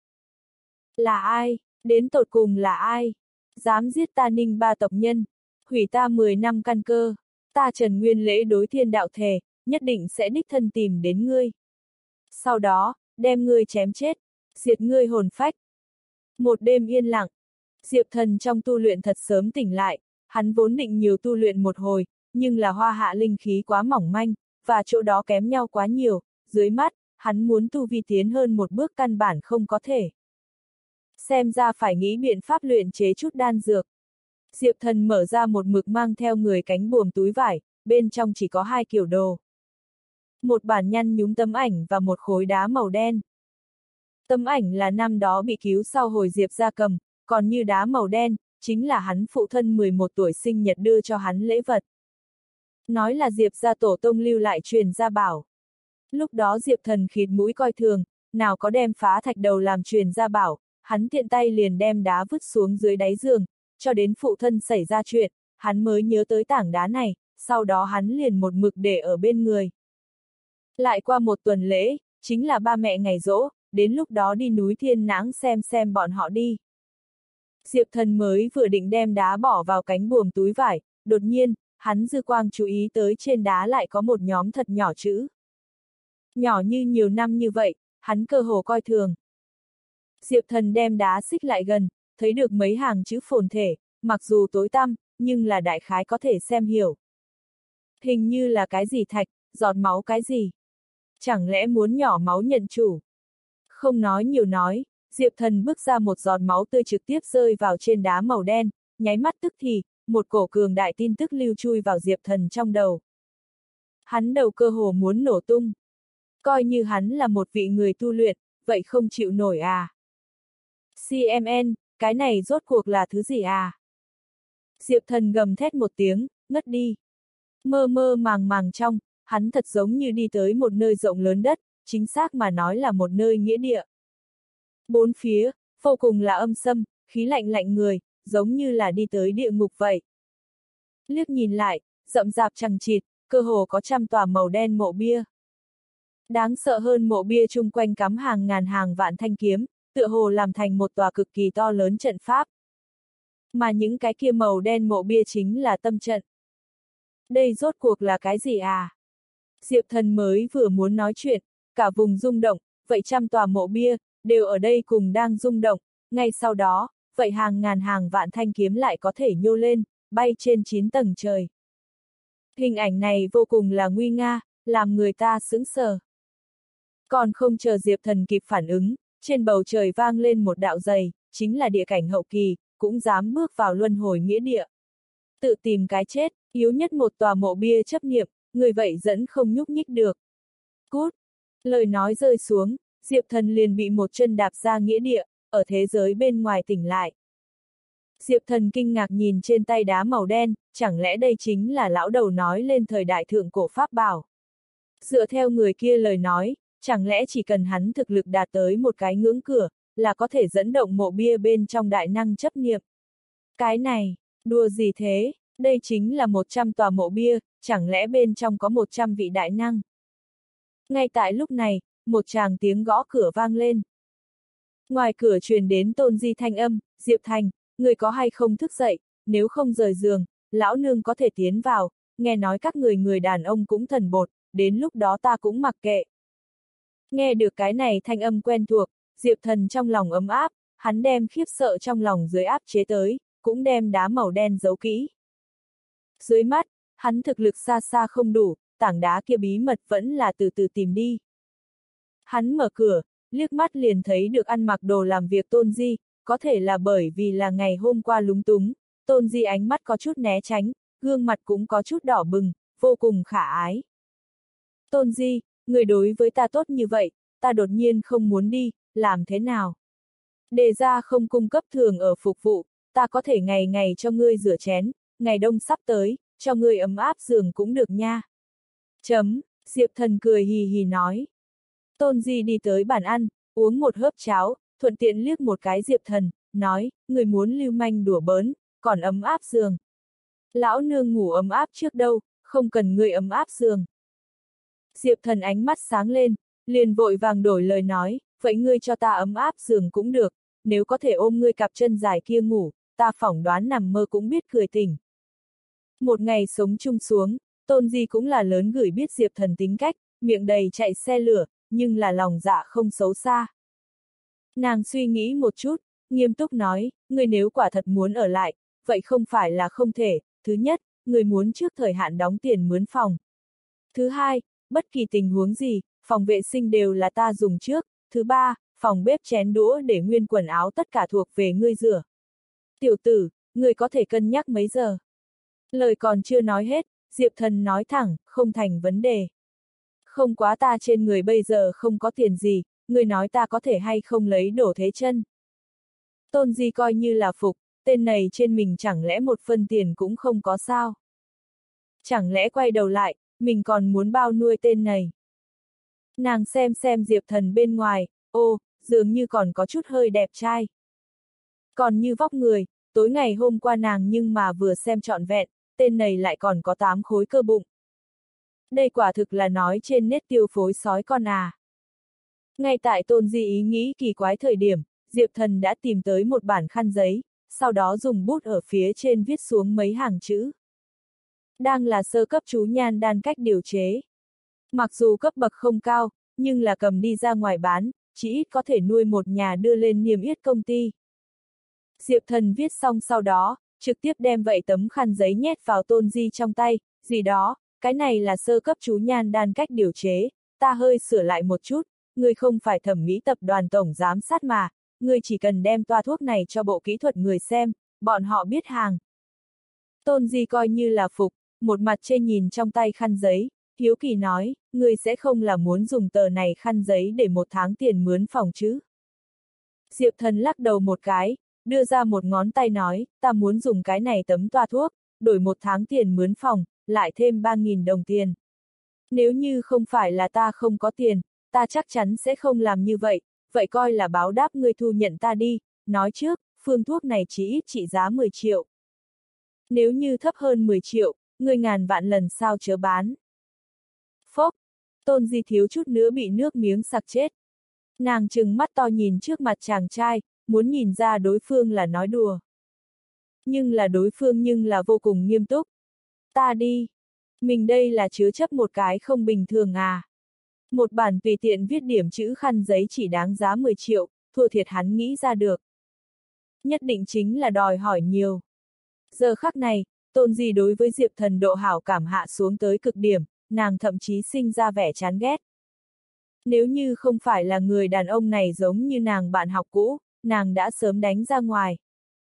Là ai? Đến tột cùng là ai? Dám giết ta Ninh Ba tộc nhân, hủy ta mười năm căn cơ, ta Trần Nguyên Lễ đối thiên đạo thề, nhất định sẽ đích thân tìm đến ngươi. Sau đó, đem ngươi chém chết, diệt ngươi hồn phách. Một đêm yên lặng, Diệp Thần trong tu luyện thật sớm tỉnh lại, hắn vốn định nhiều tu luyện một hồi, nhưng là hoa hạ linh khí quá mỏng manh, và chỗ đó kém nhau quá nhiều, dưới mắt, hắn muốn tu vi tiến hơn một bước căn bản không có thể. Xem ra phải nghĩ biện pháp luyện chế chút đan dược. Diệp Thần mở ra một mực mang theo người cánh buồm túi vải, bên trong chỉ có hai kiểu đồ. Một bản nhăn nhúm tấm ảnh và một khối đá màu đen. Tấm ảnh là năm đó bị cứu sau hồi Diệp gia cầm, còn như đá màu đen, chính là hắn phụ thân mười một tuổi sinh nhật đưa cho hắn lễ vật. Nói là Diệp gia tổ tông lưu lại truyền gia bảo. Lúc đó Diệp Thần khịt mũi coi thường, nào có đem phá thạch đầu làm truyền gia bảo, hắn tiện tay liền đem đá vứt xuống dưới đáy giường, cho đến phụ thân xảy ra chuyện, hắn mới nhớ tới tảng đá này, sau đó hắn liền một mực để ở bên người. Lại qua một tuần lễ, chính là ba mẹ ngày giỗ, đến lúc đó đi núi Thiên Nãng xem xem bọn họ đi. Diệp Thần mới vừa định đem đá bỏ vào cánh buồm túi vải, đột nhiên, hắn dư quang chú ý tới trên đá lại có một nhóm thật nhỏ chữ. Nhỏ như nhiều năm như vậy, hắn cơ hồ coi thường. Diệp Thần đem đá xích lại gần, thấy được mấy hàng chữ phồn thể, mặc dù tối tăm, nhưng là đại khái có thể xem hiểu. Hình như là cái gì thạch, giọt máu cái gì. Chẳng lẽ muốn nhỏ máu nhận chủ? Không nói nhiều nói, Diệp Thần bước ra một giọt máu tươi trực tiếp rơi vào trên đá màu đen, nháy mắt tức thì, một cổ cường đại tin tức lưu chui vào Diệp Thần trong đầu. Hắn đầu cơ hồ muốn nổ tung. Coi như hắn là một vị người tu luyện, vậy không chịu nổi à? xê em en, cái này rốt cuộc là thứ gì à? Diệp Thần gầm thét một tiếng, ngất đi. Mơ mơ màng màng trong, hắn thật giống như đi tới một nơi rộng lớn đất, chính xác mà nói là một nơi nghĩa địa. Bốn phía, vô cùng là âm sâm, khí lạnh lạnh người, giống như là đi tới địa ngục vậy. Liếc nhìn lại, rậm rạp chằng chịt, cơ hồ có trăm tòa màu đen mộ bia. Đáng sợ hơn mộ bia chung quanh cắm hàng ngàn hàng vạn thanh kiếm, tựa hồ làm thành một tòa cực kỳ to lớn trận pháp. Mà những cái kia màu đen mộ bia chính là tâm trận. Đây rốt cuộc là cái gì à? Diệp Thần mới vừa muốn nói chuyện, cả vùng rung động, vậy trăm tòa mộ bia, đều ở đây cùng đang rung động, ngay sau đó, vậy hàng ngàn hàng vạn thanh kiếm lại có thể nhô lên, bay trên chín tầng trời. Hình ảnh này vô cùng là nguy nga, làm người ta sững sờ. Còn không chờ Diệp Thần kịp phản ứng, trên bầu trời vang lên một đạo dày, chính là địa cảnh hậu kỳ, cũng dám bước vào luân hồi nghĩa địa. Tự tìm cái chết, yếu nhất một tòa mộ bia chấp niệm, người vậy dẫn không nhúc nhích được. Cút! Lời nói rơi xuống, Diệp Thần liền bị một chân đạp ra nghĩa địa, ở thế giới bên ngoài tỉnh lại. Diệp Thần kinh ngạc nhìn trên tay đá màu đen, chẳng lẽ đây chính là lão đầu nói lên thời đại thượng cổ pháp bảo. Dựa theo người kia lời nói, chẳng lẽ chỉ cần hắn thực lực đạt tới một cái ngưỡng cửa, là có thể dẫn động mộ bia bên trong đại năng chấp niệm. Cái này, đùa gì thế, đây chính là một trăm tòa mộ bia, chẳng lẽ bên trong có một trăm vị đại năng. Ngay tại lúc này, một tràng tiếng gõ cửa vang lên. Ngoài cửa truyền đến Tôn Di thanh âm, Diệp Thành, người có hay không thức dậy, nếu không rời giường, lão nương có thể tiến vào, nghe nói các người người đàn ông cũng thần bột, đến lúc đó ta cũng mặc kệ. Nghe được cái này thanh âm quen thuộc, Diệp Thần trong lòng ấm áp, hắn đem khiếp sợ trong lòng dưới áp chế tới, cũng đem đá màu đen giấu kỹ. Dưới mắt, hắn thực lực xa xa không đủ, tảng đá kia bí mật vẫn là từ từ tìm đi. Hắn mở cửa, liếc mắt liền thấy được ăn mặc đồ làm việc Tôn Di, có thể là bởi vì là ngày hôm qua lúng túng, Tôn Di ánh mắt có chút né tránh, gương mặt cũng có chút đỏ bừng, vô cùng khả ái. Tôn Di, người đối với ta tốt như vậy, ta đột nhiên không muốn đi, làm thế nào? Đề ra không cung cấp thường ở phục vụ, ta có thể ngày ngày cho ngươi rửa chén, ngày đông sắp tới, cho ngươi ấm áp giường cũng được nha. Chấm, Diệp Thần cười hì hì nói. Tôn Di đi tới bàn ăn, uống một hớp cháo, thuận tiện liếc một cái Diệp Thần, nói, người muốn lưu manh đùa bỡn, còn ấm áp giường. Lão nương ngủ ấm áp trước đâu, không cần ngươi ấm áp giường. Diệp Thần ánh mắt sáng lên, liền vội vàng đổi lời nói, vậy ngươi cho ta ấm áp giường cũng được, nếu có thể ôm ngươi cặp chân dài kia ngủ, ta phỏng đoán nằm mơ cũng biết cười tỉnh. Một ngày sống chung xuống, Tôn Di cũng là lớn gửi biết Diệp Thần tính cách, miệng đầy chạy xe lửa, nhưng là lòng dạ không xấu xa. Nàng suy nghĩ một chút, nghiêm túc nói, ngươi nếu quả thật muốn ở lại, vậy không phải là không thể, thứ nhất, ngươi muốn trước thời hạn đóng tiền mướn phòng. Thứ hai, bất kỳ tình huống gì, phòng vệ sinh đều là ta dùng trước, thứ ba, phòng bếp chén đũa để nguyên quần áo tất cả thuộc về ngươi rửa. Tiểu tử, ngươi có thể cân nhắc mấy giờ? Lời còn chưa nói hết, Diệp Thần nói thẳng, không thành vấn đề. Không quá ta trên người bây giờ không có tiền gì, ngươi nói ta có thể hay không lấy đổ thế chân. Tôn Di coi như là phục, tên này trên mình chẳng lẽ một phân tiền cũng không có sao? Chẳng lẽ quay đầu lại, mình còn muốn bao nuôi tên này? Nàng xem xem Diệp Thần bên ngoài, ô, dường như còn có chút hơi đẹp trai. Còn như vóc người, tối ngày hôm qua nàng nhưng mà vừa xem trọn vẹn, tên này lại còn có tám khối cơ bụng. Đây quả thực là nói trên nét tiêu phối sói con à. Ngay tại Tôn Di ý nghĩ kỳ quái thời điểm, Diệp Thần đã tìm tới một bản khăn giấy, sau đó dùng bút ở phía trên viết xuống mấy hàng chữ. Đang là sơ cấp chú nhan đan cách điều chế. Mặc dù cấp bậc không cao, nhưng là cầm đi ra ngoài bán, chỉ ít có thể nuôi một nhà đưa lên niêm yết công ty. Diệp Thần viết xong sau đó, trực tiếp đem vậy tấm khăn giấy nhét vào Tôn Di trong tay, gì đó, cái này là sơ cấp chú nhan đan cách điều chế, ta hơi sửa lại một chút, ngươi không phải thẩm mỹ tập đoàn tổng giám sát mà, ngươi chỉ cần đem toa thuốc này cho bộ kỹ thuật người xem, bọn họ biết hàng. Tôn Di coi như là phục, một mặt chê nhìn trong tay khăn giấy, hiếu kỳ nói, ngươi sẽ không là muốn dùng tờ này khăn giấy để một tháng tiền mướn phòng chứ? Diệp Thần lắc đầu một cái, đưa ra một ngón tay nói, ta muốn dùng cái này tấm toa thuốc, đổi một tháng tiền mướn phòng, lại thêm ba nghìn đồng tiền. Nếu như không phải là ta không có tiền, ta chắc chắn sẽ không làm như vậy, vậy coi là báo đáp ngươi thu nhận ta đi, nói trước, phương thuốc này chỉ ít trị giá mười triệu. Nếu như thấp hơn mười triệu, ngươi ngàn vạn lần sao chớ bán. Phốc, Tôn Di thiếu chút nữa bị nước miếng sặc chết. Nàng trừng mắt to nhìn trước mặt chàng trai, muốn nhìn ra đối phương là nói đùa. Nhưng là đối phương nhưng là vô cùng nghiêm túc. Ta đi. Mình đây là chứa chấp một cái không bình thường à. Một bản tùy tiện viết điểm chữ khăn giấy chỉ đáng giá mười triệu, thua thiệt hắn nghĩ ra được. Nhất định chính là đòi hỏi nhiều. Giờ khắc này, Tôn Di đối với Diệp Thần độ hảo cảm hạ xuống tới cực điểm, nàng thậm chí sinh ra vẻ chán ghét. Nếu như không phải là người đàn ông này giống như nàng bạn học cũ, nàng đã sớm đánh ra ngoài.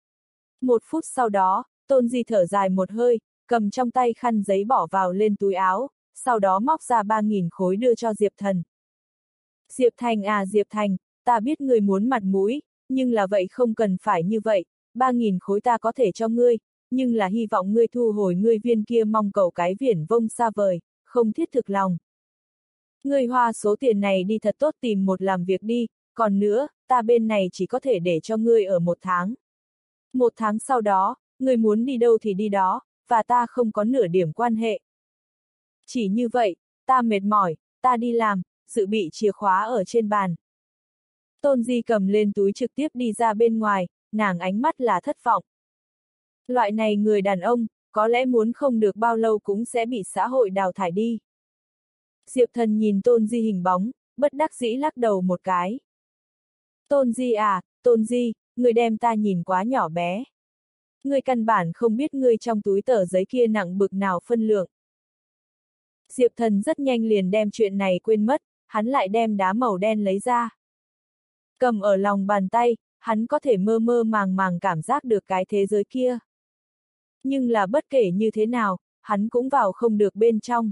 Một phút sau đó, Tôn Di thở dài một hơi, cầm trong tay khăn giấy bỏ vào lên túi áo, sau đó móc ra ba nghìn khối đưa cho Diệp Thần. Diệp Thành à Diệp Thành, ta biết ngươi muốn mặt mũi, nhưng là vậy không cần phải như vậy, ba nghìn khối ta có thể cho ngươi, nhưng là hy vọng ngươi thu hồi ngươi viên kia mong cầu cái viển vông xa vời, không thiết thực lòng. Ngươi hoa số tiền này đi thật tốt tìm một làm việc đi, còn nữa, ta bên này chỉ có thể để cho ngươi ở một tháng. Một tháng sau đó, ngươi muốn đi đâu thì đi đó, và ta không có nửa điểm quan hệ. Chỉ như vậy, ta mệt mỏi, ta đi làm, dự bị chìa khóa ở trên bàn. Tôn Di cầm lên túi trực tiếp đi ra bên ngoài, nàng ánh mắt là thất vọng. Loại này người đàn ông, có lẽ muốn không được bao lâu cũng sẽ bị xã hội đào thải đi. Diệp Thần nhìn Tôn Di hình bóng, bất đắc dĩ lắc đầu một cái. Tôn Di à, Tôn Di, người đem ta nhìn quá nhỏ bé. Ngươi căn bản không biết ngươi trong túi tờ giấy kia nặng bực nào phân lượng. Diệp Thần rất nhanh liền đem chuyện này quên mất, hắn lại đem đá màu đen lấy ra. Cầm ở lòng bàn tay, hắn có thể mơ mơ màng màng cảm giác được cái thế giới kia. Nhưng là bất kể như thế nào, hắn cũng vào không được bên trong.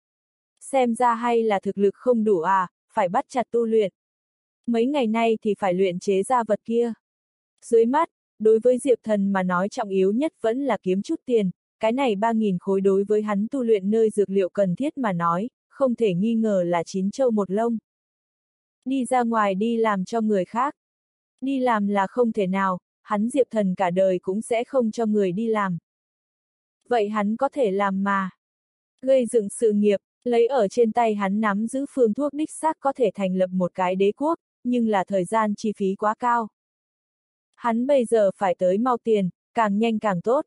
Xem ra hay là thực lực không đủ à, phải bắt chặt tu luyện. Mấy ngày nay thì phải luyện chế ra vật kia. Dưới mắt, đối với Diệp Thần mà nói trọng yếu nhất vẫn là kiếm chút tiền, cái này ba nghìn khối đối với hắn tu luyện nơi dược liệu cần thiết mà nói, không thể nghi ngờ là chín châu một lông. Đi ra ngoài đi làm cho người khác. Đi làm là không thể nào, hắn Diệp Thần cả đời cũng sẽ không cho người đi làm. Vậy hắn có thể làm mà. Gây dựng sự nghiệp, lấy ở trên tay hắn nắm giữ phương thuốc đích xác có thể thành lập một cái đế quốc, nhưng là thời gian chi phí quá cao. Hắn bây giờ phải tới mau tiền, càng nhanh càng tốt.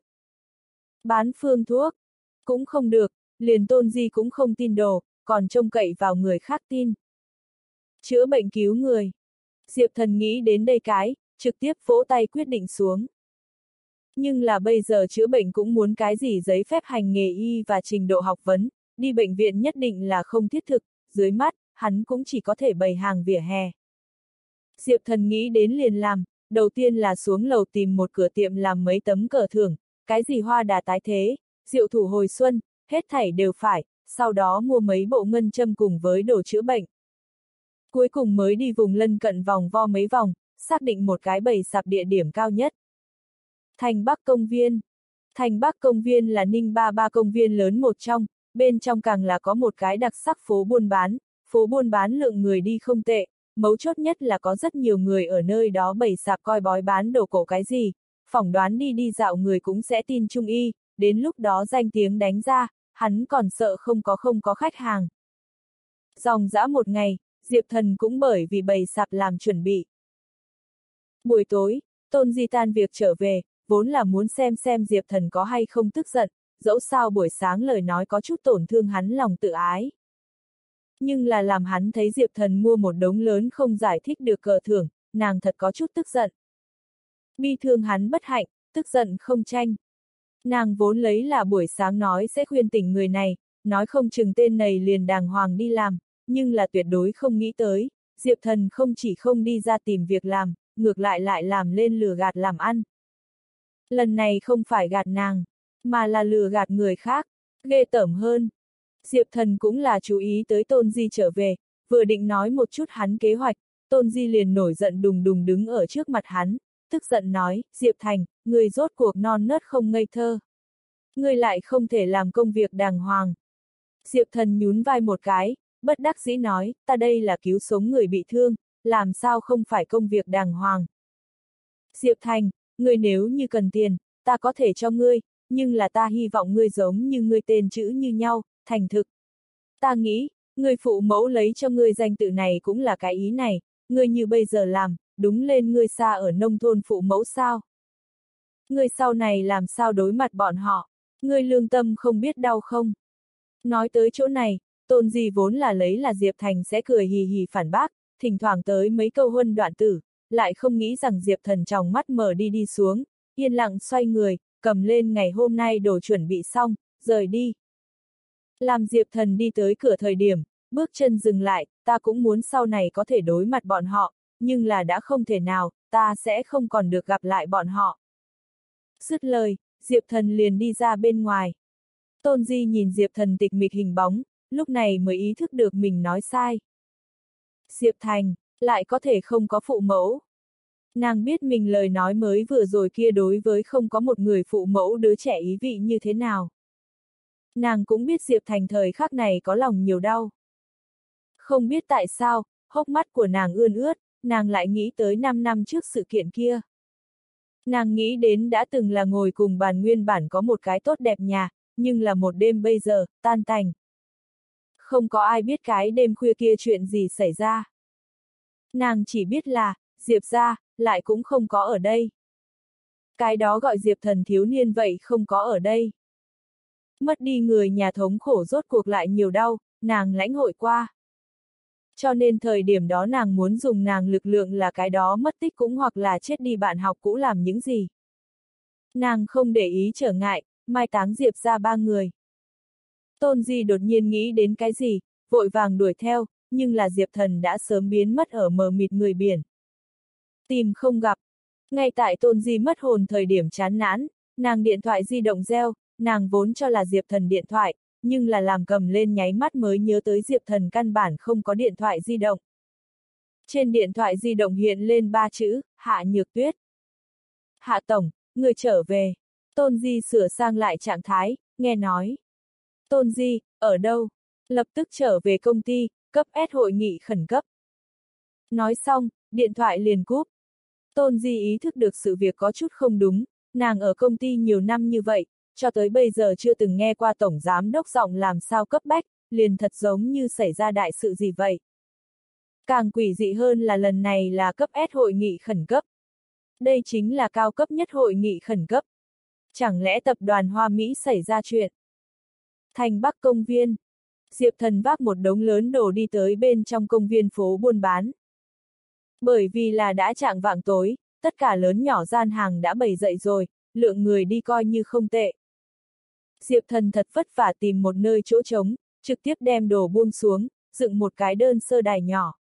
Bán phương thuốc, cũng không được, liền Tôn Di cũng không tin đồ, còn trông cậy vào người khác tin. Chữa bệnh cứu người. Diệp Thần nghĩ đến đây cái, trực tiếp vỗ tay quyết định xuống. Nhưng là bây giờ chữa bệnh cũng muốn cái gì giấy phép hành nghề y và trình độ học vấn, đi bệnh viện nhất định là không thiết thực, dưới mắt, hắn cũng chỉ có thể bày hàng vỉa hè. Diệp Thần nghĩ đến liền làm, đầu tiên là xuống lầu tìm một cửa tiệm làm mấy tấm cờ thưởng, cái gì hoa đà tái thế, diệu thủ hồi xuân, hết thảy đều phải, sau đó mua mấy bộ ngân châm cùng với đồ chữa bệnh. Cuối cùng mới đi vùng lân cận vòng vo mấy vòng, xác định một cái bày sạp địa điểm cao nhất. Thành Bắc Công viên. Thành Bắc Công viên là Ninh Ba Ba công viên lớn một trong, bên trong càng là có một cái đặc sắc phố buôn bán, phố buôn bán lượng người đi không tệ, mấu chốt nhất là có rất nhiều người ở nơi đó bày sạp coi bói bán đồ cổ cái gì, phỏng đoán đi đi dạo người cũng sẽ tin Trung Y, đến lúc đó danh tiếng đánh ra, hắn còn sợ không có không có khách hàng. Dòng dã một ngày, Diệp Thần cũng bởi vì bày sạp làm chuẩn bị. Buổi tối, Tôn Di tan việc trở về, vốn là muốn xem xem Diệp Thần có hay không tức giận, dẫu sao buổi sáng lời nói có chút tổn thương hắn lòng tự ái. Nhưng là làm hắn thấy Diệp Thần mua một đống lớn không giải thích được cờ thưởng, nàng thật có chút tức giận. Bi thương hắn bất hạnh, tức giận không tranh. Nàng vốn lấy là buổi sáng nói sẽ khuyên tỉnh người này, nói không chừng tên này liền đàng hoàng đi làm, nhưng là tuyệt đối không nghĩ tới, Diệp Thần không chỉ không đi ra tìm việc làm, ngược lại lại làm lên lừa gạt làm ăn. Lần này không phải gạt nàng, mà là lừa gạt người khác, ghê tởm hơn. Diệp Thần cũng là chú ý tới Tôn Di trở về, vừa định nói một chút hắn kế hoạch, Tôn Di liền nổi giận đùng đùng đứng ở trước mặt hắn, tức giận nói, Diệp Thành, người rốt cuộc non nớt không ngây thơ. Người lại không thể làm công việc đàng hoàng. Diệp Thần nhún vai một cái, bất đắc dĩ nói, ta đây là cứu sống người bị thương, làm sao không phải công việc đàng hoàng. Diệp Thành, ngươi nếu như cần tiền, ta có thể cho ngươi, nhưng là ta hy vọng ngươi giống như ngươi tên chữ như nhau, thành thực. Ta nghĩ, ngươi phụ mẫu lấy cho ngươi danh tự này cũng là cái ý này, ngươi như bây giờ làm, đúng lên ngươi xa ở nông thôn phụ mẫu sao. Ngươi sau này làm sao đối mặt bọn họ, ngươi lương tâm không biết đau không. Nói tới chỗ này, Tôn Di vốn là lấy là Diệp Thành sẽ cười hì hì phản bác, thỉnh thoảng tới mấy câu huân đoạn tử, lại không nghĩ rằng Diệp Thần tròng mắt mở đi đi xuống, yên lặng xoay người, cầm lên ngày hôm nay đồ chuẩn bị xong, rời đi. Làm Diệp Thần đi tới cửa thời điểm, bước chân dừng lại, ta cũng muốn sau này có thể đối mặt bọn họ, nhưng là đã không thể nào, ta sẽ không còn được gặp lại bọn họ. Dứt lời, Diệp Thần liền đi ra bên ngoài. Tôn Di nhìn Diệp Thần tịch mịch hình bóng, lúc này mới ý thức được mình nói sai. Diệp Thành, lại có thể không có phụ mẫu. Nàng biết mình lời nói mới vừa rồi kia đối với không có một người phụ mẫu đứa trẻ ý vị như thế nào. Nàng cũng biết Diệp Thành thời khắc này có lòng nhiều đau. Không biết tại sao, hốc mắt của nàng ươn ướt, nàng lại nghĩ tới năm năm trước sự kiện kia. Nàng nghĩ đến đã từng là ngồi cùng bàn nguyên bản có một cái tốt đẹp nhà, nhưng là một đêm bây giờ, tan tành. Không có ai biết cái đêm khuya kia chuyện gì xảy ra. Nàng chỉ biết là, Diệp gia, lại cũng không có ở đây. Cái đó gọi Diệp Thần thiếu niên vậy không có ở đây. Mất đi người nhà thống khổ rốt cuộc lại nhiều đau, nàng lãnh hội qua. Cho nên thời điểm đó nàng muốn dùng nàng lực lượng là cái đó mất tích cũng hoặc là chết đi bạn học cũ làm những gì. Nàng không để ý trở ngại, mai táng Diệp ra ba người. Tôn Di đột nhiên nghĩ đến cái gì, vội vàng đuổi theo, nhưng là Diệp Thần đã sớm biến mất ở mờ mịt người biển. Tìm không gặp. Ngay tại Tôn Di mất hồn thời điểm chán nản, nàng điện thoại di động reo, nàng vốn cho là Diệp Thần điện thoại, nhưng là làm cầm lên nháy mắt mới nhớ tới Diệp Thần căn bản không có điện thoại di động. Trên điện thoại di động hiện lên ba chữ, Hạ Nhược Tuyết. Hạ Tổng, người trở về. Tôn Di sửa sang lại trạng thái, nghe nói. Tôn Di, ở đâu? Lập tức trở về công ty, cấp S hội nghị khẩn cấp. Nói xong, điện thoại liền cúp. Tôn Di ý thức được sự việc có chút không đúng, nàng ở công ty nhiều năm như vậy, cho tới bây giờ chưa từng nghe qua tổng giám đốc giọng làm sao cấp bách, liền thật giống như xảy ra đại sự gì vậy. Càng quỷ dị hơn là lần này là cấp S hội nghị khẩn cấp. Đây chính là cao cấp nhất hội nghị khẩn cấp. Chẳng lẽ tập đoàn Hoa Mỹ xảy ra chuyện? Thành Bắc công viên. Diệp Thần vác một đống lớn đồ đi tới bên trong công viên phố buôn bán. Bởi vì là đã chạng vạng tối, tất cả lớn nhỏ gian hàng đã bày dậy rồi, lượng người đi coi như không tệ. Diệp Thần thật vất vả tìm một nơi chỗ trống, trực tiếp đem đồ buông xuống, dựng một cái đơn sơ đài nhỏ.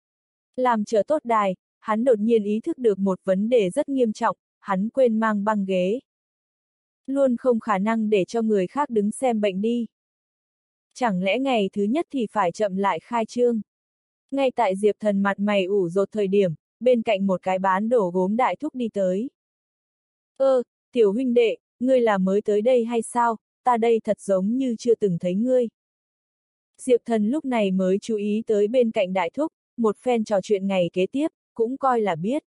Làm chờ tốt đài, hắn đột nhiên ý thức được một vấn đề rất nghiêm trọng, hắn quên mang băng ghế. Luôn không khả năng để cho người khác đứng xem bệnh đi. Chẳng lẽ ngày thứ nhất thì phải chậm lại khai trương? Ngay tại Diệp Thần mặt mày ủ rột thời điểm, bên cạnh một cái bán đồ gốm đại thúc đi tới. Ơ, tiểu huynh đệ, ngươi là mới tới đây hay sao, ta đây thật giống như chưa từng thấy ngươi. Diệp Thần lúc này mới chú ý tới bên cạnh đại thúc, một phen trò chuyện ngày kế tiếp, cũng coi là biết.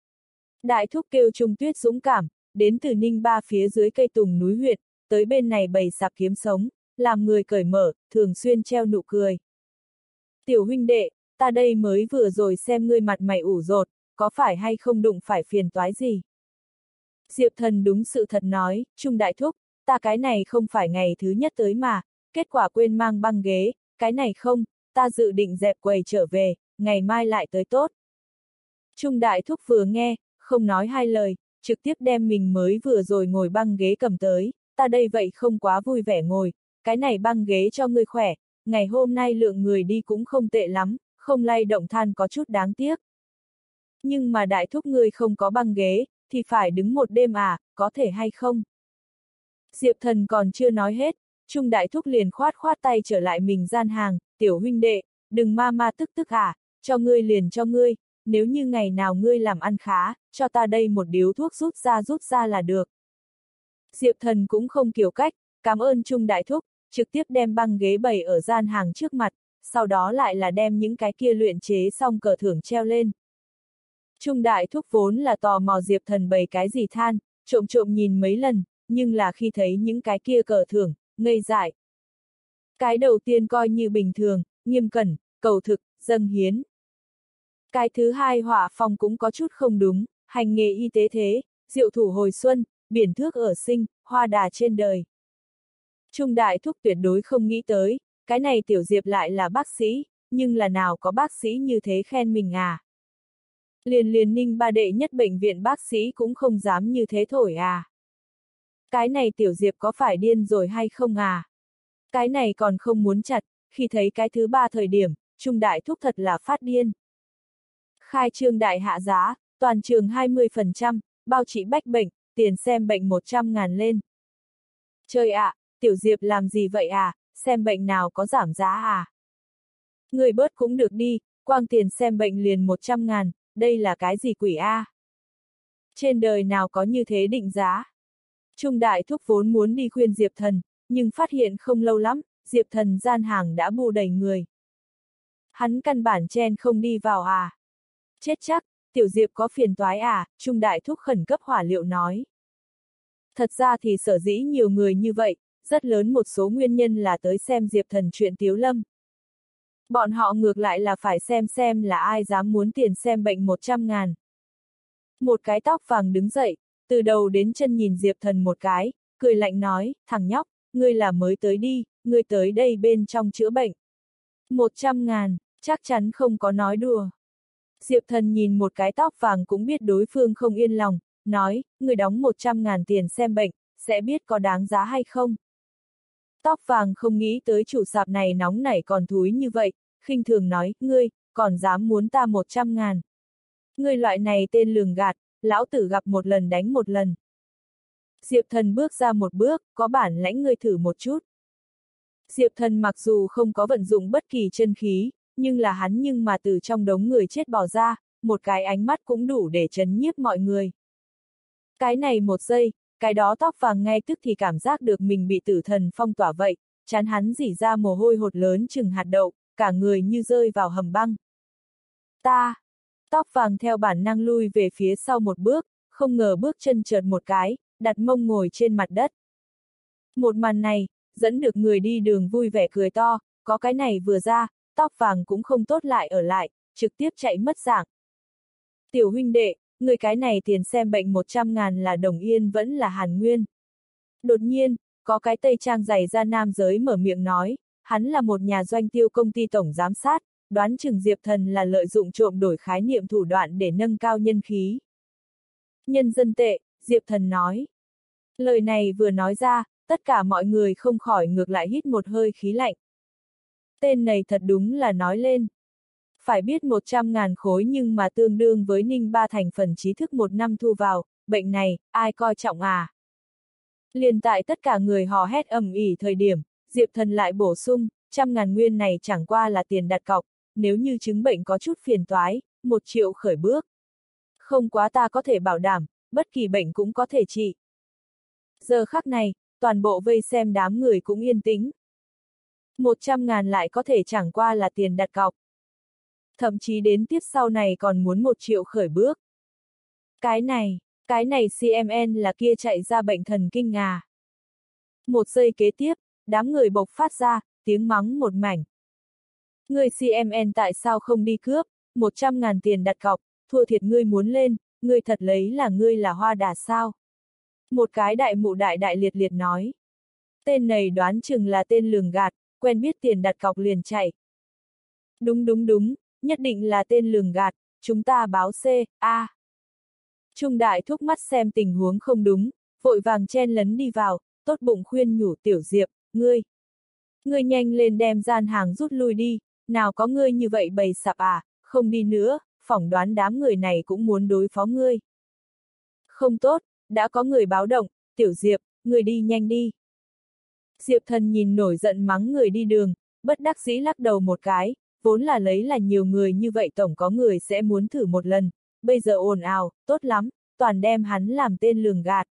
Đại thúc kêu Trung Tuyết dũng cảm, đến từ Ninh Ba phía dưới cây tùng núi huyệt, tới bên này bày sạp kiếm sống, làm người cởi mở, thường xuyên treo nụ cười. Tiểu huynh đệ, ta đây mới vừa rồi xem ngươi mặt mày ủ rột, có phải hay không đụng phải phiền toái gì? Diệp Thần đúng sự thật nói, Trung đại thúc, ta cái này không phải ngày thứ nhất tới mà, kết quả quên mang băng ghế, cái này không, ta dự định dẹp quầy trở về, ngày mai lại tới tốt. Trung đại thúc vừa nghe, không nói hai lời, trực tiếp đem mình mới vừa rồi ngồi băng ghế cầm tới, ta đây vậy không quá vui vẻ ngồi, cái này băng ghế cho ngươi khỏe, ngày hôm nay lượng người đi cũng không tệ lắm, không lay động than có chút đáng tiếc. Nhưng mà đại thúc ngươi không có băng ghế, thì phải đứng một đêm à, có thể hay không? Diệp Thần còn chưa nói hết, Trung đại thúc liền khoát khoát tay trở lại mình gian hàng, tiểu huynh đệ, đừng ma ma tức tức à, cho ngươi liền cho ngươi, nếu như ngày nào ngươi làm ăn khá, cho ta đây một điếu thuốc rút ra rút ra là được. Diệp Thần cũng không kiểu cách, cảm ơn Trung đại thúc, trực tiếp đem băng ghế bày ở gian hàng trước mặt, sau đó lại là đem những cái kia luyện chế xong cờ thưởng treo lên. Trung đại thúc vốn là tò mò Diệp Thần bày cái gì than, trộm trộm nhìn mấy lần, nhưng là khi thấy những cái kia cờ thưởng, ngây dại. Cái đầu tiên coi như bình thường, nghiêm cẩn, cầu thực, dâng hiến. Cái thứ hai họa phong cũng có chút không đúng, hành nghề y tế thế, diệu thủ hồi xuân, biển thước ở sinh, hoa đà trên đời. Trung đại thúc tuyệt đối không nghĩ tới, cái này tiểu Diệp lại là bác sĩ, nhưng là nào có bác sĩ như thế khen mình à. Liền liền Ninh ba đệ nhất bệnh viện bác sĩ cũng không dám như thế thổi à. Cái này tiểu Diệp có phải điên rồi hay không à? Cái này còn không muốn chặt, khi thấy cái thứ ba thời điểm, Trung đại thúc thật là phát điên. Khai trương đại hạ giá, toàn trường hai mươi phần trăm, bao trị bách bệnh, tiền xem bệnh một trăm ngàn lên. Trời ạ, à, tiểu Diệp làm gì vậy à, xem bệnh nào có giảm giá à? Người bớt cũng được đi, quang tiền xem bệnh liền một trăm ngàn, đây là cái gì quỷ a? À? Trên đời nào có như thế định giá? Trung đại thúc vốn muốn đi khuyên Diệp Thần, nhưng phát hiện không lâu lắm, Diệp Thần gian hàng đã bu đầy người. Hắn căn bản chen không đi vào à? Chết chắc, tiểu Diệp có phiền toái à, Trung đại thúc khẩn cấp hỏa liệu nói. Thật ra thì sở dĩ nhiều người như vậy, rất lớn một số nguyên nhân là tới xem Diệp Thần chuyện Tiếu Lâm. Bọn họ ngược lại là phải xem xem là ai dám muốn tiền xem bệnh một trăm ngàn. Một cái tóc vàng đứng dậy, từ đầu đến chân nhìn Diệp Thần một cái, cười lạnh nói, thằng nhóc, ngươi là mới tới đi, ngươi tới đây bên trong chữa bệnh. Một trăm ngàn, chắc chắn không có nói đùa. Diệp Thần nhìn một cái tóc vàng cũng biết đối phương không yên lòng, nói, ngươi đóng một trăm ngàn tiền xem bệnh, sẽ biết có đáng giá hay không. Tóc vàng không nghĩ tới chủ sạp này nóng nảy còn thúi như vậy, khinh thường nói, ngươi, còn dám muốn ta một trăm ngàn. Ngươi loại này tên lường gạt, lão tử gặp một lần đánh một lần. Diệp Thần bước ra một bước, có bản lãnh ngươi thử một chút. Diệp Thần mặc dù không có vận dụng bất kỳ chân khí, nhưng là hắn nhưng mà từ trong đống người chết bỏ ra, một cái ánh mắt cũng đủ để chấn nhiếp mọi người. Cái này một giây, cái đó tóc vàng ngay tức thì cảm giác được mình bị tử thần phong tỏa vậy, chán hắn rỉ ra mồ hôi hột lớn chừng hạt đậu, cả người như rơi vào hầm băng. Ta! Tóc vàng theo bản năng lui về phía sau một bước, không ngờ bước chân trượt một cái, đặt mông ngồi trên mặt đất. Một màn này, dẫn được người đi đường vui vẻ cười to, có cái này vừa ra, tóc vàng cũng không tốt lại ở lại, trực tiếp chạy mất dạng. Tiểu huynh đệ, người cái này tiền xem bệnh một trăm ngàn là đồng yên vẫn là hàn nguyên. Đột nhiên, có cái tây trang dày da nam giới mở miệng nói, hắn là một nhà doanh tiêu công ty tổng giám sát, đoán chừng Diệp Thần là lợi dụng trộm đổi khái niệm thủ đoạn để nâng cao nhân khí. Nhân dân tệ, Diệp Thần nói. Lời này vừa nói ra, tất cả mọi người không khỏi ngược lại hít một hơi khí lạnh. Tên này thật đúng là nói lên. Phải biết một trăm ngàn khối nhưng mà tương đương với Ninh Ba thành phần trí thức một năm thu vào, bệnh này, ai coi trọng à? Liền tại tất cả người hò hét ầm ĩ thời điểm, Diệp Thần lại bổ sung, trăm ngàn nguyên này chẳng qua là tiền đặt cọc, nếu như chứng bệnh có chút phiền toái, một triệu khởi bước. Không quá ta có thể bảo đảm, bất kỳ bệnh cũng có thể trị. Giờ khắc này, toàn bộ vây xem đám người cũng yên tĩnh. Một trăm ngàn lại có thể chẳng qua là tiền đặt cọc. Thậm chí đến tiếp sau này còn muốn một triệu khởi bước. Cái này, cái này xê em en là kia chạy ra bệnh thần kinh à. Một giây kế tiếp, đám người bộc phát ra, tiếng mắng một mảnh. Ngươi xê em en tại sao không đi cướp, một trăm ngàn tiền đặt cọc, thua thiệt ngươi muốn lên, ngươi thật lấy là ngươi là hoa đà sao? Một cái đại mụ đại đại liệt liệt nói. Tên này đoán chừng là tên lường gạt, quen biết tiền đặt cọc liền chạy. Đúng đúng đúng, nhất định là tên lường gạt, chúng ta báo C, A. Trung đại thúc mắt xem tình huống không đúng, vội vàng chen lấn đi vào, tốt bụng khuyên nhủ Tiểu Diệp, ngươi. Ngươi nhanh lên đem gian hàng rút lui đi, nào có ngươi như vậy bầy sạp à, không đi nữa, phỏng đoán đám người này cũng muốn đối phó ngươi. Không tốt, đã có người báo động, Tiểu Diệp, ngươi đi nhanh đi. Diệp Thần nhìn nổi giận mắng người đi đường, bất đắc dĩ lắc đầu một cái, vốn là lấy là nhiều người như vậy tổng có người sẽ muốn thử một lần, bây giờ ồn ào, tốt lắm, toàn đem hắn làm tên lường gạt.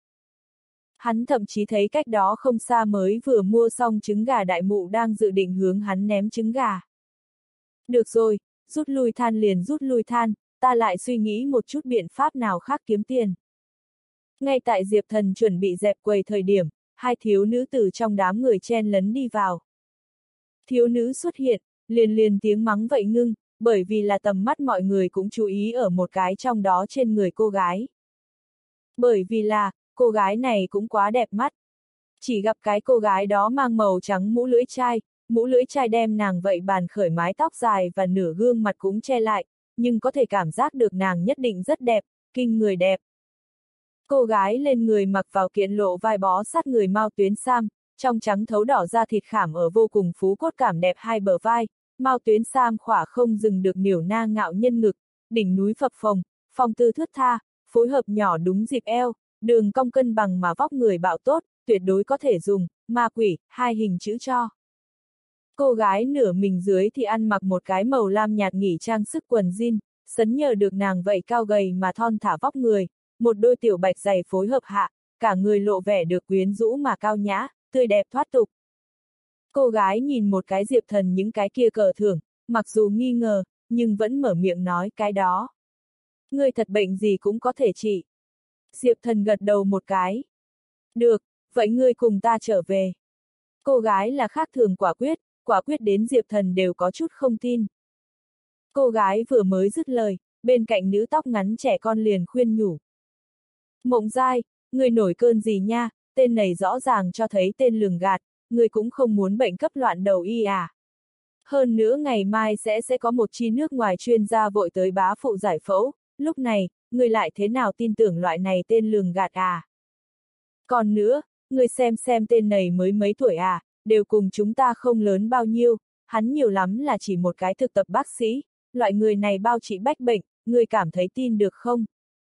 Hắn thậm chí thấy cách đó không xa mới vừa mua xong trứng gà đại mụ đang dự định hướng hắn ném trứng gà. Được rồi, rút lui than liền rút lui than, ta lại suy nghĩ một chút biện pháp nào khác kiếm tiền. Ngay tại Diệp Thần chuẩn bị dẹp quầy thời điểm, hai thiếu nữ từ trong đám người chen lấn đi vào. Thiếu nữ xuất hiện, liền liền tiếng mắng vậy ngưng, bởi vì là tầm mắt mọi người cũng chú ý ở một cái trong đó trên người cô gái. Bởi vì là, cô gái này cũng quá đẹp mắt. Chỉ gặp cái cô gái đó mang màu trắng mũ lưỡi chai, mũ lưỡi chai đem nàng vậy bàn khởi mái tóc dài và nửa gương mặt cũng che lại, nhưng có thể cảm giác được nàng nhất định rất đẹp, kinh người đẹp. Cô gái lên người mặc vào kiện lộ vai bó sát người mao tuyến sam, trong trắng thấu đỏ da thịt khảm ở vô cùng phú cốt cảm đẹp hai bờ vai, mao tuyến sam khỏa không dừng được niểu na ngạo nhân ngực, đỉnh núi phập phồng, phong tư thướt tha, phối hợp nhỏ đúng dịp eo, đường cong cân bằng mà vóc người bạo tốt, tuyệt đối có thể dùng, ma quỷ, hai hình chữ cho. Cô gái nửa mình dưới thì ăn mặc một cái màu lam nhạt nghỉ trang sức quần jean, sấn nhờ được nàng vậy cao gầy mà thon thả vóc người, một đôi tiểu bạch giày phối hợp hạ, cả người lộ vẻ được quyến rũ mà cao nhã, tươi đẹp thoát tục. Cô gái nhìn một cái Diệp Thần những cái kia cờ thưởng, mặc dù nghi ngờ, nhưng vẫn mở miệng nói cái đó. Ngươi thật bệnh gì cũng có thể trị. Diệp Thần gật đầu một cái. Được, vậy ngươi cùng ta trở về. Cô gái là khác thường quả quyết, quả quyết đến Diệp Thần đều có chút không tin. Cô gái vừa mới dứt lời, bên cạnh nữ tóc ngắn trẻ con liền khuyên nhủ. Mộng Giai, ngươi nổi cơn gì nha, tên này rõ ràng cho thấy tên lường gạt, ngươi cũng không muốn bệnh cấp loạn đầu y à. Hơn nữa ngày mai sẽ sẽ có một chi nước ngoài chuyên gia vội tới bá phụ giải phẫu, lúc này, ngươi lại thế nào tin tưởng loại này tên lường gạt à. Còn nữa, ngươi xem xem tên này mới mấy tuổi à, đều cùng chúng ta không lớn bao nhiêu, hắn nhiều lắm là chỉ một cái thực tập bác sĩ, loại người này bao trị bách bệnh, ngươi cảm thấy tin được không?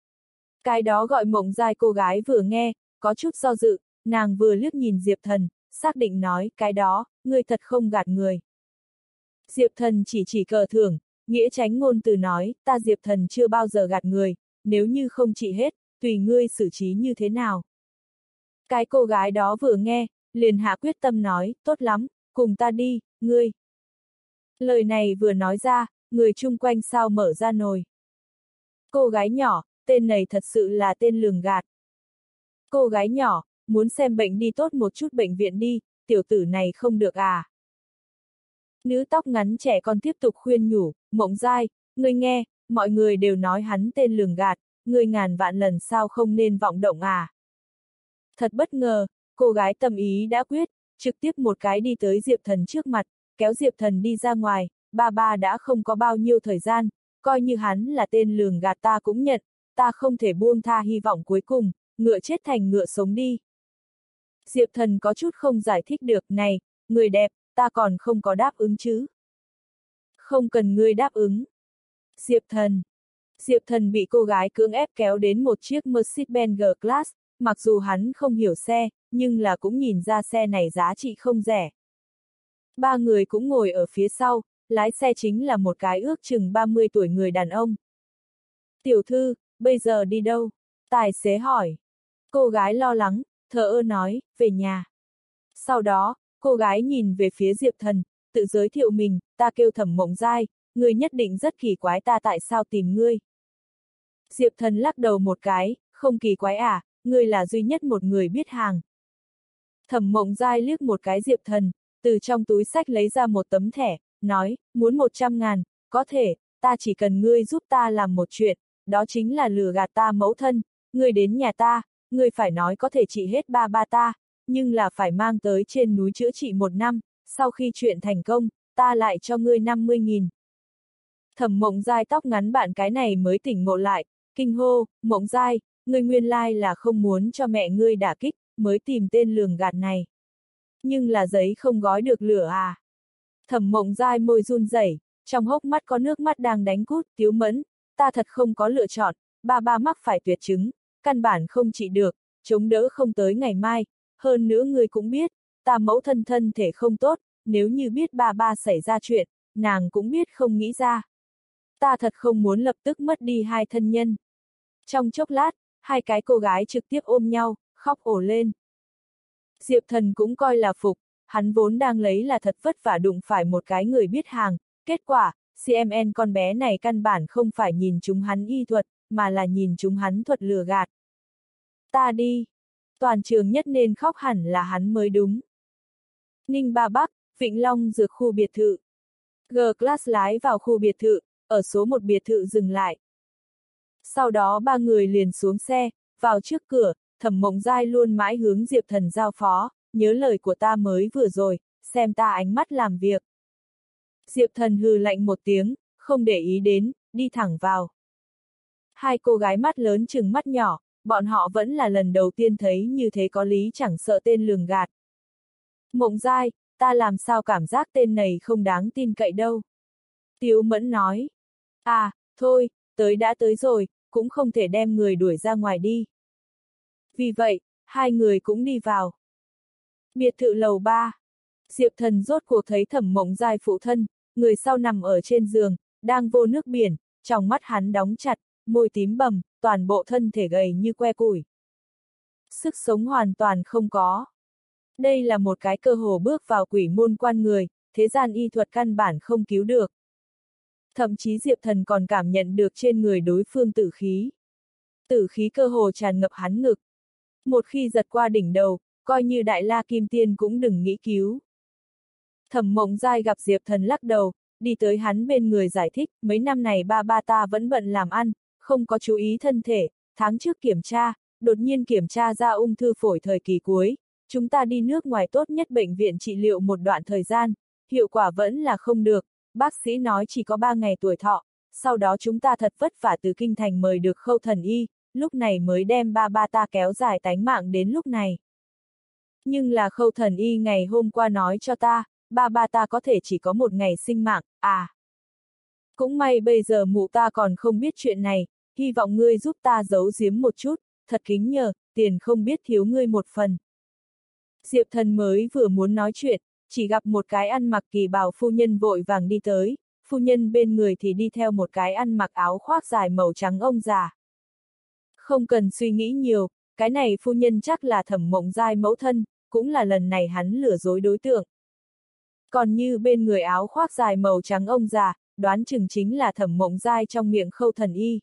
Cái đó gọi Mộng Giai cô gái vừa nghe, có chút do dự, nàng vừa liếc nhìn Diệp Thần, xác định nói, cái đó, ngươi thật không gạt người. Diệp Thần chỉ chỉ cờ thưởng, nghĩa tránh ngôn từ nói, ta Diệp Thần chưa bao giờ gạt người, nếu như không trị hết, tùy ngươi xử trí như thế nào. Cái cô gái đó vừa nghe, liền hạ quyết tâm nói, tốt lắm, cùng ta đi, ngươi. Lời này vừa nói ra, người chung quanh sao mở ra nồi. Cô gái nhỏ, tên này thật sự là tên lường gạt. Cô gái nhỏ, muốn xem bệnh đi tốt một chút bệnh viện đi, tiểu tử này không được à. Nữ tóc ngắn trẻ con tiếp tục khuyên nhủ, Mộng Giai, ngươi nghe, mọi người đều nói hắn tên lường gạt, ngươi ngàn vạn lần sao không nên vọng động à. Thật bất ngờ, cô gái tâm ý đã quyết, trực tiếp một cái đi tới Diệp Thần trước mặt, kéo Diệp Thần đi ra ngoài, ba ba đã không có bao nhiêu thời gian, coi như hắn là tên lường gạt ta cũng nhận, ta không thể buông tha hy vọng cuối cùng, ngựa chết thành ngựa sống đi. Diệp Thần có chút không giải thích được, này, người đẹp, ta còn không có đáp ứng chứ. Không cần ngươi đáp ứng. Diệp Thần. Diệp Thần bị cô gái cưỡng ép kéo đến một chiếc Mercedes-Benz G-Class, mặc dù hắn không hiểu xe, nhưng là cũng nhìn ra xe này giá trị không rẻ. Ba người cũng ngồi ở phía sau, lái xe chính là một cái ước chừng ba mươi tuổi người đàn ông. Tiểu thư, bây giờ đi đâu? Tài xế hỏi. Cô gái lo lắng, thờ ơ nói, về nhà. Sau đó, cô gái nhìn về phía Diệp Thần, tự giới thiệu mình, ta kêu Thẩm Mộng Giai, ngươi nhất định rất kỳ quái ta tại sao tìm ngươi. Diệp Thần lắc đầu một cái, không kỳ quái à, ngươi là duy nhất một người biết hàng. Thẩm Mộng Giai liếc một cái Diệp Thần, từ trong túi xách lấy ra một tấm thẻ, nói, muốn một trăm ngàn, có thể, ta chỉ cần ngươi giúp ta làm một chuyện, đó chính là lừa gạt ta mẫu thân, ngươi đến nhà ta, ngươi phải nói có thể trị hết ba ba ta, nhưng là phải mang tới trên núi chữa trị một năm, sau khi chuyện thành công, ta lại cho ngươi năm mươi nghìn. Thẩm Mộng Giai tóc ngắn bạn cái này mới tỉnh ngộ lại, kinh hô, Mộng Giai, ngươi nguyên lai là không muốn cho mẹ ngươi đả kích, mới tìm tên lường gạt này. Nhưng là giấy không gói được lửa à. Thẩm Mộng Giai môi run rẩy, trong hốc mắt có nước mắt đang đánh cút, Tiếu Mẫn, ta thật không có lựa chọn, ba ba mắc phải tuyệt chứng, căn bản không trị được, chống đỡ không tới ngày mai, hơn nữa ngươi cũng biết, ta mẫu thân thân thể không tốt, nếu như biết ba ba xảy ra chuyện, nàng cũng biết không nghĩ ra. Ta thật không muốn lập tức mất đi hai thân nhân. Trong chốc lát, hai cái cô gái trực tiếp ôm nhau, khóc ồ lên. Diệp Thần cũng coi là phục, hắn vốn đang lấy là thật vất vả đụng phải một cái người biết hàng, kết quả, xê em en con bé này căn bản không phải nhìn chúng hắn y thuật, mà là nhìn chúng hắn thuật lừa gạt. Ta đi. Toàn trường nhất nên khóc hẳn là hắn mới đúng. Ninh Ba Bắc, Vĩnh Long dược khu biệt thự. G-Class lái vào khu biệt thự, ở số một biệt thự dừng lại. Sau đó ba người liền xuống xe, vào trước cửa, Thẩm Mộng Giai luôn mãi hướng Diệp Thần giao phó, nhớ lời của ta mới vừa rồi, xem ta ánh mắt làm việc. Diệp Thần hừ lạnh một tiếng, không để ý đến, đi thẳng vào. Hai cô gái mắt lớn chừng mắt nhỏ, bọn họ vẫn là lần đầu tiên thấy như thế có lý chẳng sợ tên lường gạt. Mộng Giai, ta làm sao cảm giác tên này không đáng tin cậy đâu. Tiếu Mẫn nói. À, thôi, tới đã tới rồi, cũng không thể đem người đuổi ra ngoài đi. Vì vậy, hai người cũng đi vào. Biệt thự lầu ba. Diệp Thần rốt cuộc thấy Thẩm Mộng Giai phụ thân, người sau nằm ở trên giường, đang vô nước biển, trong mắt hắn đóng chặt, môi tím bầm, toàn bộ thân thể gầy như que củi. Sức sống hoàn toàn không có. Đây là một cái cơ hồ bước vào quỷ môn quan người, thế gian y thuật căn bản không cứu được. Thậm chí Diệp Thần còn cảm nhận được trên người đối phương tử khí. Tử khí cơ hồ tràn ngập hắn ngực. Một khi giật qua đỉnh đầu, coi như Đại La Kim Tiên cũng đừng nghĩ cứu. Thẩm Mộng Giai gặp Diệp Thần lắc đầu, đi tới hắn bên người giải thích, mấy năm này ba ba ta vẫn bận làm ăn, không có chú ý thân thể, tháng trước kiểm tra, đột nhiên kiểm tra ra ung thư phổi thời kỳ cuối, chúng ta đi nước ngoài tốt nhất bệnh viện trị liệu một đoạn thời gian, hiệu quả vẫn là không được, bác sĩ nói chỉ có ba ngày tuổi thọ, sau đó chúng ta thật vất vả từ kinh thành mời được Khâu Thần Y, lúc này mới đem ba ba ta kéo dài tánh mạng đến lúc này. Nhưng là Khâu Thần Y ngày hôm qua nói cho ta, ba ba ta có thể chỉ có một ngày sinh mạng, à. Cũng may bây giờ mụ ta còn không biết chuyện này, hy vọng ngươi giúp ta giấu giếm một chút, thật kính nhờ, tiền không biết thiếu ngươi một phần. Diệp Thần mới vừa muốn nói chuyện, chỉ gặp một cái ăn mặc kỳ bào phu nhân vội vàng đi tới, phu nhân bên người thì đi theo một cái ăn mặc áo khoác dài màu trắng ông già. Không cần suy nghĩ nhiều, cái này phu nhân chắc là Thẩm Mộng Giai mẫu thân, cũng là lần này hắn lừa dối đối tượng. Còn như bên người áo khoác dài màu trắng ông già, đoán chừng chính là Thẩm Mộng Giai trong miệng Khâu Thần Y.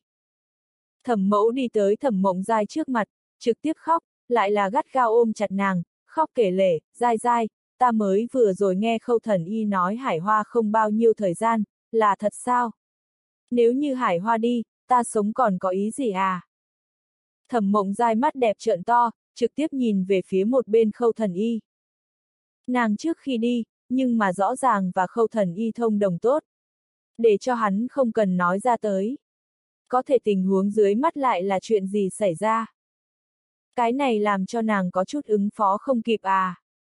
Thẩm Mẫu đi tới Thẩm Mộng Giai trước mặt, trực tiếp khóc, lại là gắt gao ôm chặt nàng, khóc kể lể, Giai Giai, ta mới vừa rồi nghe Khâu Thần Y nói Hải Hoa không bao nhiêu thời gian, là thật sao? Nếu như Hải Hoa đi, ta sống còn có ý gì à? Thẩm Mộng Giai mắt đẹp trợn to, trực tiếp nhìn về phía một bên Khâu Thần Y. Nàng trước khi đi, nhưng mà rõ ràng và Khâu Thần Y thông đồng tốt. Để cho hắn không cần nói ra tới. Có thể tình huống dưới mắt lại là chuyện gì xảy ra? Cái này làm cho nàng có chút ứng phó không kịp à?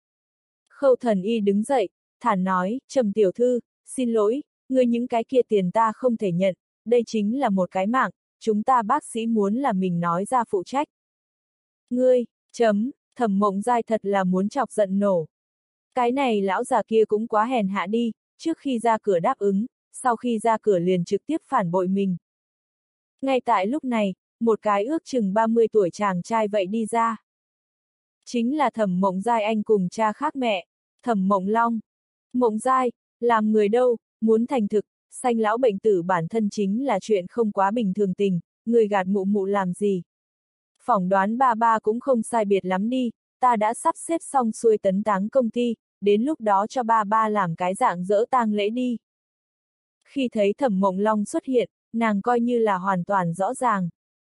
Khâu Thần Y đứng dậy, thản nói, Trầm tiểu thư, xin lỗi, ngươi những cái kia tiền ta không thể nhận, đây chính là một cái mạng, chúng ta bác sĩ muốn là mình nói ra phụ trách. Ngươi, chấm, Thẩm Mộng Giai thật là muốn chọc giận nổ. Cái này lão già kia cũng quá hèn hạ đi, trước khi ra cửa đáp ứng, sau khi ra cửa liền trực tiếp phản bội mình. Ngay tại lúc này, một cái ước chừng ba mươi tuổi chàng trai vậy đi ra. Chính là Thẩm Mộng Giai anh cùng cha khác mẹ, Thẩm Mộng Long. Mộng Giai, làm người đâu, muốn thành thực, sanh lão bệnh tử bản thân chính là chuyện không quá bình thường tình, người gạt mụ mụ làm gì. Phỏng đoán ba ba cũng không sai biệt lắm đi, ta đã sắp xếp xong xuôi tấn táng công ty, đến lúc đó cho ba ba làm cái dạng dỡ tang lễ đi. Khi thấy Thẩm Mộng Long xuất hiện, nàng coi như là hoàn toàn rõ ràng.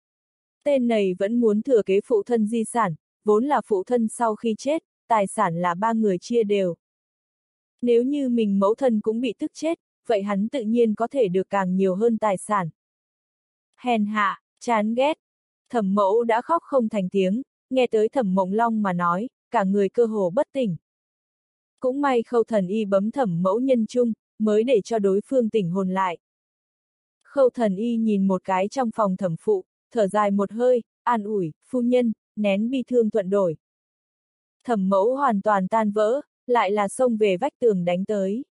Tên này vẫn muốn thừa kế phụ thân di sản, vốn là phụ thân sau khi chết, tài sản là ba người chia đều. Nếu như mình mẫu thân cũng bị tức chết, vậy hắn tự nhiên có thể được càng nhiều hơn tài sản. Hèn hạ, chán ghét. Thẩm Mẫu đã khóc không thành tiếng, nghe tới Thẩm Mộng Long mà nói, cả người cơ hồ bất tỉnh. Cũng may Khâu Thần Y bấm Thẩm Mẫu nhân trung, mới để cho đối phương tỉnh hồn lại. Khâu Thần Y nhìn một cái trong phòng thẩm phụ, thở dài một hơi, an ủi, phu nhân, nén bi thương thuận đổi. Thẩm Mẫu hoàn toàn tan vỡ, lại là xông về vách tường đánh tới.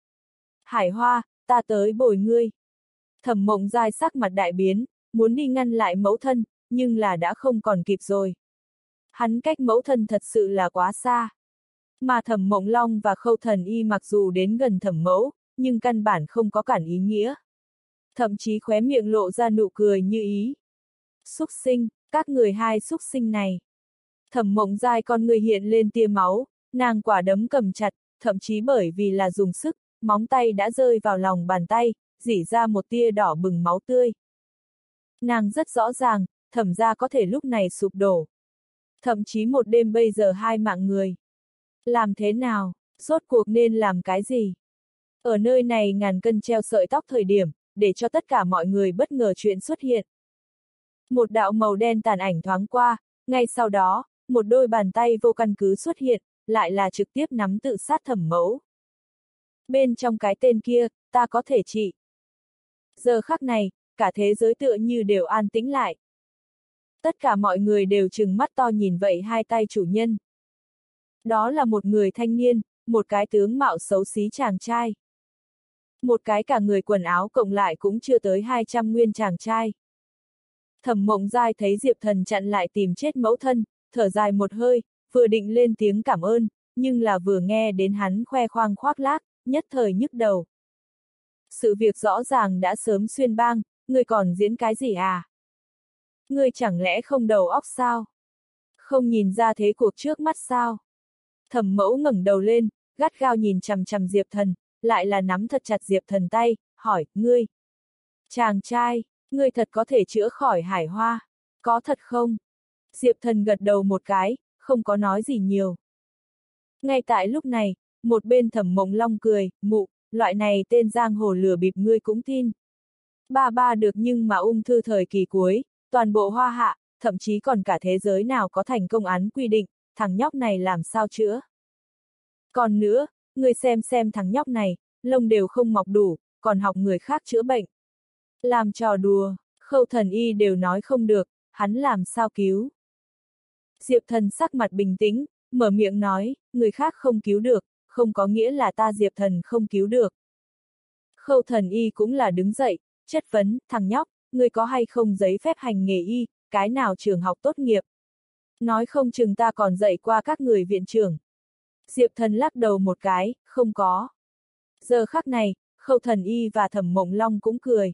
Hải Hoa, ta tới bồi ngươi. Thẩm Mộng Giai sắc mặt đại biến, muốn đi ngăn lại mẫu thân, nhưng là đã không còn kịp rồi. Hắn cách mẫu thân thật sự là quá xa. Mà Thẩm Mộng Long và Khâu Thần Y mặc dù đến gần Thẩm Mẫu, nhưng căn bản không có cản ý nghĩa. Thậm chí khóe miệng lộ ra nụ cười như ý. Xúc sinh, các người hai xúc sinh này. Thẩm Mộng Giai con người hiện lên tia máu, nàng quả đấm cầm chặt, thậm chí bởi vì là dùng sức, móng tay đã rơi vào lòng bàn tay, rỉ ra một tia đỏ bừng máu tươi. Nàng rất rõ ràng, Thẩm gia có thể lúc này sụp đổ. Thậm chí một đêm bây giờ hai mạng người. Làm thế nào, rốt cuộc nên làm cái gì? Ở nơi này ngàn cân treo sợi tóc thời điểm, để cho tất cả mọi người bất ngờ chuyện xuất hiện. Một đạo màu đen tàn ảnh thoáng qua, ngay sau đó, một đôi bàn tay vô căn cứ xuất hiện, lại là trực tiếp nắm tự sát Thẩm Mẫu. Bên trong cái tên kia, ta có thể trị. Giờ khắc này, cả thế giới tựa như đều an tĩnh lại. Tất cả mọi người đều trừng mắt to nhìn vậy hai tay chủ nhân. Đó là một người thanh niên, một cái tướng mạo xấu xí chàng trai. Một cái cả người quần áo cộng lại cũng chưa tới hai trăm nguyên chàng trai. Thẩm Mộng Giai thấy Diệp Thần chặn lại tìm chết mẫu thân, thở dài một hơi, vừa định lên tiếng cảm ơn, nhưng là vừa nghe đến hắn khoe khoang khoác lác, nhất thời nhức đầu. Sự việc rõ ràng đã sớm xuyên bang, ngươi còn diễn cái gì à? Ngươi chẳng lẽ không đầu óc sao? Không nhìn ra thế cuộc trước mắt sao? Thẩm Mẫu ngẩng đầu lên, gắt gao nhìn chằm chằm Diệp Thần, lại là nắm thật chặt Diệp Thần tay, hỏi, ngươi. Chàng trai, ngươi thật có thể chữa khỏi Hải Hoa, có thật không? Diệp Thần gật đầu một cái, không có nói gì nhiều. Ngay tại lúc này, một bên Thẩm Mộng Long cười, mụ, loại này tên giang hồ lừa bịp ngươi cũng tin. Ba ba được nhưng mà ung thư thời kỳ cuối, toàn bộ Hoa Hạ, thậm chí còn cả thế giới nào có thành công án quy định, thằng nhóc này làm sao chữa? Còn nữa, ngươi xem xem thằng nhóc này, lông đều không mọc đủ, còn học người khác chữa bệnh. Làm trò đùa, Khâu Thần Y đều nói không được, hắn làm sao cứu? Diệp Thần sắc mặt bình tĩnh, mở miệng nói, người khác không cứu được, không có nghĩa là ta Diệp Thần không cứu được. Khâu Thần Y cũng là đứng dậy, chất vấn, thằng nhóc, ngươi có hay không giấy phép hành nghề y, cái nào trường học tốt nghiệp? Nói không chừng ta còn dạy qua các người viện trưởng. Diệp Thần lắc đầu một cái, không có. Giờ khắc này, Khâu Thần Y và Thẩm Mộng Long cũng cười.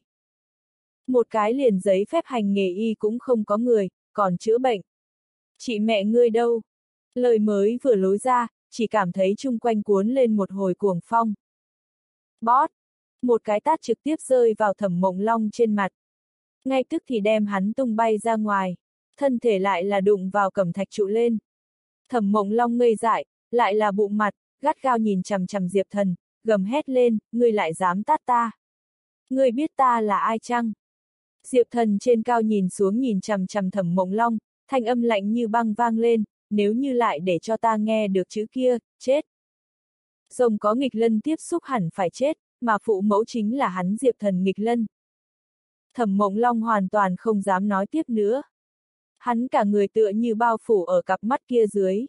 Một cái liền giấy phép hành nghề y cũng không có người, còn chữa bệnh. Chị mẹ ngươi đâu? Lời mới vừa lối ra, chỉ cảm thấy chung quanh cuốn lên một hồi cuồng phong. Bót! Một cái tát trực tiếp rơi vào Thẩm Mộng Long trên mặt. Ngay tức thì đem hắn tung bay ra ngoài, thân thể lại là đụng vào cẩm thạch trụ lên. Thẩm Mộng Long ngây dại, lại là bụng mặt, gắt gao nhìn chằm chằm Diệp Thần, gầm hét lên, ngươi lại dám tát ta. Ngươi biết ta là ai chăng? Diệp Thần trên cao nhìn xuống nhìn chằm chằm Thẩm Mộng Long, thanh âm lạnh như băng vang lên, nếu như lại để cho ta nghe được chữ kia, chết. Rồng có nghịch lân tiếp xúc hẳn phải chết, mà phụ mẫu chính là hắn Diệp Thần nghịch lân. Thẩm Mộng Long hoàn toàn không dám nói tiếp nữa. Hắn cả người tựa như bao phủ ở cặp mắt kia dưới.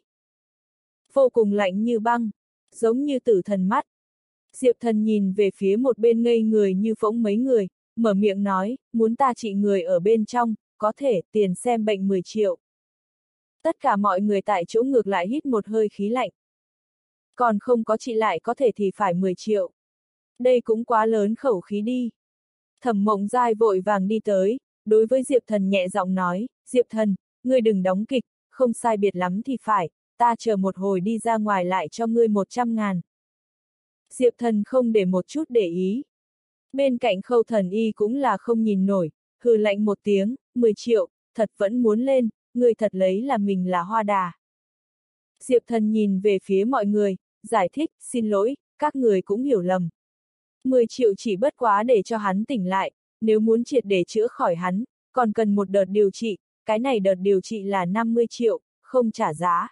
Vô cùng lạnh như băng, giống như tử thần mắt. Diệp Thần nhìn về phía một bên ngây người như phỗng mấy người, mở miệng nói, muốn ta trị người ở bên trong, có thể, tiền xem bệnh mười triệu. Tất cả mọi người tại chỗ ngược lại hít một hơi khí lạnh. Còn không có trị lại có thể thì phải mười triệu. Đây cũng quá lớn khẩu khí đi. Thẩm Mộng Giai vội vàng đi tới, đối với Diệp Thần nhẹ giọng nói, Diệp Thần, ngươi đừng đóng kịch, không sai biệt lắm thì phải, ta chờ một hồi đi ra ngoài lại cho ngươi một trăm ngàn. Diệp Thần không để một chút để ý. Bên cạnh Khâu Thần Y cũng là không nhìn nổi, hừ lạnh một tiếng, mười triệu, thật vẫn muốn lên, người thật lấy là mình là hoa đà. Diệp Thần nhìn về phía mọi người, giải thích, xin lỗi, các người cũng hiểu lầm. mười triệu chỉ bất quá để cho hắn tỉnh lại, nếu muốn triệt để chữa khỏi hắn, còn cần một đợt điều trị, cái này đợt điều trị là năm mươi triệu, không trả giá.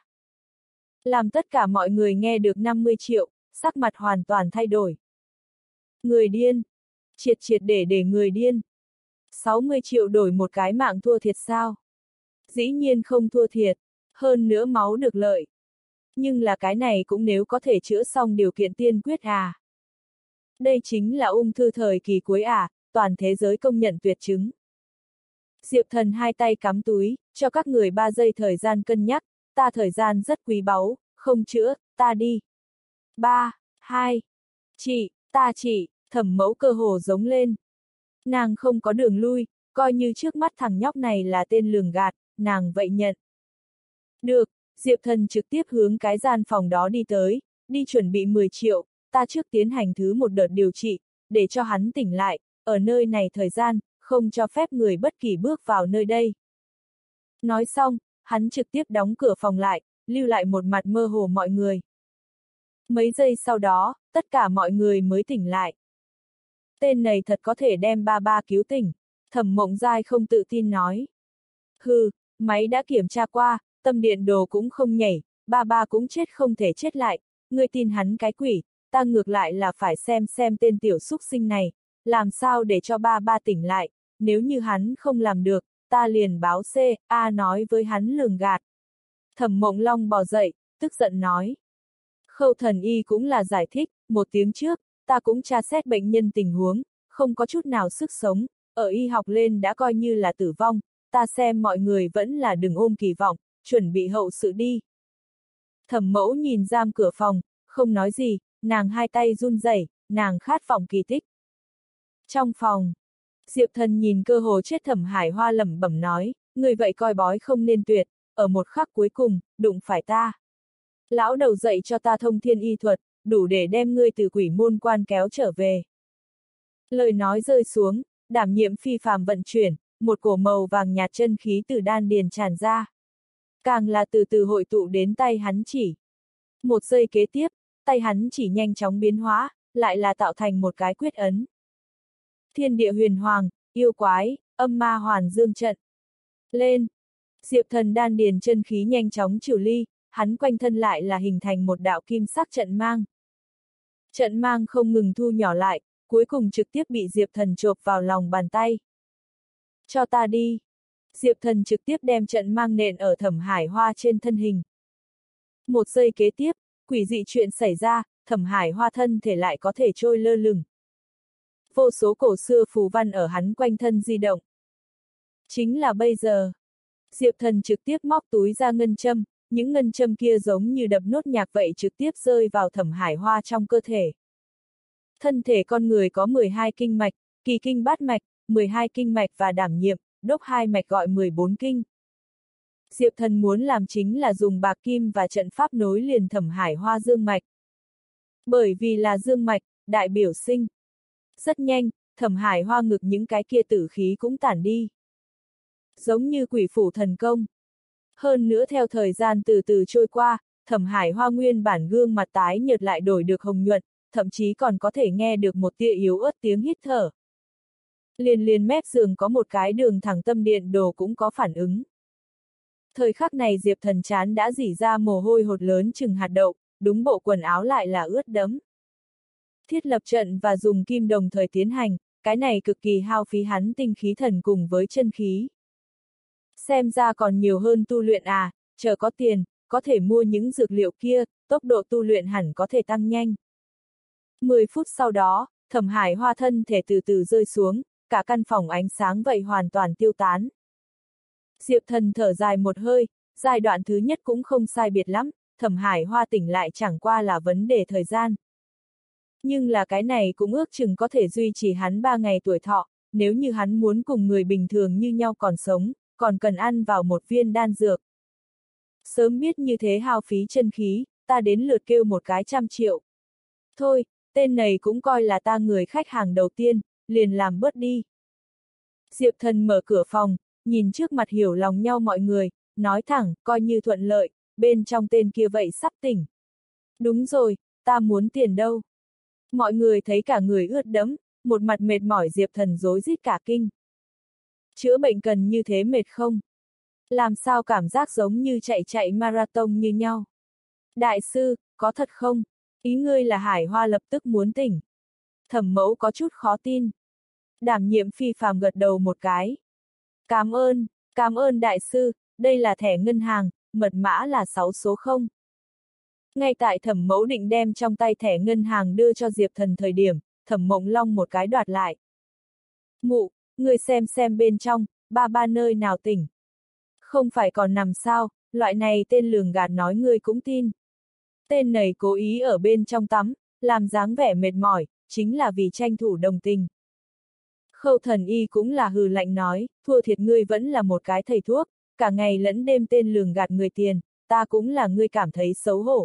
Làm tất cả mọi người nghe được năm mươi triệu, sắc mặt hoàn toàn thay đổi. Người điên. Triệt triệt để để người điên. sáu mươi triệu đổi một cái mạng thua thiệt sao? Dĩ nhiên không thua thiệt, hơn nữa máu được lợi. Nhưng là cái này cũng nếu có thể chữa xong điều kiện tiên quyết à. Đây chính là ung thư thời kỳ cuối à, toàn thế giới công nhận tuyệt chứng. Diệp Thần hai tay cắm túi, cho các người ba giây thời gian cân nhắc, ta thời gian rất quý báu, không chữa, ta đi. ba, hai, chị, ta chị, Thẩm Mẫu cơ hồ giống lên. Nàng không có đường lui, coi như trước mắt thằng nhóc này là tên lường gạt, nàng vậy nhận. Được, Diệp Thần trực tiếp hướng cái gian phòng đó đi tới, đi chuẩn bị mười triệu, ta trước tiến hành thứ một đợt điều trị, để cho hắn tỉnh lại, ở nơi này thời gian, không cho phép người bất kỳ bước vào nơi đây. Nói xong, hắn trực tiếp đóng cửa phòng lại, lưu lại một mặt mơ hồ mọi người. Mấy giây sau đó, tất cả mọi người mới tỉnh lại. Tên này thật có thể đem ba ba cứu tỉnh, Thẩm Mộng Giai không tự tin nói. Hừ, máy đã kiểm tra qua, tâm điện đồ cũng không nhảy, ba ba cũng chết không thể chết lại, ngươi tin hắn cái quỷ, ta ngược lại là phải xem xem tên tiểu súc sinh này, làm sao để cho ba ba tỉnh lại, nếu như hắn không làm được, ta liền báo C, A nói với hắn lường gạt. Thẩm Mộng Long bò dậy, tức giận nói. Khâu Thần Y cũng là giải thích, một tiếng trước, ta cũng tra xét bệnh nhân tình huống, không có chút nào sức sống, ở y học lên đã coi như là tử vong, ta xem mọi người vẫn là đừng ôm kỳ vọng, chuẩn bị hậu sự đi. Thẩm Mẫu nhìn giam cửa phòng, không nói gì, nàng hai tay run rẩy, nàng khát vọng kỳ tích. Trong phòng, Diệp Thần nhìn cơ hồ chết Thẩm Hải Hoa lẩm bẩm nói, người vậy coi bói không nên tuyệt, ở một khắc cuối cùng, đụng phải ta. Lão đầu dạy cho ta thông thiên y thuật, đủ để đem ngươi từ quỷ môn quan kéo trở về. Lời nói rơi xuống, đảm nhiệm phi phàm vận chuyển, một cổ màu vàng nhạt chân khí từ đan điền tràn ra. Càng là từ từ hội tụ đến tay hắn chỉ. Một giây kế tiếp, tay hắn chỉ nhanh chóng biến hóa, lại là tạo thành một cái quyết ấn. Thiên địa huyền hoàng, yêu quái, âm ma hoàn dương trận. Lên! Diệp Thần đan điền chân khí nhanh chóng trừ ly, hắn quanh thân lại là hình thành một đạo kim sắc trận mang. Trận mang không ngừng thu nhỏ lại, cuối cùng trực tiếp bị Diệp Thần chộp vào lòng bàn tay. Cho ta đi! Diệp Thần trực tiếp đem trận mang nện ở Thẩm Hải Hoa trên thân hình. Một giây kế tiếp, quỷ dị chuyện xảy ra, Thẩm Hải Hoa thân thể lại có thể trôi lơ lửng. Vô số cổ xưa phù văn ở hắn quanh thân di động. Chính là bây giờ. Diệp Thần trực tiếp móc túi ra ngân châm, những ngân châm kia giống như đập nốt nhạc vậy trực tiếp rơi vào Thẩm Hải Hoa trong cơ thể. Thân thể con người có mười hai kinh mạch, kỳ kinh bát mạch, mười hai kinh mạch và đảm nhiệm, đốc hai mạch gọi mười bốn kinh. Diệp Thần muốn làm chính là dùng bạc kim và trận pháp nối liền Thẩm Hải Hoa dương mạch. Bởi vì là dương mạch, đại biểu sinh. Rất nhanh, Thẩm Hải Hoa ngực những cái kia tử khí cũng tản đi. Giống như quỷ phủ thần công. Hơn nữa theo thời gian từ từ trôi qua, Thẩm Hải Hoa nguyên bản gương mặt tái nhợt lại đổi được hồng nhuận, thậm chí còn có thể nghe được một tia yếu ớt tiếng hít thở. Liền liền mép giường có một cái đường thẳng tâm điện đồ cũng có phản ứng. Thời khắc này Diệp Thần chán đã rỉ ra mồ hôi hột lớn chừng hạt đậu, đúng bộ quần áo lại là ướt đẫm. Thiết lập trận và dùng kim đồng thời tiến hành, cái này cực kỳ hao phí hắn tinh khí thần cùng với chân khí. Xem ra còn nhiều hơn tu luyện à, chờ có tiền, có thể mua những dược liệu kia, tốc độ tu luyện hẳn có thể tăng nhanh. mười phút sau đó, Thẩm Hải Hoa thân thể từ từ rơi xuống, cả căn phòng ánh sáng vậy hoàn toàn tiêu tán. Diệp Thần thở dài một hơi, giai đoạn thứ nhất cũng không sai biệt lắm, Thẩm Hải Hoa tỉnh lại chẳng qua là vấn đề thời gian. Nhưng là cái này cũng ước chừng có thể duy trì hắn ba ngày tuổi thọ, nếu như hắn muốn cùng người bình thường như nhau còn sống, còn cần ăn vào một viên đan dược. Sớm biết như thế hao phí chân khí, ta đến lượt kêu một cái trăm triệu. Thôi, tên này cũng coi là ta người khách hàng đầu tiên, liền làm bớt đi. Diệp Thần mở cửa phòng, nhìn trước mặt hiểu lòng nhau mọi người, nói thẳng, coi như thuận lợi, bên trong tên kia vậy sắp tỉnh. Đúng rồi, ta muốn tiền đâu. Mọi người thấy cả người ướt đẫm, một mặt mệt mỏi Diệp Thần rối rít cả kinh. Chữa bệnh cần như thế mệt không? Làm sao cảm giác giống như chạy chạy marathon như nhau? Đại sư, có thật không? Ý ngươi là Hải Hoa lập tức muốn tỉnh. Thẩm Mẫu có chút khó tin. Đảm nhiệm phi phàm gật đầu một cái. Cảm ơn, cảm ơn đại sư, đây là thẻ ngân hàng, mật mã là sáu số không. Ngay tại Thẩm Mẫu định đem trong tay thẻ ngân hàng đưa cho Diệp Thần thời điểm, Thẩm Mộng Long một cái đoạt lại. Mụ, người xem xem bên trong, ba ba nơi nào tỉnh. Không phải còn nằm sao, loại này tên lường gạt nói ngươi cũng tin. Tên này cố ý ở bên trong tắm, làm dáng vẻ mệt mỏi, chính là vì tranh thủ đồng tình. Khâu Thần Y cũng là hừ lạnh nói, thua thiệt ngươi vẫn là một cái thầy thuốc, cả ngày lẫn đêm tên lường gạt người tiền, ta cũng là ngươi cảm thấy xấu hổ.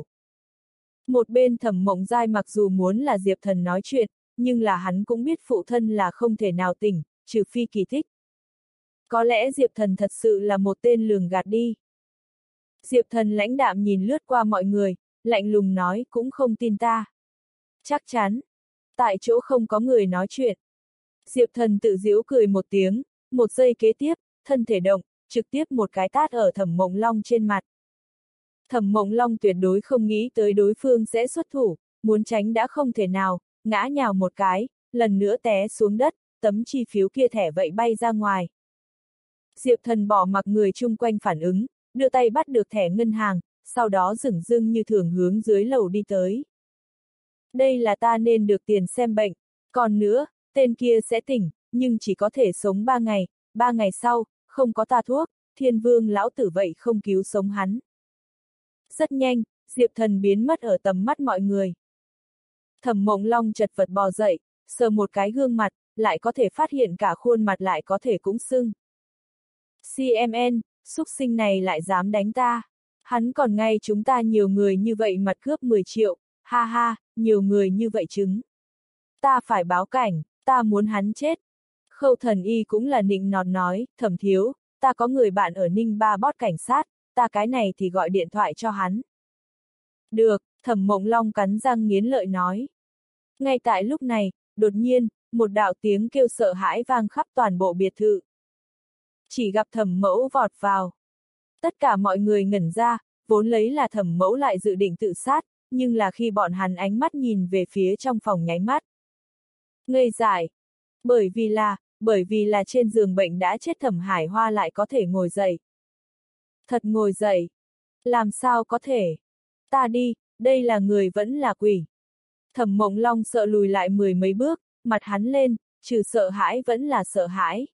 Một bên Thẩm Mộng Giai mặc dù muốn là Diệp Thần nói chuyện, nhưng là hắn cũng biết phụ thân là không thể nào tỉnh, trừ phi kỳ tích. Có lẽ Diệp Thần thật sự là một tên lường gạt đi. Diệp Thần lãnh đạm nhìn lướt qua mọi người, lạnh lùng nói cũng không tin ta. Chắc chắn. Tại chỗ không có người nói chuyện. Diệp Thần tự giễu cười một tiếng, một giây kế tiếp, thân thể động, trực tiếp một cái tát ở Thẩm Mộng Long trên mặt. Thẩm Mộng Long tuyệt đối không nghĩ tới đối phương sẽ xuất thủ, muốn tránh đã không thể nào, ngã nhào một cái, lần nữa té xuống đất, tấm chi phiếu kia thẻ vậy bay ra ngoài. Diệp Thần bỏ mặc người chung quanh phản ứng, đưa tay bắt được thẻ ngân hàng, sau đó dửng dưng như thường hướng dưới lầu đi tới. Đây là ta nên được tiền xem bệnh, còn nữa, tên kia sẽ tỉnh, nhưng chỉ có thể sống ba ngày, ba ngày sau, không có ta thuốc, Thiên Vương lão tử vậy không cứu sống hắn. Rất nhanh, Diệp Thần biến mất ở tầm mắt mọi người. Thẩm Mộng Long chật vật bò dậy, sờ một cái gương mặt, lại có thể phát hiện cả khuôn mặt lại có thể cũng sưng. xê em en, xúc sinh này lại dám đánh ta. Hắn còn ngay chúng ta nhiều người như vậy mặt cướp mười triệu, ha ha, nhiều người như vậy chứng. Ta phải báo cảnh, ta muốn hắn chết. Khâu Thần Y cũng là nịnh nọt nói, Thẩm thiếu, ta có người bạn ở Ninh Ba Bót cảnh sát, ta cái này thì gọi điện thoại cho hắn. Được, Thẩm Mộng Long cắn răng nghiến lợi nói. Ngay tại lúc này, đột nhiên, một đạo tiếng kêu sợ hãi vang khắp toàn bộ biệt thự. Chỉ gặp Thẩm Mẫu vọt vào. Tất cả mọi người ngẩn ra, vốn lấy là Thẩm Mẫu lại dự định tự sát, nhưng là khi bọn hắn ánh mắt nhìn về phía trong phòng nháy mắt. Ngây dại. Bởi vì là, bởi vì là trên giường bệnh đã chết Thẩm Hải Hoa lại có thể ngồi dậy. Thật ngồi dậy. Làm sao có thể? Ta đi, đây là người vẫn là quỷ. Thẩm Mộng Long sợ lùi lại mười mấy bước, mặt hắn lên, trừ sợ hãi vẫn là sợ hãi.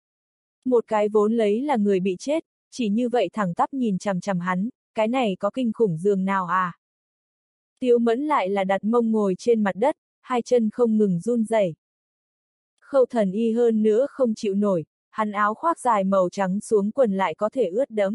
Một cái vốn lấy là người bị chết, chỉ như vậy thẳng tắp nhìn chằm chằm hắn, cái này có kinh khủng dường nào à? Tiếu Mẫn lại là đặt mông ngồi trên mặt đất, hai chân không ngừng run rẩy. Khâu Thần Y hơn nữa không chịu nổi, hắn áo khoác dài màu trắng xuống quần lại có thể ướt đẫm.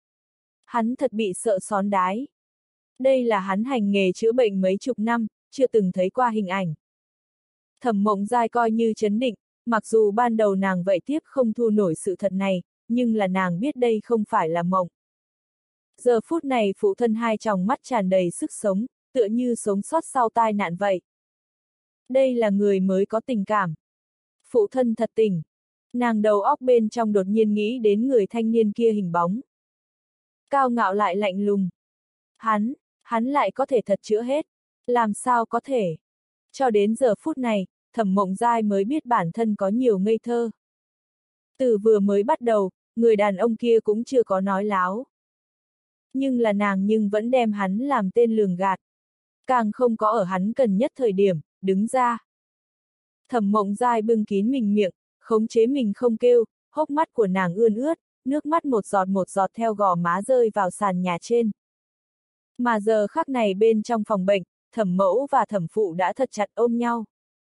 Hắn thật bị sợ xón đái. Đây là hắn hành nghề chữa bệnh mấy chục năm, chưa từng thấy qua hình ảnh. Thẩm Mộng Giai coi như chấn định, mặc dù ban đầu nàng vậy tiếp không thu nổi sự thật này, nhưng là nàng biết đây không phải là mộng. Giờ phút này phụ thân hai tròng mắt tràn đầy sức sống, tựa như sống sót sau tai nạn vậy. Đây là người mới có tình cảm. Phụ thân thật tình. Nàng đầu óc bên trong đột nhiên nghĩ đến người thanh niên kia hình bóng. Cao ngạo lại lạnh lùng. Hắn, hắn lại có thể thật chữa hết. Làm sao có thể? Cho đến giờ phút này, Thẩm Mộng Giai mới biết bản thân có nhiều ngây thơ. Từ vừa mới bắt đầu, người đàn ông kia cũng chưa có nói láo. Nhưng là nàng nhưng vẫn đem hắn làm tên lường gạt. Càng không có ở hắn cần nhất thời điểm, đứng ra. Thẩm Mộng Giai bưng kín mình miệng, khống chế mình không kêu, hốc mắt của nàng ươn ướt, nước mắt một giọt một giọt theo gò má rơi vào sàn nhà trên. Mà giờ khắc này bên trong phòng bệnh, Thẩm Mẫu và Thẩm Phụ đã thật chặt ôm nhau.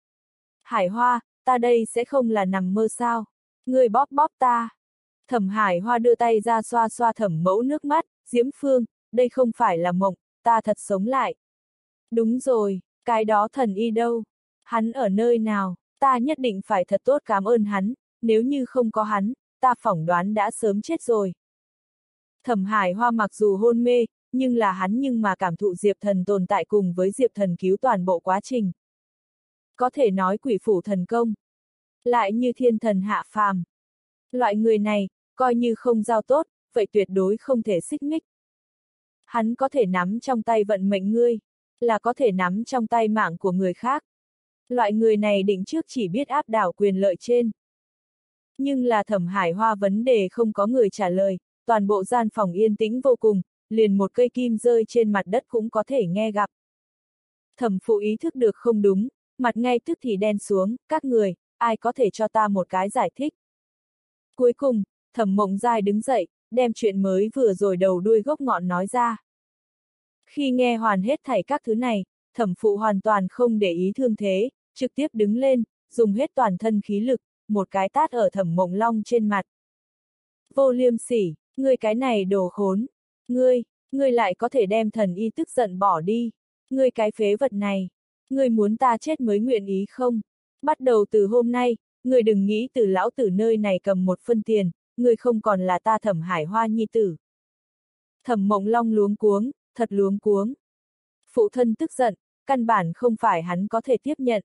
Hải Hoa, ta đây sẽ không là nằm mơ sao? Ngươi bóp bóp ta. Thẩm Hải Hoa đưa tay ra xoa xoa Thẩm Mẫu nước mắt, Diễm Phương, đây không phải là mộng, ta thật sống lại. Đúng rồi, cái đó thần y đâu? Hắn ở nơi nào? Ta nhất định phải thật tốt cảm ơn hắn, nếu như không có hắn, ta phỏng đoán đã sớm chết rồi. Thẩm Hải Hoa mặc dù hôn mê, nhưng là hắn nhưng mà cảm thụ Diệp Thần tồn tại cùng với Diệp Thần cứu toàn bộ quá trình. Có thể nói quỷ phủ thần công. Lại như thiên thần hạ phàm. Loại người này, coi như không giao tốt, vậy tuyệt đối không thể xích mích. Hắn có thể nắm trong tay vận mệnh ngươi, là có thể nắm trong tay mạng của người khác. Loại người này định trước chỉ biết áp đảo quyền lợi trên. Nhưng là Thẩm Hải Hoa vấn đề không có người trả lời, toàn bộ gian phòng yên tĩnh vô cùng, liền một cây kim rơi trên mặt đất cũng có thể nghe gặp. Thẩm Phụ ý thức được không đúng, mặt ngay tức thì đen xuống, các người, ai có thể cho ta một cái giải thích. Cuối cùng, Thẩm Mộng Giai đứng dậy, đem chuyện mới vừa rồi đầu đuôi gốc ngọn nói ra. Khi nghe hoàn hết thảy các thứ này, Thẩm Phụ hoàn toàn không để ý thương thế, trực tiếp đứng lên, dùng hết toàn thân khí lực, một cái tát ở Thẩm Mộng Long trên mặt. Vô liêm sỉ, ngươi cái này đồ khốn. Ngươi, ngươi lại có thể đem thần y tức giận bỏ đi. Ngươi cái phế vật này. Ngươi muốn ta chết mới nguyện ý không? Bắt đầu từ hôm nay, ngươi đừng nghĩ từ lão tử nơi này cầm một phân tiền, ngươi không còn là ta Thẩm Hải Hoa nhi tử. Thẩm Mộng Long luống cuống, thật luống cuống. Phụ thân tức giận, căn bản không phải hắn có thể tiếp nhận.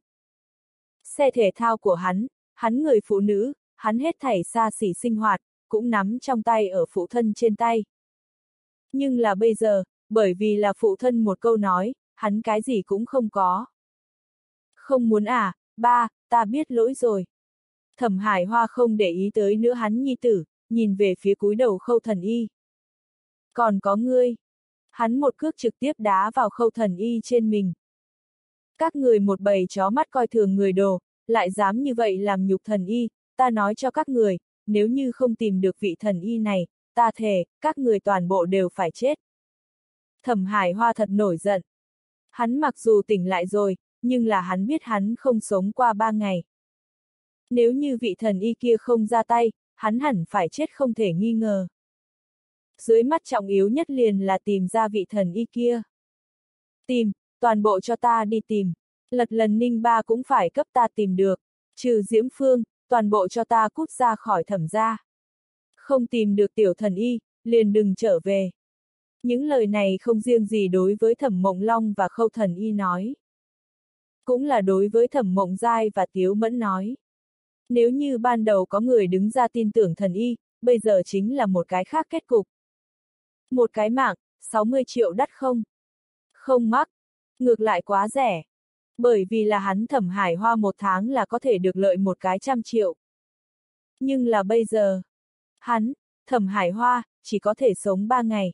Xe thể thao của hắn, hắn người phụ nữ, hắn hết thảy xa xỉ sinh hoạt, cũng nắm trong tay ở phụ thân trên tay. Nhưng là bây giờ, bởi vì là phụ thân một câu nói, hắn cái gì cũng không có. Không muốn à, ba, ta biết lỗi rồi. Thẩm Hải Hoa không để ý tới nữa hắn nhi tử, nhìn về phía cúi đầu Khâu Thần Y. Còn có ngươi. Hắn một cước trực tiếp đá vào Khâu Thần Y trên mình. Các người một bầy chó mắt coi thường người đồ, lại dám như vậy làm nhục thần y, ta nói cho các người, nếu như không tìm được vị thần y này, ta thề, các người toàn bộ đều phải chết. Thẩm Hải Hoa thật nổi giận. Hắn mặc dù tỉnh lại rồi, nhưng là hắn biết hắn không sống qua ba ngày. Nếu như vị thần y kia không ra tay, hắn hẳn phải chết không thể nghi ngờ. Dưới mắt trọng yếu nhất liền là tìm ra vị thần y kia. Tìm, toàn bộ cho ta đi tìm. Lật lần ninh ba cũng phải cấp ta tìm được. Trừ Diễm Phương, toàn bộ cho ta cút ra khỏi Thẩm gia. Không tìm được tiểu thần y, liền đừng trở về. Những lời này không riêng gì đối với Thẩm Mộng Long và Khâu Thần Y nói. Cũng là đối với Thẩm Mộng Giai và Tiếu Mẫn nói. Nếu như ban đầu có người đứng ra tin tưởng thần y, bây giờ chính là một cái khác kết cục. Một cái mạng, sáu mươi triệu đắt không? Không mắc. Ngược lại quá rẻ. Bởi vì là hắn Thẩm Hải Hoa một tháng là có thể được lợi một cái trăm triệu. Nhưng là bây giờ, hắn, Thẩm Hải Hoa, chỉ có thể sống ba ngày.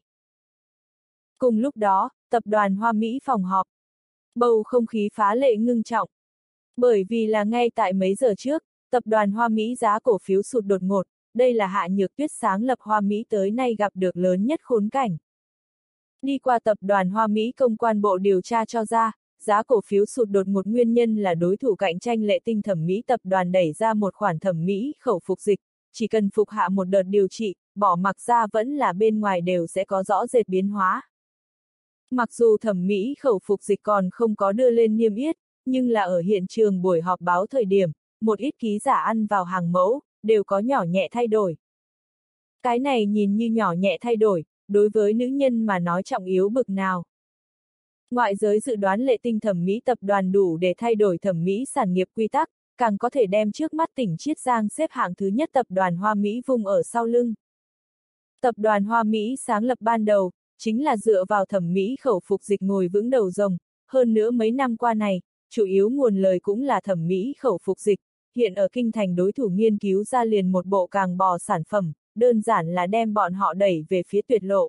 Cùng lúc đó, tập đoàn Hoa Mỹ phòng họp. Bầu không khí phá lệ ngưng trọng. Bởi vì là ngay tại mấy giờ trước, tập đoàn Hoa Mỹ giá cổ phiếu sụt đột ngột, đây là Hạ Nhược Tuyết sáng lập Hoa Mỹ tới nay gặp được lớn nhất khốn cảnh. Đi qua tập đoàn Hoa Mỹ công quan bộ điều tra cho ra, giá cổ phiếu sụt đột ngột nguyên nhân là đối thủ cạnh tranh Lệ Tinh thẩm mỹ tập đoàn đẩy ra một khoản thẩm mỹ khẩu phục dịch, chỉ cần phục hạ một đợt điều trị, bỏ mặc ra vẫn là bên ngoài đều sẽ có rõ rệt biến hóa. Mặc dù thẩm mỹ khẩu phục dịch còn không có đưa lên niêm yết, nhưng là ở hiện trường buổi họp báo thời điểm, một ít ký giả ăn vào hàng mẫu, đều có nhỏ nhẹ thay đổi. Cái này nhìn như nhỏ nhẹ thay đổi, đối với nữ nhân mà nói trọng yếu bực nào. Ngoại giới dự đoán Lệ Tinh thẩm mỹ tập đoàn đủ để thay đổi thẩm mỹ sản nghiệp quy tắc, càng có thể đem trước mắt tỉnh Chiết Giang xếp hạng thứ nhất tập đoàn Hoa Mỹ vùng ở sau lưng. Tập đoàn Hoa Mỹ sáng lập ban đầu, chính là dựa vào thẩm mỹ khẩu phục dịch ngồi vững đầu rồng, hơn nữa mấy năm qua này, chủ yếu nguồn lời cũng là thẩm mỹ khẩu phục dịch, hiện ở kinh thành đối thủ nghiên cứu ra liền một bộ càng bò sản phẩm, đơn giản là đem bọn họ đẩy về phía tuyệt lộ.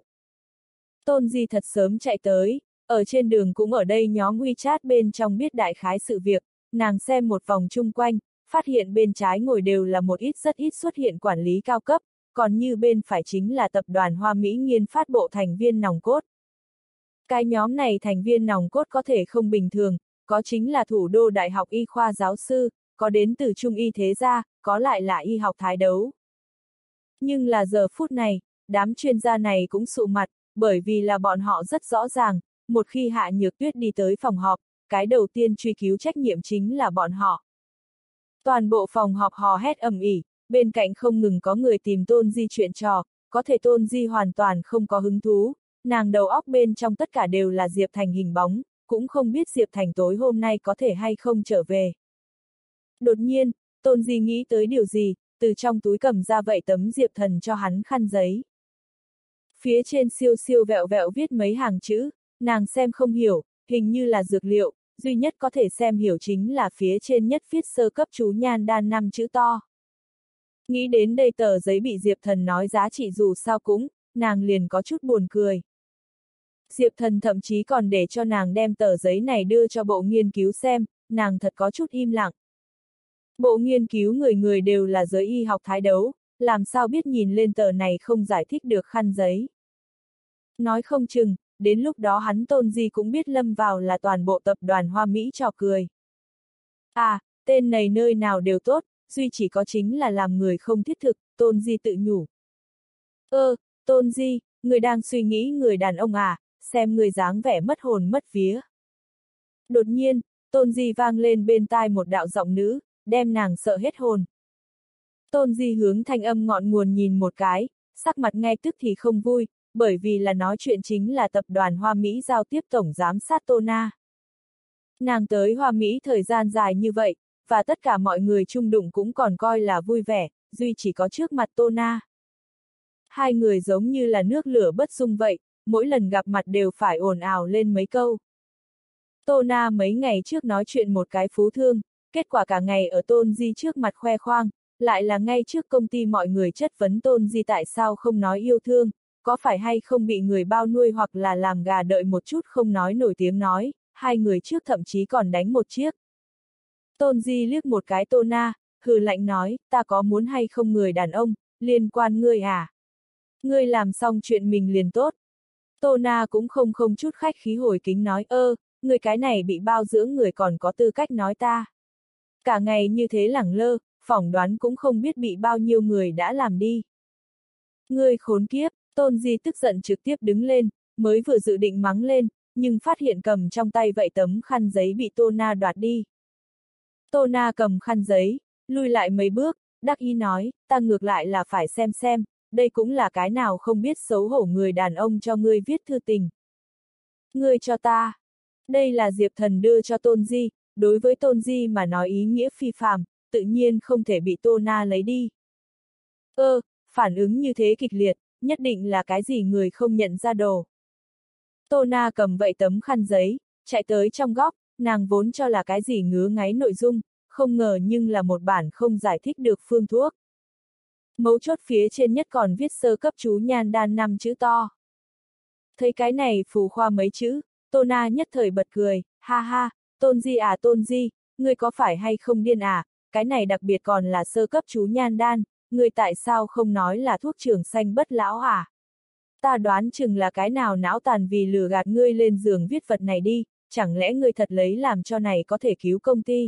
Tôn Di thật sớm chạy tới, ở trên đường cũng ở đây nhóm WeChat bên trong biết đại khái sự việc, nàng xem một vòng chung quanh, phát hiện bên trái ngồi đều là một ít rất ít xuất hiện quản lý cao cấp, còn như bên phải chính là tập đoàn Hoa Mỹ nghiên phát bộ thành viên nòng cốt. Cái nhóm này thành viên nòng cốt có thể không bình thường, có chính là thủ đô đại học y khoa giáo sư, có đến từ trung y thế gia, có lại là y học thái đấu. Nhưng là giờ phút này, đám chuyên gia này cũng sụ mặt, bởi vì là bọn họ rất rõ ràng, một khi Hạ Nhược Tuyết đi tới phòng họp, cái đầu tiên truy cứu trách nhiệm chính là bọn họ. Toàn bộ phòng họp hò hét ầm ĩ, bên cạnh không ngừng có người tìm Tôn Di chuyện trò, có thể Tôn Di hoàn toàn không có hứng thú, nàng đầu óc bên trong tất cả đều là Diệp Thành hình bóng, cũng không biết Diệp Thành tối hôm nay có thể hay không trở về. Đột nhiên, Tôn Di nghĩ tới điều gì, từ trong túi cầm ra vậy tấm Diệp Thần cho hắn khăn giấy. Phía trên siêu siêu vẹo vẹo viết mấy hàng chữ, nàng xem không hiểu, hình như là dược liệu, duy nhất có thể xem hiểu chính là phía trên nhất viết sơ cấp chú nhan đan năm chữ to. Nghĩ đến đây tờ giấy bị Diệp Thần nói giá trị dù sao cũng, nàng liền có chút buồn cười. Diệp Thần thậm chí còn để cho nàng đem tờ giấy này đưa cho bộ nghiên cứu xem, nàng thật có chút im lặng. Bộ nghiên cứu người người đều là giới y học thái đấu, làm sao biết nhìn lên tờ này không giải thích được khăn giấy. Nói không chừng, đến lúc đó hắn Tôn Di cũng biết lâm vào là toàn bộ tập đoàn Hoa Mỹ trò cười. À, tên này nơi nào đều tốt, duy chỉ có chính là làm người không thiết thực, Tôn Di tự nhủ. Ơ, Tôn Di, người đang suy nghĩ người đàn ông à, xem người dáng vẻ mất hồn mất vía. Đột nhiên, Tôn Di vang lên bên tai một đạo giọng nữ, đem nàng sợ hết hồn. Tôn Di hướng thanh âm ngọn nguồn nhìn một cái, sắc mặt ngay tức thì không vui, bởi vì là nói chuyện chính là tập đoàn Hoa Mỹ giao tiếp tổng giám sát Tô Na. Nàng tới Hoa Mỹ thời gian dài như vậy, và tất cả mọi người chung đụng cũng còn coi là vui vẻ, duy chỉ có trước mặt Tô Na. Hai người giống như là nước lửa bất dung vậy, mỗi lần gặp mặt đều phải ồn ào lên mấy câu. Tô Na mấy ngày trước nói chuyện một cái phú thương, kết quả cả ngày ở Tôn Di trước mặt khoe khoang, lại là ngay trước công ty mọi người chất vấn Tôn Di tại sao không nói yêu thương, có phải hay không bị người bao nuôi hoặc là làm gà đợi một chút không nói nổi tiếng nói, hai người trước thậm chí còn đánh một chiếc. Tôn Di liếc một cái Tô Na, hừ lạnh nói, ta có muốn hay không người đàn ông, liên quan ngươi à? Ngươi làm xong chuyện mình liền tốt. Tô Na cũng không không chút khách khí hồi kính nói, ơ, người cái này bị bao dưỡng người còn có tư cách nói ta. Cả ngày như thế lẳng lơ, phỏng đoán cũng không biết bị bao nhiêu người đã làm đi. Ngươi khốn kiếp, Tôn Di tức giận trực tiếp đứng lên, mới vừa dự định mắng lên, nhưng phát hiện cầm trong tay vậy tấm khăn giấy bị Tô Na đoạt đi. Tô Na cầm khăn giấy, lui lại mấy bước, đắc ý nói, ta ngược lại là phải xem xem, đây cũng là cái nào không biết xấu hổ người đàn ông cho ngươi viết thư tình. Ngươi cho ta. Đây là Diệp Thần đưa cho Tôn Di, đối với Tôn Di mà nói ý nghĩa phi phàm, tự nhiên không thể bị Tô Na lấy đi. Ơ, phản ứng như thế kịch liệt, nhất định là cái gì người không nhận ra đồ. Tô Na cầm vậy tấm khăn giấy, chạy tới trong góc, nàng vốn cho là cái gì ngứa ngáy nội dung, không ngờ nhưng là một bản không giải thích được phương thuốc. Mấu chốt phía trên nhất còn viết sơ cấp chú nhan đan năm chữ to. Thấy cái này phù khoa mấy chữ, Tô Na nhất thời bật cười, ha ha, Tôn Di à Tôn Di, ngươi có phải hay không điên à, cái này đặc biệt còn là sơ cấp chú nhan đan, ngươi tại sao không nói là thuốc trường xanh bất lão à? Ta đoán chừng là cái nào não tàn vì lừa gạt ngươi lên giường viết vật này đi, chẳng lẽ ngươi thật lấy làm cho này có thể cứu công ty?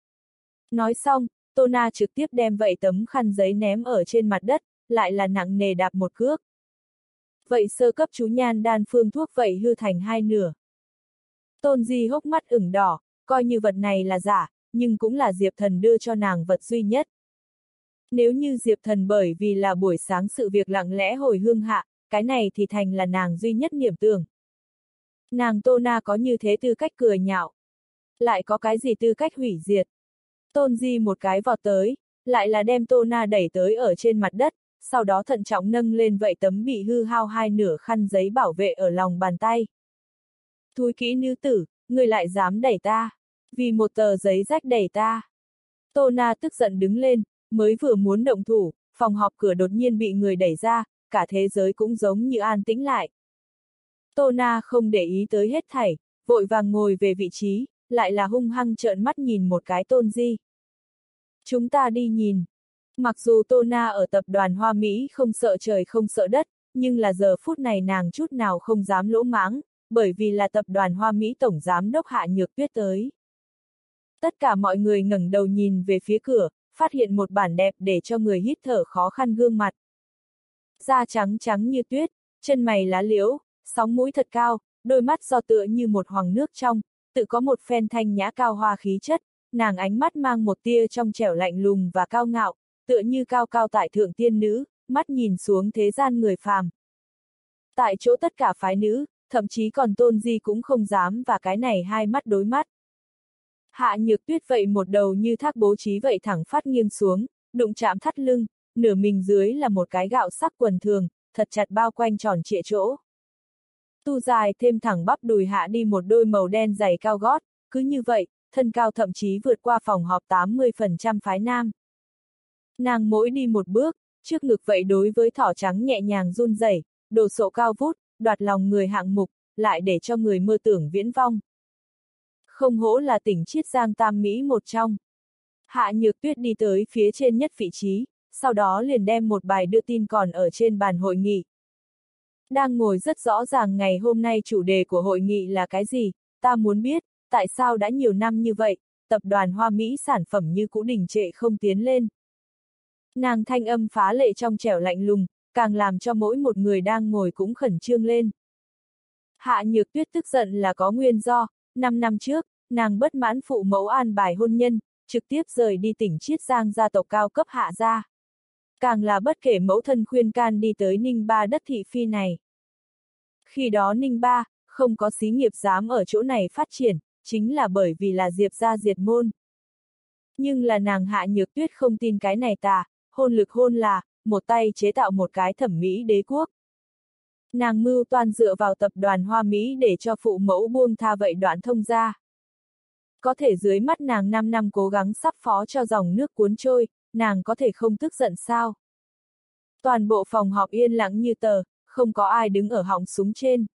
Nói xong, Tô Na trực tiếp đem vậy tấm khăn giấy ném ở trên mặt đất, lại là nặng nề đạp một cước. Vậy sơ cấp chú nhan đan phương thuốc vậy hư thành hai nửa. Tôn Di hốc mắt ửng đỏ, coi như vật này là giả, nhưng cũng là Diệp Thần đưa cho nàng vật duy nhất. Nếu như Diệp Thần bởi vì là buổi sáng sự việc lặng lẽ hồi hương hạ, cái này thì thành là nàng duy nhất niệm tưởng. Nàng Tô Na có như thế tư cách cười nhạo. Lại có cái gì tư cách hủy diệt. Tôn Di một cái vọt tới, lại là đem Tô Na đẩy tới ở trên mặt đất, sau đó thận trọng nâng lên vậy tấm bị hư hao hai nửa khăn giấy bảo vệ ở lòng bàn tay. Thúi kỹ nữ tử, người lại dám đẩy ta, vì một tờ giấy rách đẩy ta. Tô Na tức giận đứng lên, mới vừa muốn động thủ, phòng họp cửa đột nhiên bị người đẩy ra, cả thế giới cũng giống như an tĩnh lại. Tô Na không để ý tới hết thảy, vội vàng ngồi về vị trí, lại là hung hăng trợn mắt nhìn một cái Tôn Di. Chúng ta đi nhìn. Mặc dù Tô Na ở tập đoàn Hoa Mỹ không sợ trời không sợ đất, nhưng là giờ phút này nàng chút nào không dám lỗ mãng, bởi vì là tập đoàn Hoa Mỹ tổng giám đốc Hạ Nhược Tuyết tới. Tất cả mọi người ngẩng đầu nhìn về phía cửa, phát hiện một bản đẹp để cho người hít thở khó khăn gương mặt. Da trắng trắng như tuyết, chân mày lá liễu, sóng mũi thật cao, đôi mắt do tựa như một hoàng nước trong, tự có một phen thanh nhã cao hoa khí chất, nàng ánh mắt mang một tia trong trẻo lạnh lùng và cao ngạo, tựa như cao cao tại thượng tiên nữ, mắt nhìn xuống thế gian người phàm. Tại chỗ tất cả phái nữ, thậm chí còn Tôn Di cũng không dám và cái này hai mắt đối mắt. Hạ Nhược Tuyết vậy một đầu như thác bố trí vậy thẳng phát nghiêng xuống, đụng chạm thắt lưng, nửa mình dưới là một cái gạo sắc quần thường, thật chặt bao quanh tròn trịa chỗ. Tu dài thêm thẳng bắp đùi hạ đi một đôi màu đen giày cao gót, cứ như vậy, thân cao thậm chí vượt qua phòng họp tám mươi phần trăm phái nam. Nàng mỗi đi một bước, trước ngực vậy đối với thỏ trắng nhẹ nhàng run rẩy, đồ sộ cao vút, đoạt lòng người hạng mục, lại để cho người mơ tưởng viễn vong. Không hổ là tỉnh Chiết Giang tam mỹ một trong. Hạ Nhược Tuyết đi tới phía trên nhất vị trí, sau đó liền đem một bài đưa tin còn ở trên bàn hội nghị. Đang ngồi rất rõ ràng ngày hôm nay chủ đề của hội nghị là cái gì, ta muốn biết, tại sao đã nhiều năm như vậy, tập đoàn Hoa Mỹ sản phẩm như cũ đình trệ không tiến lên. Nàng thanh âm phá lệ trong trẻo lạnh lùng, càng làm cho mỗi một người đang ngồi cũng khẩn trương lên. Hạ Nhược Tuyết tức giận là có nguyên do, năm năm trước, nàng bất mãn phụ mẫu an bài hôn nhân, trực tiếp rời đi tỉnh Chiết Giang gia tộc cao cấp Hạ gia. Càng là bất kể mẫu thân khuyên can đi tới Ninh Ba đất thị phi này. Khi đó Ninh Ba, không có xí nghiệp dám ở chỗ này phát triển, chính là bởi vì là Diệp gia diệt môn. Nhưng là nàng Hạ Nhược Tuyết không tin cái này tà, hôn lực hôn là, một tay chế tạo một cái thẩm mỹ đế quốc. Nàng mưu toan dựa vào tập đoàn Hoa Mỹ để cho phụ mẫu buông tha vậy đoạn thông ra. Có thể dưới mắt nàng năm năm cố gắng sắp phó cho dòng nước cuốn trôi, nàng có thể không tức giận sao? Toàn bộ phòng họp yên lặng như tờ, không có ai đứng ở họng súng trên.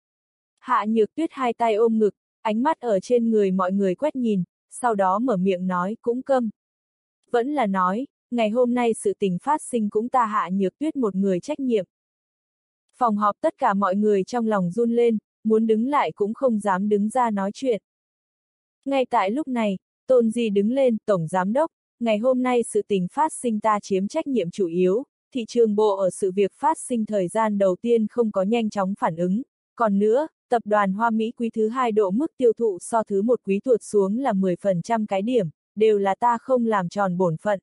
Hạ Nhược Tuyết hai tay ôm ngực, ánh mắt ở trên người mọi người quét nhìn, sau đó mở miệng nói cũng câm. Vẫn là nói, ngày hôm nay sự tình phát sinh cũng ta Hạ Nhược Tuyết một người trách nhiệm. Phòng họp tất cả mọi người trong lòng run lên, muốn đứng lại cũng không dám đứng ra nói chuyện. Ngay tại lúc này, Tôn Di đứng lên, Tổng Giám đốc, ngày hôm nay sự tình phát sinh ta chiếm trách nhiệm chủ yếu, thị trường bộ ở sự việc phát sinh thời gian đầu tiên không có nhanh chóng phản ứng, còn nữa, tập đoàn Hoa Mỹ quý thứ hai độ mức tiêu thụ so thứ một quý tuột xuống là mười phần trăm cái điểm, đều là ta không làm tròn bổn phận.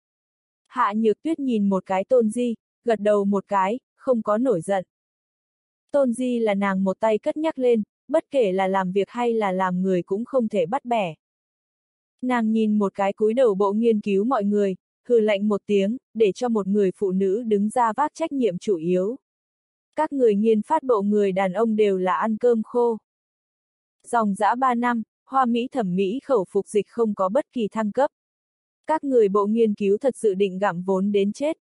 Hạ Nhược Tuyết nhìn một cái Tôn Di, gật đầu một cái, không có nổi giận. Tôn Di là nàng một tay cất nhắc lên, bất kể là làm việc hay là làm người cũng không thể bắt bẻ. Nàng nhìn một cái cúi đầu bộ nghiên cứu mọi người, hừ lạnh một tiếng, để cho một người phụ nữ đứng ra vác trách nhiệm chủ yếu. Các người nghiên phát bộ người đàn ông đều là ăn cơm khô. Dòng dã ba năm, Hoa Mỹ thẩm mỹ khẩu phục dịch không có bất kỳ thăng cấp. Các người bộ nghiên cứu thật sự định gặm vốn đến chết.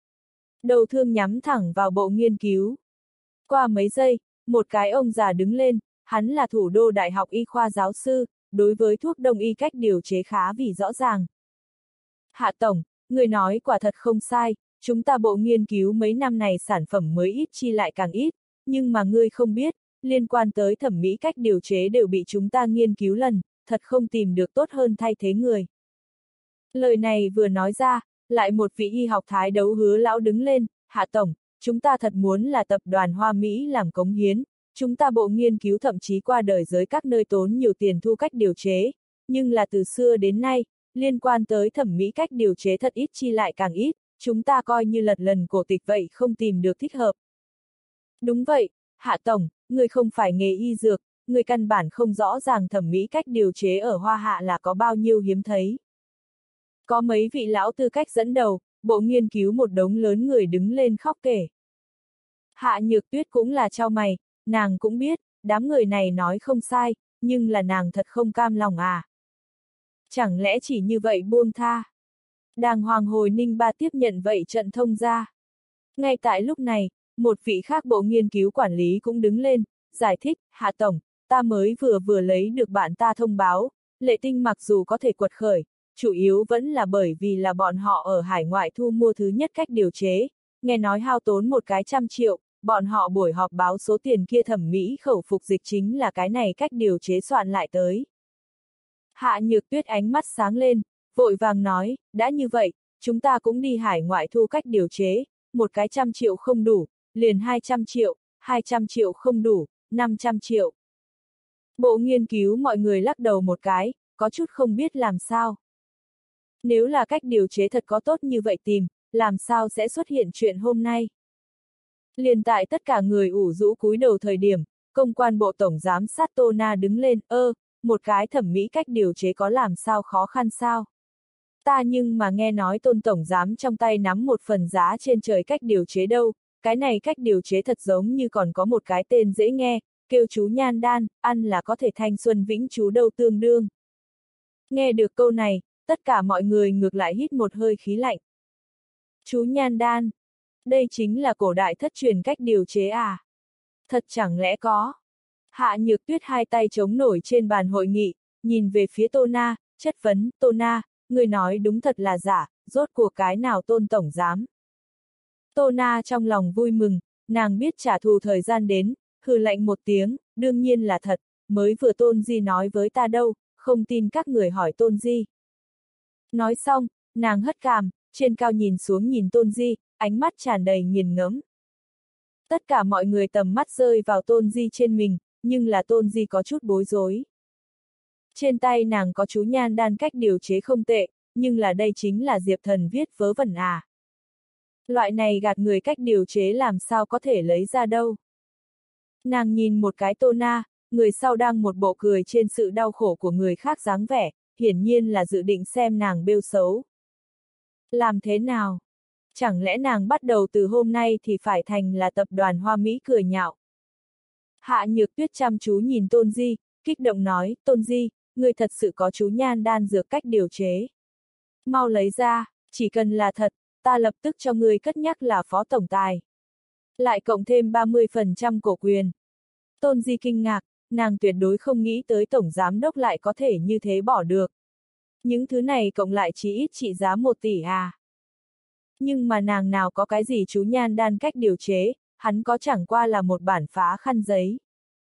Đầu thương nhắm thẳng vào bộ nghiên cứu. Qua mấy giây, một cái ông già đứng lên, hắn là thủ đô đại học y khoa giáo sư, đối với thuốc đông y cách điều chế khá vì rõ ràng. Hạ Tổng, người nói quả thật không sai, chúng ta bộ nghiên cứu mấy năm này sản phẩm mới ít chi lại càng ít, nhưng mà ngươi không biết, liên quan tới thẩm mỹ cách điều chế đều bị chúng ta nghiên cứu lần, thật không tìm được tốt hơn thay thế người. Lời này vừa nói ra, lại một vị y học thái đấu hứa lão đứng lên, Hạ Tổng, chúng ta thật muốn là tập đoàn Hoa Mỹ làm cống hiến, chúng ta bộ nghiên cứu thậm chí qua đời giới các nơi tốn nhiều tiền thu cách điều chế, nhưng là từ xưa đến nay, liên quan tới thẩm mỹ cách điều chế thật ít chi lại càng ít, chúng ta coi như lật lần cổ tịch vậy không tìm được thích hợp. Đúng vậy, Hạ Tổng, người không phải nghề y dược, người căn bản không rõ ràng thẩm mỹ cách điều chế ở Hoa Hạ là có bao nhiêu hiếm thấy. Có mấy vị lão tư cách dẫn đầu, bộ nghiên cứu một đống lớn người đứng lên khóc kể. Hạ Nhược Tuyết cũng là chau mày, nàng cũng biết, đám người này nói không sai, nhưng là nàng thật không cam lòng à. Chẳng lẽ chỉ như vậy buông tha? Đàng hoàng hồi Ninh Ba tiếp nhận vậy trận thông ra. Ngay tại lúc này, một vị khác bộ nghiên cứu quản lý cũng đứng lên, giải thích, Hạ Tổng, ta mới vừa vừa lấy được bạn ta thông báo, Lệ Tinh mặc dù có thể quật khởi, chủ yếu vẫn là bởi vì là bọn họ ở hải ngoại thu mua thứ nhất cách điều chế, nghe nói hao tốn một cái trăm triệu, bọn họ buổi họp báo số tiền kia thẩm mỹ khẩu phục dịch chính là cái này cách điều chế soạn lại tới. Hạ Nhược Tuyết ánh mắt sáng lên, vội vàng nói, đã như vậy, chúng ta cũng đi hải ngoại thu cách điều chế, một cái trăm triệu không đủ, liền hai trăm triệu, hai trăm triệu không đủ, năm trăm triệu. Bộ nghiên cứu mọi người lắc đầu một cái, có chút không biết làm sao. Nếu là cách điều chế thật có tốt như vậy tìm, làm sao sẽ xuất hiện chuyện hôm nay? Liền tại tất cả người ủ rũ cúi đầu thời điểm, công quan bộ tổng giám sát Tô Na đứng lên, ơ, một cái thẩm mỹ cách điều chế có làm sao khó khăn sao? Ta nhưng mà nghe nói Tôn tổng giám trong tay nắm một phần giá trên trời cách điều chế đâu, cái này cách điều chế thật giống như còn có một cái tên dễ nghe, kêu chú nhan đan, ăn là có thể thanh xuân vĩnh chú đâu tương đương. Nghe được câu này, tất cả mọi người ngược lại hít một hơi khí lạnh. Chú nhan đan, đây chính là cổ đại thất truyền cách điều chế à? Thật chẳng lẽ có? Hạ Nhược Tuyết hai tay chống nổi trên bàn hội nghị, nhìn về phía Tô Na, chất vấn, Tô Na, người nói đúng thật là giả, rốt cuộc cái nào Tôn tổng giám? Tô Na trong lòng vui mừng, nàng biết trả thù thời gian đến, hừ lạnh một tiếng, đương nhiên là thật, mới vừa Tôn Di nói với ta đâu, không tin các người hỏi Tôn Di. Nói xong, nàng hất cằm, trên cao nhìn xuống nhìn Tôn Di, ánh mắt tràn đầy nghiền ngẫm. Tất cả mọi người tầm mắt rơi vào Tôn Di trên mình, nhưng là Tôn Di có chút bối rối. Trên tay nàng có chú nhan đan cách điều chế không tệ, nhưng là đây chính là Diệp Thần viết vớ vẩn à. Loại này gạt người cách điều chế làm sao có thể lấy ra đâu. Nàng nhìn một cái Tô Na, người sau đang một bộ cười trên sự đau khổ của người khác dáng vẻ, hiển nhiên là dự định xem nàng bêu xấu. Làm thế nào? Chẳng lẽ nàng bắt đầu từ hôm nay thì phải thành là tập đoàn Hoa Mỹ cười nhạo? Hạ Nhược Tuyết chăm chú nhìn Tôn Di, kích động nói, Tôn Di, người thật sự có chú nhan đan dược cách điều chế. Mau lấy ra, chỉ cần là thật, ta lập tức cho người cất nhắc là phó tổng tài. Lại cộng thêm ba mươi phần trăm cổ quyền. Tôn Di kinh ngạc, nàng tuyệt đối không nghĩ tới tổng giám đốc lại có thể như thế bỏ được. Những thứ này cộng lại chỉ ít trị giá một tỷ à. Nhưng mà nàng nào có cái gì chú nhan đan cách điều chế, hắn có chẳng qua là một bản phá khăn giấy.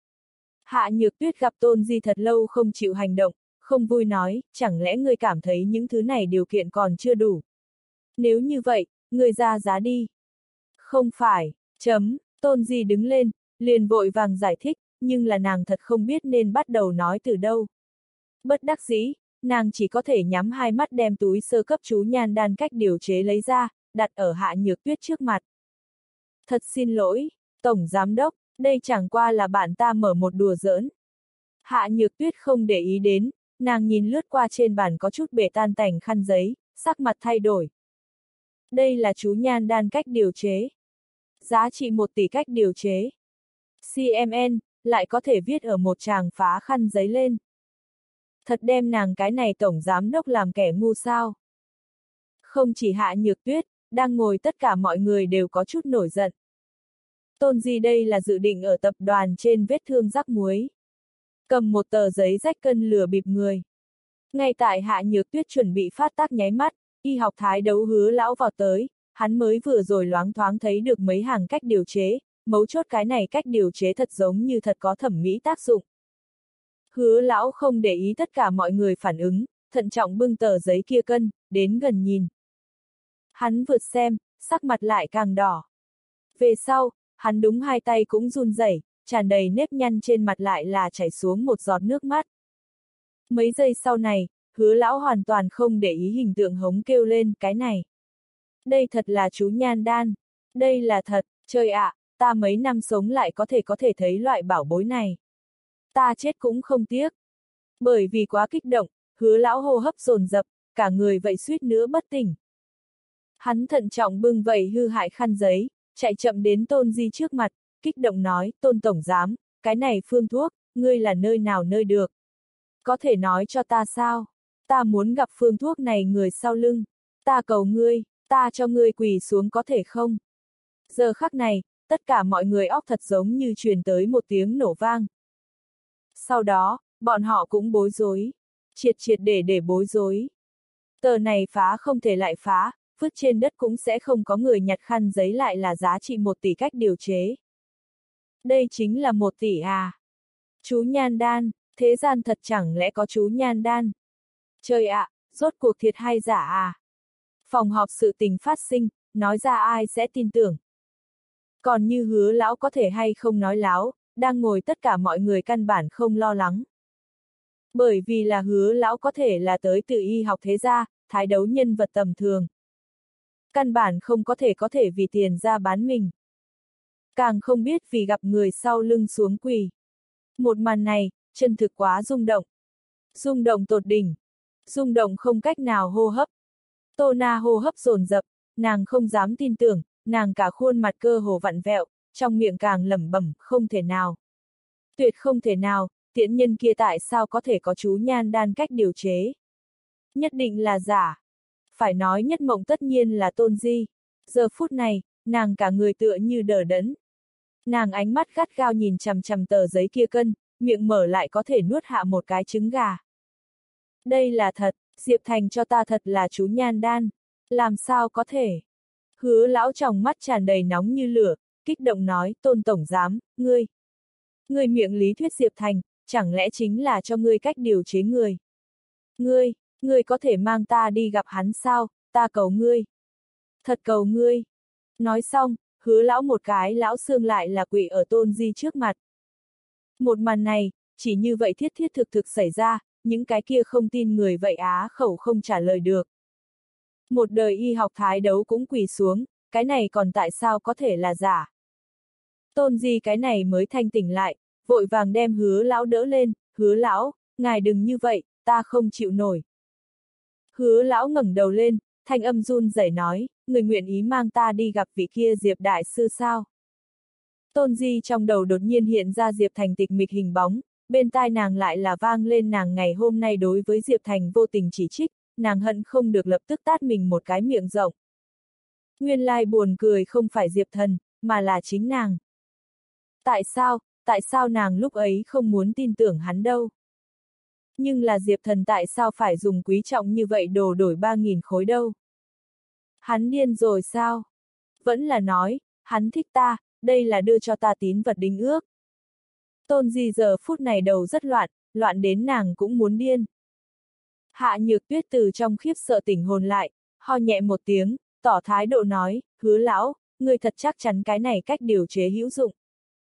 Hạ Nhược Tuyết gặp Tôn Di thật lâu không chịu hành động, không vui nói, chẳng lẽ ngươi cảm thấy những thứ này điều kiện còn chưa đủ. Nếu như vậy, ngươi ra giá đi. Không phải, chấm, Tôn Di đứng lên, liền vội vàng giải thích, nhưng là nàng thật không biết nên bắt đầu nói từ đâu. Bất đắc dĩ, nàng chỉ có thể nhắm hai mắt đem túi sơ cấp chú nhan đan cách điều chế lấy ra, đặt ở Hạ Nhược Tuyết trước mặt. Thật xin lỗi, Tổng Giám Đốc, đây chẳng qua là bạn ta mở một đùa giỡn. Hạ Nhược Tuyết không để ý đến, nàng nhìn lướt qua trên bàn có chút bể tan tành khăn giấy, sắc mặt thay đổi. Đây là chú nhan đan cách điều chế. Giá trị một tỷ cách điều chế. xê em en, lại có thể viết ở một tràng phá khăn giấy lên. Thật đem nàng cái này tổng giám đốc làm kẻ ngu sao. Không chỉ Hạ Nhược Tuyết, đang ngồi tất cả mọi người đều có chút nổi giận. Tôn Di đây là dự định ở tập đoàn trên vết thương rắc muối. Cầm một tờ giấy rách cân lừa bịp người. Ngay tại Hạ Nhược Tuyết chuẩn bị phát tác nháy mắt, y học thái đấu Hứa lão vào tới, hắn mới vừa rồi loáng thoáng thấy được mấy hàng cách điều chế, mấu chốt cái này cách điều chế thật giống như thật có thẩm mỹ tác dụng. Hứa lão không để ý tất cả mọi người phản ứng, thận trọng bưng tờ giấy kia cân, đến gần nhìn. Hắn vượt xem, sắc mặt lại càng đỏ. Về sau, hắn đúng hai tay cũng run rẩy, tràn đầy nếp nhăn trên mặt lại là chảy xuống một giọt nước mắt. Mấy giây sau này, Hứa lão hoàn toàn không để ý hình tượng hống kêu lên, cái này. Đây thật là chú nhan đan. Đây là thật, trời ạ, à, ta mấy năm sống lại có thể có thể thấy loại bảo bối này. Ta chết cũng không tiếc. Bởi vì quá kích động, Hứa lão hô hấp dồn dập, cả người vậy suýt nữa bất tỉnh. Hắn thận trọng bưng vậy hư hại khăn giấy, chạy chậm đến Tôn Di trước mặt, kích động nói, Tôn tổng giám, cái này phương thuốc, ngươi là nơi nào nơi được. Có thể nói cho ta sao? Ta muốn gặp phương thuốc này người sau lưng. Ta cầu ngươi, ta cho ngươi quỳ xuống có thể không? Giờ khắc này, tất cả mọi người óc thật giống như truyền tới một tiếng nổ vang. Sau đó, bọn họ cũng bối rối. Triệt triệt để để bối rối. Tờ này phá không thể lại phá, vứt trên đất cũng sẽ không có người nhặt khăn giấy lại là giá trị một tỷ cách điều chế. Đây chính là một tỷ à. Chú nhan đan, thế gian thật chẳng lẽ có chú nhan đan. Trời ạ, à, rốt cuộc thiệt hay giả à. Phòng họp sự tình phát sinh, nói ra ai sẽ tin tưởng. Còn như Hứa lão có thể hay không nói láo, đang ngồi tất cả mọi người căn bản không lo lắng. Bởi vì là Hứa lão có thể là tới từ y học thế gia, thái đấu nhân vật tầm thường. Căn bản không có thể có thể vì tiền ra bán mình. Càng không biết vì gặp người sau lưng xuống quỳ. Một màn này, chân thực quá rung động. Rung động tột đỉnh. Rung động không cách nào hô hấp. Tô Na hô hấp dồn dập, nàng không dám tin tưởng, nàng cả khuôn mặt cơ hồ vặn vẹo, trong miệng càng lẩm bẩm, không thể nào. Tuyệt không thể nào, tiễn nhân kia tại sao có thể có chú nhan đan cách điều chế. Nhất định là giả. Phải nói nhất mộng tất nhiên là Tôn Di. Giờ phút này, nàng cả người tựa như đờ đẫn. Nàng ánh mắt gắt gao nhìn chằm chằm tờ giấy kia cân, miệng mở lại có thể nuốt hạ một cái trứng gà. Đây là thật, Diệp Thành cho ta thật là chú nhan đan. Làm sao có thể? Hứa lão trong mắt tràn đầy nóng như lửa, kích động nói, Tôn tổng giám, ngươi. Ngươi miệng lý thuyết Diệp Thành, chẳng lẽ chính là cho ngươi cách điều chế người. Ngươi, ngươi có thể mang ta đi gặp hắn sao, ta cầu ngươi. Thật cầu ngươi. Nói xong, Hứa lão một cái lão xương lại là quỵ ở Tôn Di trước mặt. Một màn này, chỉ như vậy thiết thiết thực thực xảy ra, những cái kia không tin người vậy á khẩu không trả lời được. Một đời y học thái đấu cũng quỳ xuống, cái này còn tại sao có thể là giả. Tôn Di cái này mới thanh tỉnh lại, vội vàng đem Hứa lão đỡ lên, Hứa lão, ngài đừng như vậy, ta không chịu nổi. Hứa lão ngẩng đầu lên, thanh âm run rẩy nói, người nguyện ý mang ta đi gặp vị kia Diệp đại sư sao? Tôn Di trong đầu đột nhiên hiện ra Diệp Thành tịch mịch hình bóng, bên tai nàng lại là vang lên nàng ngày hôm nay đối với Diệp Thành vô tình chỉ trích, nàng hận không được lập tức tát mình một cái miệng rộng. Nguyên lai buồn cười không phải Diệp Thần, mà là chính nàng. Tại sao, tại sao nàng lúc ấy không muốn tin tưởng hắn đâu? Nhưng là Diệp Thần tại sao phải dùng quý trọng như vậy đồ đổi ba nghìn khối đâu? Hắn điên rồi sao? Vẫn là nói, hắn thích ta, đây là đưa cho ta tín vật đính ước. Tôn Di giờ phút này đầu rất loạn, loạn đến nàng cũng muốn điên. Hạ Nhược Tuyết từ trong khiếp sợ tỉnh hồn lại, ho nhẹ một tiếng, tỏ thái độ nói, Hứa lão, người thật chắc chắn cái này cách điều chế hữu dụng.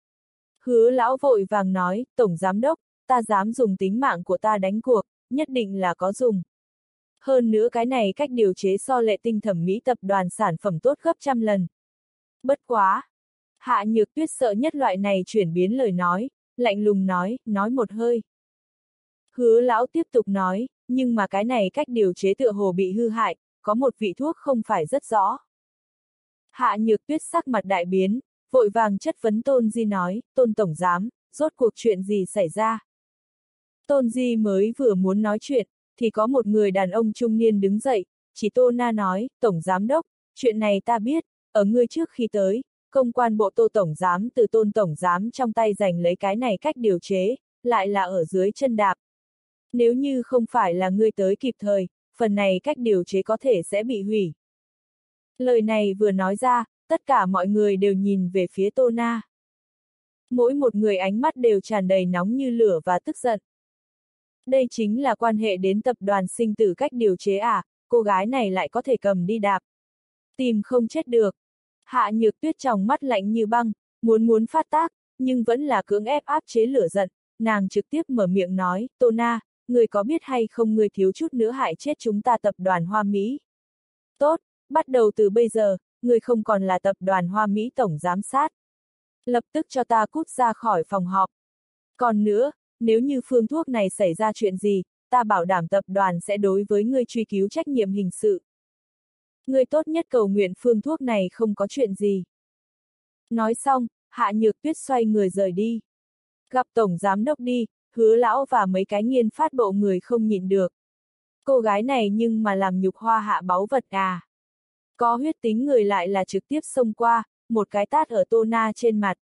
Hứa lão vội vàng nói, Tổng Giám Đốc, ta dám dùng tính mạng của ta đánh cuộc, nhất định là có dùng. Hơn nữa cái này cách điều chế so Lệ Tinh thẩm mỹ tập đoàn sản phẩm tốt gấp trăm lần. Bất quá. Hạ Nhược Tuyết sợ nhất loại này chuyển biến lời nói, lạnh lùng nói, nói một hơi. Hứa lão tiếp tục nói, nhưng mà cái này cách điều chế tựa hồ bị hư hại, có một vị thuốc không phải rất rõ. Hạ Nhược Tuyết sắc mặt đại biến, vội vàng chất vấn Tôn Di nói, Tôn Tổng Giám, rốt cuộc chuyện gì xảy ra? Tôn Di mới vừa muốn nói chuyện, thì có một người đàn ông trung niên đứng dậy, chỉ Tô Na nói, Tổng Giám Đốc, chuyện này ta biết, ở ngươi trước khi tới, công quan bộ Tô Tổng Giám từ Tôn Tổng Giám trong tay giành lấy cái này cách điều chế, lại là ở dưới chân đạp. Nếu như không phải là ngươi tới kịp thời, phần này cách điều chế có thể sẽ bị hủy. Lời này vừa nói ra, tất cả mọi người đều nhìn về phía Tô Na. Mỗi một người ánh mắt đều tràn đầy nóng như lửa và tức giận. Đây chính là quan hệ đến tập đoàn sinh tử cách điều chế à, cô gái này lại có thể cầm đi đạp. Tìm không chết được. Hạ Nhược Tuyết trong mắt lạnh như băng, muốn muốn phát tác, nhưng vẫn là cưỡng ép áp chế lửa giận, nàng trực tiếp mở miệng nói, Tô Na, người có biết hay không người thiếu chút nữa hại chết chúng ta tập đoàn Hoa Mỹ. Tốt, bắt đầu từ bây giờ, người không còn là tập đoàn Hoa Mỹ tổng giám sát. Lập tức cho ta cút ra khỏi phòng họp. Còn nữa, nếu như phương thuốc này xảy ra chuyện gì, ta bảo đảm tập đoàn sẽ đối với ngươi truy cứu trách nhiệm hình sự. Ngươi tốt nhất cầu nguyện phương thuốc này không có chuyện gì. Nói xong, Hạ Nhược Tuyết xoay người rời đi. Gặp Tổng Giám Đốc đi, Hứa lão và mấy cái nghiên phát bộ người không nhịn được. Cô gái này nhưng mà làm nhục hoa hạ báu vật à. Có huyết tính người lại là trực tiếp xông qua, một cái tát ở Tô Na trên mặt.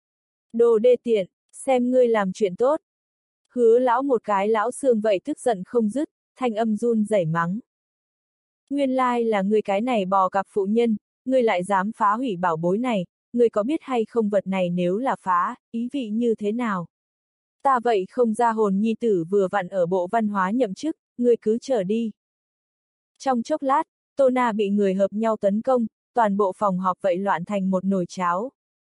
Đồ đê tiện, xem ngươi làm chuyện tốt. Hứa lão một cái lão xương vậy tức giận không dứt, thanh âm run rẩy mắng. Nguyên lai là ngươi cái này bò cặp phụ nhân, ngươi lại dám phá hủy bảo bối này, ngươi có biết hay không vật này nếu là phá, ý vị như thế nào? Ta vậy không ra hồn nhi tử vừa vặn ở bộ văn hóa nhậm chức, ngươi cứ chờ đi. Trong chốc lát, Tô Na bị người hợp nhau tấn công, toàn bộ phòng họp vậy loạn thành một nồi cháo.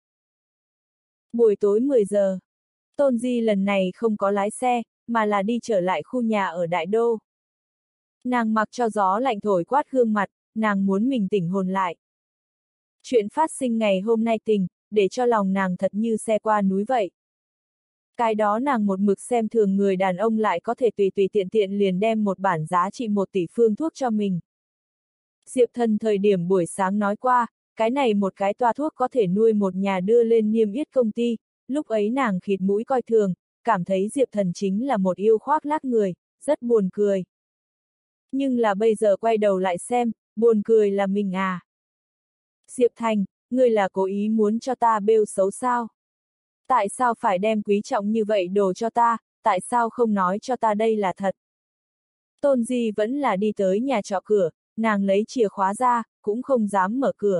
Buổi tối mười giờ, Tôn Di lần này không có lái xe, mà là đi trở lại khu nhà ở Đại Đô. Nàng mặc cho gió lạnh thổi quát gương mặt, nàng muốn mình tỉnh hồn lại. Chuyện phát sinh ngày hôm nay tình, để cho lòng nàng thật như xe qua núi vậy. Cái đó nàng một mực xem thường người đàn ông lại có thể tùy tùy tiện tiện liền đem một bản giá trị một tỷ phương thuốc cho mình. Diệp Thần thời điểm buổi sáng nói qua, cái này một cái toa thuốc có thể nuôi một nhà đưa lên niêm yết công ty, lúc ấy nàng khịt mũi coi thường, cảm thấy Diệp Thần chính là một yêu khoác lác người, rất buồn cười. Nhưng là bây giờ quay đầu lại xem, buồn cười là mình à. Diệp Thành, ngươi là cố ý muốn cho ta bêu xấu sao? Tại sao phải đem quý trọng như vậy đồ cho ta, tại sao không nói cho ta đây là thật? Tôn Di vẫn là đi tới nhà trọ cửa, nàng lấy chìa khóa ra, cũng không dám mở cửa.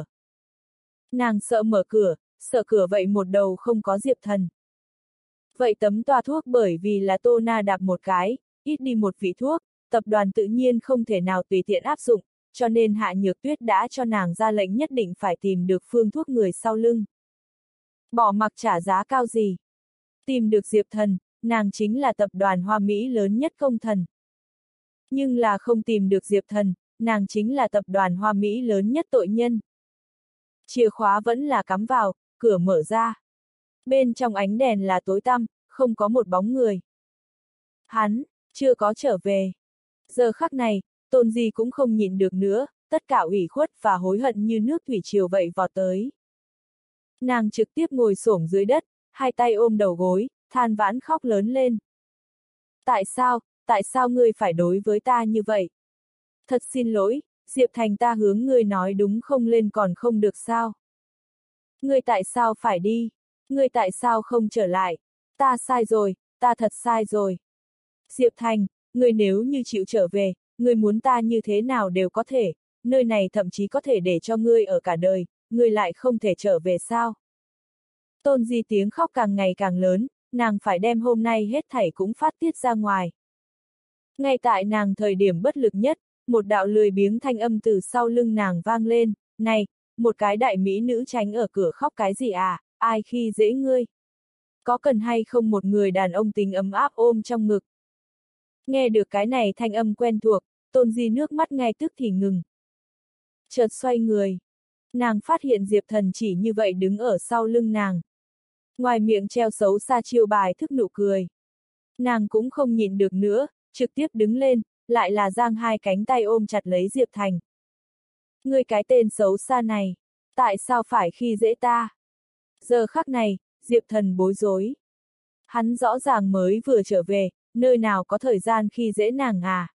Nàng sợ mở cửa, sợ cửa vậy một đầu không có Diệp Thần. Vậy tấm toa thuốc bởi vì là Tô Na đạp một cái, ít đi một vị thuốc, tập đoàn tự nhiên không thể nào tùy tiện áp dụng, cho nên Hạ Nhược Tuyết đã cho nàng ra lệnh nhất định phải tìm được phương thuốc người sau lưng. Bỏ mặc trả giá cao gì? Tìm được Diệp Thần, nàng chính là tập đoàn Hoa Mỹ lớn nhất công thần. Nhưng là không tìm được Diệp Thần, nàng chính là tập đoàn Hoa Mỹ lớn nhất tội nhân. Chìa khóa vẫn là cắm vào, cửa mở ra. Bên trong ánh đèn là tối tăm, không có một bóng người. Hắn, chưa có trở về. Giờ khắc này, Tôn Di cũng không nhịn được nữa, tất cả ủy khuất và hối hận như nước thủy triều vậy vọt tới. Nàng trực tiếp ngồi xổm dưới đất, hai tay ôm đầu gối, than vãn khóc lớn lên. Tại sao, tại sao ngươi phải đối với ta như vậy? Thật xin lỗi, Diệp Thành, ta hướng ngươi nói đúng không lên còn không được sao? Ngươi tại sao phải đi? Ngươi tại sao không trở lại? Ta sai rồi, ta thật sai rồi. Diệp Thành, ngươi nếu như chịu trở về, ngươi muốn ta như thế nào đều có thể, nơi này thậm chí có thể để cho ngươi ở cả đời, ngươi lại không thể trở về sao? Tôn Di tiếng khóc càng ngày càng lớn, nàng phải đem hôm nay hết thảy cũng phát tiết ra ngoài. Ngay tại nàng thời điểm bất lực nhất, một đạo lười biếng thanh âm từ sau lưng nàng vang lên, này, một cái đại mỹ nữ tránh ở cửa khóc cái gì à, ai khi dễ ngươi? Có cần hay không một người đàn ông tính ấm áp ôm trong ngực? Nghe được cái này thanh âm quen thuộc, Tôn Di nước mắt ngay tức thì ngừng. Chợt xoay người. Nàng phát hiện Diệp Thần chỉ như vậy đứng ở sau lưng nàng. Ngoài miệng treo xấu xa chiêu bài thức nụ cười. Nàng cũng không nhịn được nữa, trực tiếp đứng lên, lại là giang hai cánh tay ôm chặt lấy Diệp Thành. Ngươi cái tên xấu xa này, tại sao phải khi dễ ta? Giờ khắc này, Diệp Thần bối rối. Hắn rõ ràng mới vừa trở về, nơi nào có thời gian khi dễ nàng à?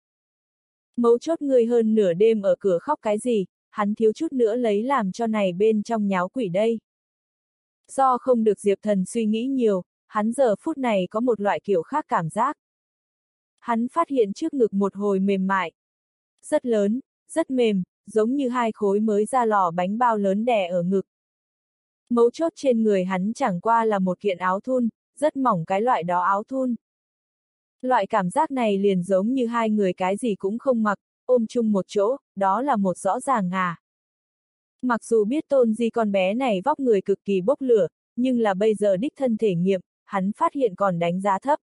Mấu chốt ngươi hơn nửa đêm ở cửa khóc cái gì, hắn thiếu chút nữa lấy làm cho này bên trong nháo quỷ đây. Do không được Diệp Thần suy nghĩ nhiều, hắn giờ phút này có một loại kiểu khác cảm giác. Hắn phát hiện trước ngực một hồi mềm mại. Rất lớn, rất mềm, giống như hai khối mới ra lò bánh bao lớn đè ở ngực. Mấu chốt trên người hắn chẳng qua là một kiện áo thun, rất mỏng cái loại đó áo thun. Loại cảm giác này liền giống như hai người cái gì cũng không mặc, ôm chung một chỗ, đó là một rõ ràng à. Mặc dù biết Tôn Di con bé này vóc người cực kỳ bốc lửa, nhưng là bây giờ đích thân thể nghiệm, hắn phát hiện còn đánh giá thấp.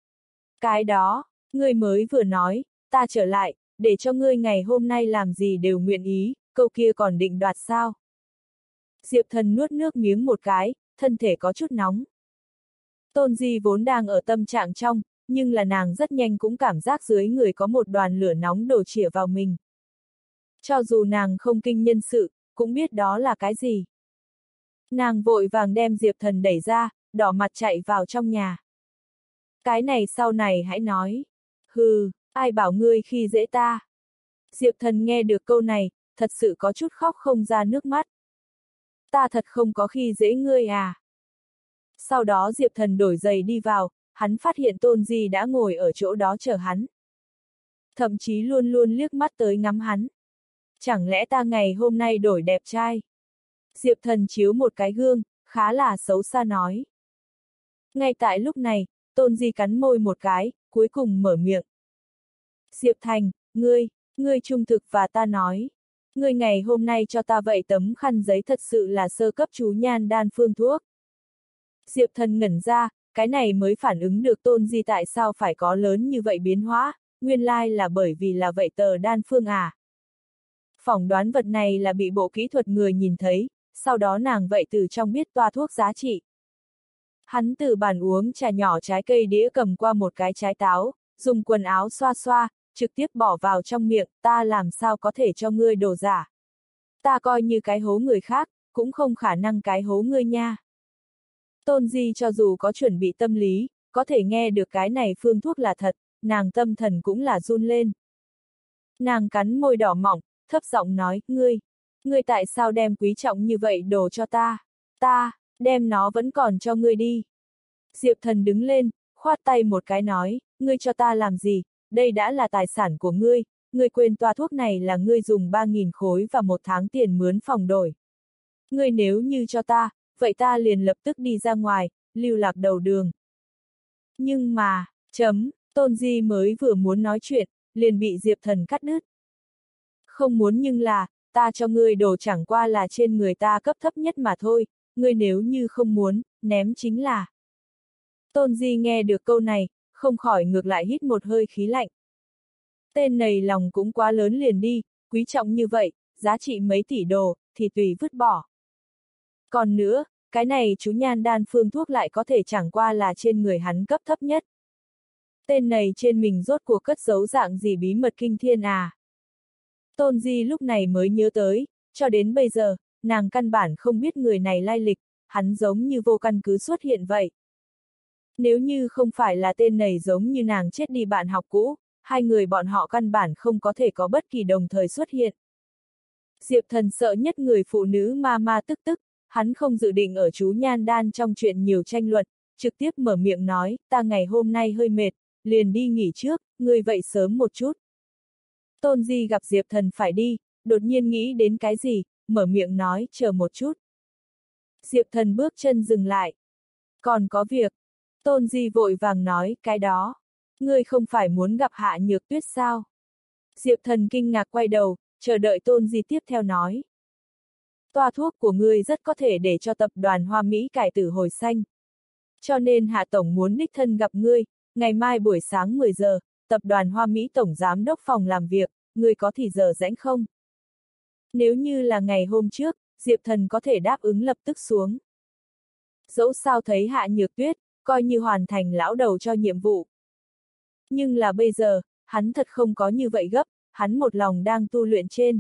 Cái đó, ngươi mới vừa nói, ta trở lại, để cho ngươi ngày hôm nay làm gì đều nguyện ý, câu kia còn định đoạt sao? Diệp Thần nuốt nước miếng một cái, thân thể có chút nóng. Tôn Di vốn đang ở tâm trạng trong, nhưng là nàng rất nhanh cũng cảm giác dưới người có một đoàn lửa nóng đổ chĩa vào mình. Cho dù nàng không kinh nhân sự, cũng biết đó là cái gì. Nàng vội vàng đem Diệp Thần đẩy ra, đỏ mặt chạy vào trong nhà. Cái này sau này hãy nói. Hừ, ai bảo ngươi khi dễ ta. Diệp Thần nghe được câu này, thật sự có chút khóc không ra nước mắt. Ta thật không có khi dễ ngươi à. Sau đó Diệp Thần đổi giày đi vào, hắn phát hiện Tôn Di đã ngồi ở chỗ đó chờ hắn. Thậm chí luôn luôn liếc mắt tới ngắm hắn. Chẳng lẽ ta ngày hôm nay đổi đẹp trai? Diệp Thần chiếu một cái gương, khá là xấu xa nói. Ngay tại lúc này, Tôn Di cắn môi một cái, cuối cùng mở miệng. Diệp Thành, ngươi, ngươi trung thực và ta nói. Ngươi ngày hôm nay cho ta vậy tấm khăn giấy thật sự là sơ cấp chú nhan đan phương thuốc. Diệp Thần ngẩn ra, cái này mới phản ứng được Tôn Di tại sao phải có lớn như vậy biến hóa, nguyên lai là bởi vì là vậy tờ đan phương à. Phỏng đoán vật này là bị bộ kỹ thuật người nhìn thấy, sau đó nàng vậy từ trong biết toa thuốc giá trị. Hắn từ bàn uống trà nhỏ trái cây đĩa cầm qua một cái trái táo, dùng quần áo xoa xoa, trực tiếp bỏ vào trong miệng, ta làm sao có thể cho ngươi đồ giả. Ta coi như cái hố người khác, cũng không khả năng cái hố ngươi nha. Tôn Di cho dù có chuẩn bị tâm lý, có thể nghe được cái này phương thuốc là thật, nàng tâm thần cũng là run lên. Nàng cắn môi đỏ mỏng, thấp giọng nói, ngươi, ngươi tại sao đem quý trọng như vậy đồ cho ta, ta, đem nó vẫn còn cho ngươi đi. Diệp Thần đứng lên, khoát tay một cái nói, ngươi cho ta làm gì, đây đã là tài sản của ngươi, ngươi quên toa thuốc này là ngươi dùng ba nghìn khối và một tháng tiền mướn phòng đổi. Ngươi nếu như cho ta, vậy ta liền lập tức đi ra ngoài, lưu lạc đầu đường. Nhưng mà, chấm, Tôn Di mới vừa muốn nói chuyện, liền bị Diệp Thần cắt đứt. Không muốn nhưng là, ta cho ngươi đồ chẳng qua là trên người ta cấp thấp nhất mà thôi, ngươi nếu như không muốn, ném chính là. Tôn Di nghe được câu này, không khỏi ngược lại hít một hơi khí lạnh. Tên này lòng cũng quá lớn liền đi, quý trọng như vậy, giá trị mấy tỷ đồ, thì tùy vứt bỏ. Còn nữa, cái này chú nhan đan phương thuốc lại có thể chẳng qua là trên người hắn cấp thấp nhất. Tên này trên mình rốt cuộc cất giấu dạng gì bí mật kinh thiên à? Tôn Di lúc này mới nhớ tới, cho đến bây giờ, nàng căn bản không biết người này lai lịch, hắn giống như vô căn cứ xuất hiện vậy. Nếu như không phải là tên này giống như nàng chết đi bạn học cũ, hai người bọn họ căn bản không có thể có bất kỳ đồng thời xuất hiện. Diệp Thần sợ nhất người phụ nữ ma ma tức tức, hắn không dự định ở chú nhan đan trong chuyện nhiều tranh luận, trực tiếp mở miệng nói, ta ngày hôm nay hơi mệt, liền đi nghỉ trước, ngươi vậy sớm một chút. Tôn Di gặp Diệp Thần phải đi, đột nhiên nghĩ đến cái gì, mở miệng nói, chờ một chút. Diệp Thần bước chân dừng lại. Còn có việc. Tôn Di vội vàng nói, cái đó. Ngươi không phải muốn gặp Hạ Nhược Tuyết sao? Diệp Thần kinh ngạc quay đầu, chờ đợi Tôn Di tiếp theo nói. Toa thuốc của ngươi rất có thể để cho tập đoàn Hoa Mỹ cải tử hồi xanh. Cho nên Hạ Tổng muốn đích thân gặp ngươi, ngày mai buổi sáng mười giờ, tập đoàn Hoa Mỹ Tổng Giám đốc phòng làm việc, ngươi có thì giờ rảnh không? Nếu như là ngày hôm trước, Diệp Thần có thể đáp ứng lập tức xuống. Dẫu sao thấy Hạ Nhược Tuyết, coi như hoàn thành lão đầu cho nhiệm vụ. Nhưng là bây giờ, hắn thật không có như vậy gấp, hắn một lòng đang tu luyện trên.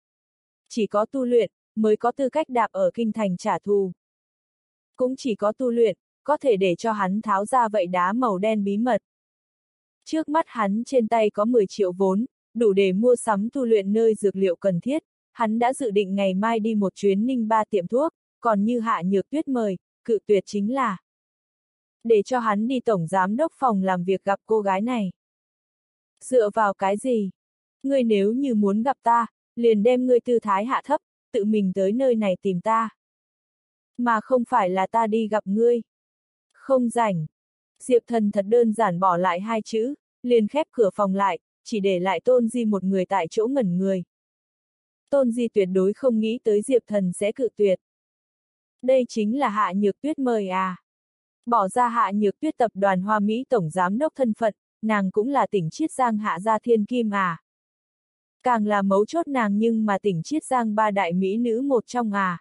Chỉ có tu luyện, mới có tư cách đạp ở kinh thành trả thù. Cũng chỉ có tu luyện, có thể để cho hắn tháo ra vậy đá màu đen bí mật. Trước mắt hắn trên tay có mười triệu vốn, đủ để mua sắm tu luyện nơi dược liệu cần thiết, hắn đã dự định ngày mai đi một chuyến Ninh Ba tiệm thuốc, còn như Hạ Nhược Tuyết mời, cự tuyệt chính là để cho hắn đi tổng giám đốc phòng làm việc gặp cô gái này. Dựa vào cái gì? Ngươi nếu như muốn gặp ta, liền đem ngươi tư thái hạ thấp, tự mình tới nơi này tìm ta. Mà không phải là ta đi gặp ngươi. Không rảnh. Diệp Thần thật đơn giản bỏ lại hai chữ, liền khép cửa phòng lại, chỉ để lại Tôn Di một người tại chỗ ngẩn người. Tôn Di tuyệt đối không nghĩ tới Diệp Thần sẽ cự tuyệt. Đây chính là Hạ Nhược Tuyết mời à. Bỏ ra Hạ Nhược Tuyết tập đoàn Hoa Mỹ Tổng Giám đốc thân phận, nàng cũng là tỉnh Chiết Giang Hạ gia thiên kim à. Càng là mấu chốt nàng nhưng mà tỉnh Chiết Giang ba đại mỹ nữ một trong à.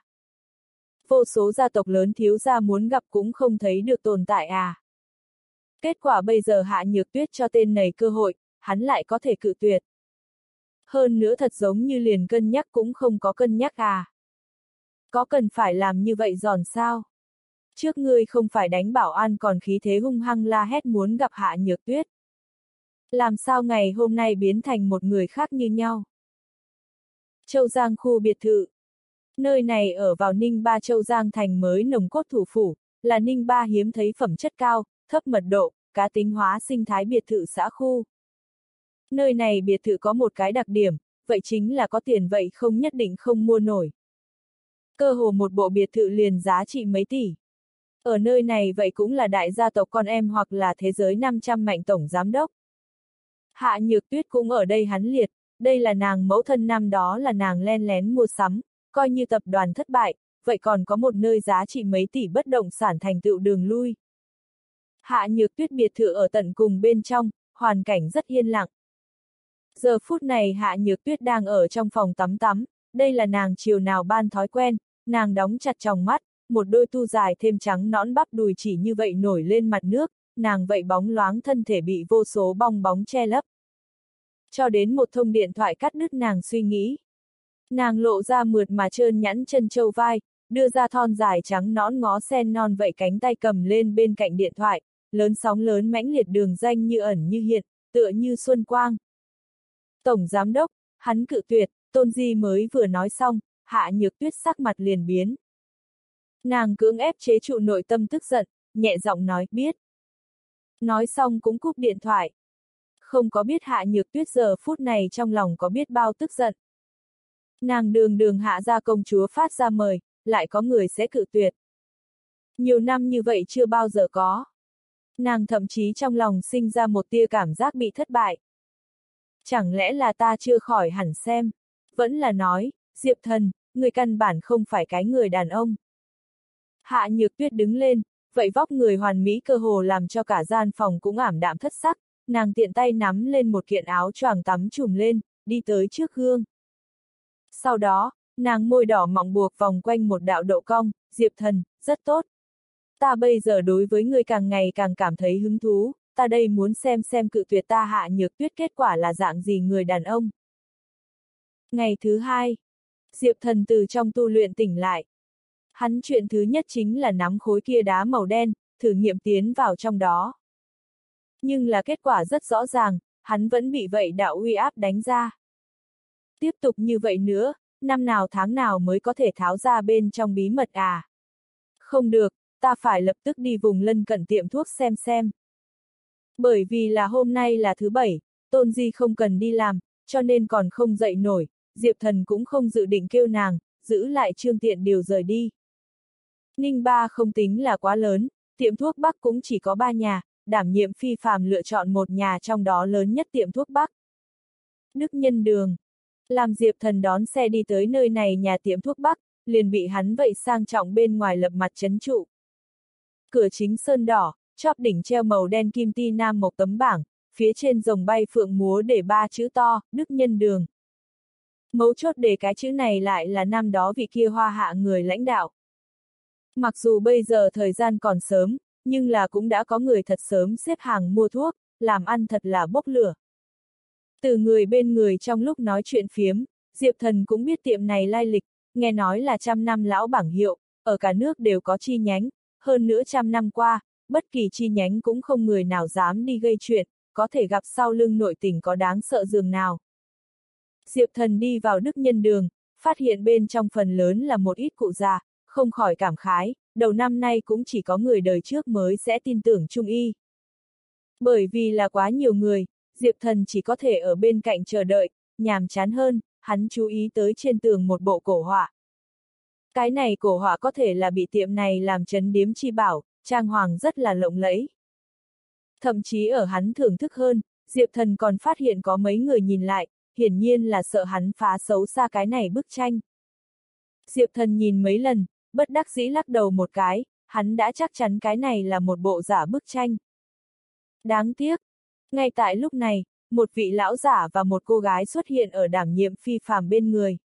Vô số gia tộc lớn thiếu gia muốn gặp cũng không thấy được tồn tại à. Kết quả bây giờ Hạ Nhược Tuyết cho tên này cơ hội, hắn lại có thể cự tuyệt. Hơn nữa thật giống như liền cân nhắc cũng không có cân nhắc à. Có cần phải làm như vậy giòn sao? Trước ngươi không phải đánh bảo an còn khí thế hung hăng la hét muốn gặp Hạ Nhược Tuyết. Làm sao ngày hôm nay biến thành một người khác như nhau? Châu Giang khu biệt thự. Nơi này ở vào Ninh Ba Châu Giang thành mới nồng cốt thủ phủ, là Ninh Ba hiếm thấy phẩm chất cao, thấp mật độ, cá tính hóa sinh thái biệt thự xã khu. Nơi này biệt thự có một cái đặc điểm, vậy chính là có tiền vậy không nhất định không mua nổi. Cơ hồ một bộ biệt thự liền giá trị mấy tỷ. Ở nơi này vậy cũng là đại gia tộc con em hoặc là thế giới năm trăm mạnh tổng giám đốc. Hạ Nhược Tuyết cũng ở đây hắn liệt, đây là nàng mẫu thân năm đó là nàng len lén mua sắm, coi như tập đoàn thất bại, vậy còn có một nơi giá trị mấy tỷ bất động sản thành tựu đường lui. Hạ Nhược Tuyết biệt thự ở tận cùng bên trong, hoàn cảnh rất yên lặng. Giờ phút này Hạ Nhược Tuyết đang ở trong phòng tắm tắm, đây là nàng chiều nào ban thói quen, nàng đóng chặt tròng mắt, một đôi tu dài thêm trắng nõn bắp đùi chỉ như vậy nổi lên mặt nước, nàng vậy bóng loáng thân thể bị vô số bong bóng che lấp. Cho đến một thông điện thoại cắt đứt nàng suy nghĩ. Nàng lộ ra mượt mà trơn nhẵn chân châu vai, đưa ra thon dài trắng nõn ngó sen non vậy cánh tay cầm lên bên cạnh điện thoại, lớn sóng lớn mãnh liệt đường danh như ẩn như hiện, tựa như xuân quang. Tổng giám đốc, hắn cự tuyệt, Tôn Di mới vừa nói xong, Hạ Nhược Tuyết sắc mặt liền biến. Nàng cưỡng ép chế trụ nội tâm tức giận, nhẹ giọng nói, biết. Nói xong cũng cúp điện thoại. Không có biết Hạ Nhược Tuyết giờ phút này trong lòng có biết bao tức giận. Nàng đường đường hạ gia công chúa phát ra mời, lại có người sẽ cự tuyệt. Nhiều năm như vậy chưa bao giờ có. Nàng thậm chí trong lòng sinh ra một tia cảm giác bị thất bại. Chẳng lẽ là ta chưa khỏi hẳn xem? Vẫn là nói, Diệp Thần, người căn bản không phải cái người đàn ông. Hạ Nhược Tuyết đứng lên, vậy vóc người hoàn mỹ cơ hồ làm cho cả gian phòng cũng ảm đạm thất sắc, nàng tiện tay nắm lên một kiện áo choàng tắm trùm lên, đi tới trước gương. Sau đó, nàng môi đỏ mọng buộc vòng quanh một đạo độ cong, Diệp Thần, rất tốt. Ta bây giờ đối với ngươi càng ngày càng cảm thấy hứng thú, ta đây muốn xem xem cự tuyệt ta Hạ Nhược Tuyết kết quả là dạng gì người đàn ông. Ngày thứ hai, Diệp Thần từ trong tu luyện tỉnh lại. Hắn chuyện thứ nhất chính là nắm khối kia đá màu đen, thử nghiệm tiến vào trong đó. Nhưng là kết quả rất rõ ràng, hắn vẫn bị vậy đạo uy áp đánh ra. Tiếp tục như vậy nữa, năm nào tháng nào mới có thể tháo ra bên trong bí mật à? Không được, ta phải lập tức đi vùng lân cận tiệm thuốc xem xem. Bởi vì là hôm nay là thứ bảy, Tôn Di không cần đi làm, cho nên còn không dậy nổi, Diệp Thần cũng không dự định kêu nàng, giữ lại Trương Tiện Điều rời đi. Ninh Ba không tính là quá lớn, tiệm thuốc Bắc cũng chỉ có ba nhà, đảm nhiệm phi phàm lựa chọn một nhà trong đó lớn nhất tiệm thuốc Bắc. Đức Nhân Đường. Làm Diệp Thần đón xe đi tới nơi này nhà tiệm thuốc Bắc, liền bị hắn vậy sang trọng bên ngoài lập mặt trấn trụ. Cửa chính sơn đỏ, chóp đỉnh treo màu đen kim ti nam một tấm bảng, phía trên rồng bay phượng múa để ba chữ to, Đức Nhân Đường. Mấu chốt để cái chữ này lại là năm đó vị kia Hoa Hạ người lãnh đạo. Mặc dù bây giờ thời gian còn sớm, nhưng là cũng đã có người thật sớm xếp hàng mua thuốc, làm ăn thật là bốc lửa. Từ người bên người trong lúc nói chuyện phiếm, Diệp Thần cũng biết tiệm này lai lịch, nghe nói là trăm năm lão bảng hiệu, ở cả nước đều có chi nhánh, hơn nữa trăm năm qua, bất kỳ chi nhánh cũng không người nào dám đi gây chuyện, có thể gặp sau lưng nội tình có đáng sợ dường nào. Diệp Thần đi vào Đức Nhân Đường, phát hiện bên trong phần lớn là một ít cụ già, không khỏi cảm khái, đầu năm nay cũng chỉ có người đời trước mới sẽ tin tưởng Trung Y. Bởi vì là quá nhiều người, Diệp Thần chỉ có thể ở bên cạnh chờ đợi, nhàm chán hơn, hắn chú ý tới trên tường một bộ cổ họa. Cái này cổ họa có thể là bị tiệm này làm trấn điếm chi bảo, trang hoàng rất là lộng lẫy. Thậm chí ở hắn thưởng thức hơn, Diệp Thần còn phát hiện có mấy người nhìn lại, hiển nhiên là sợ hắn phá xấu xa cái này bức tranh. Diệp Thần nhìn mấy lần, bất đắc dĩ lắc đầu một cái, hắn đã chắc chắn cái này là một bộ giả bức tranh. Đáng tiếc, ngay tại lúc này, một vị lão giả và một cô gái xuất hiện ở đảm nhiệm phi phàm bên người.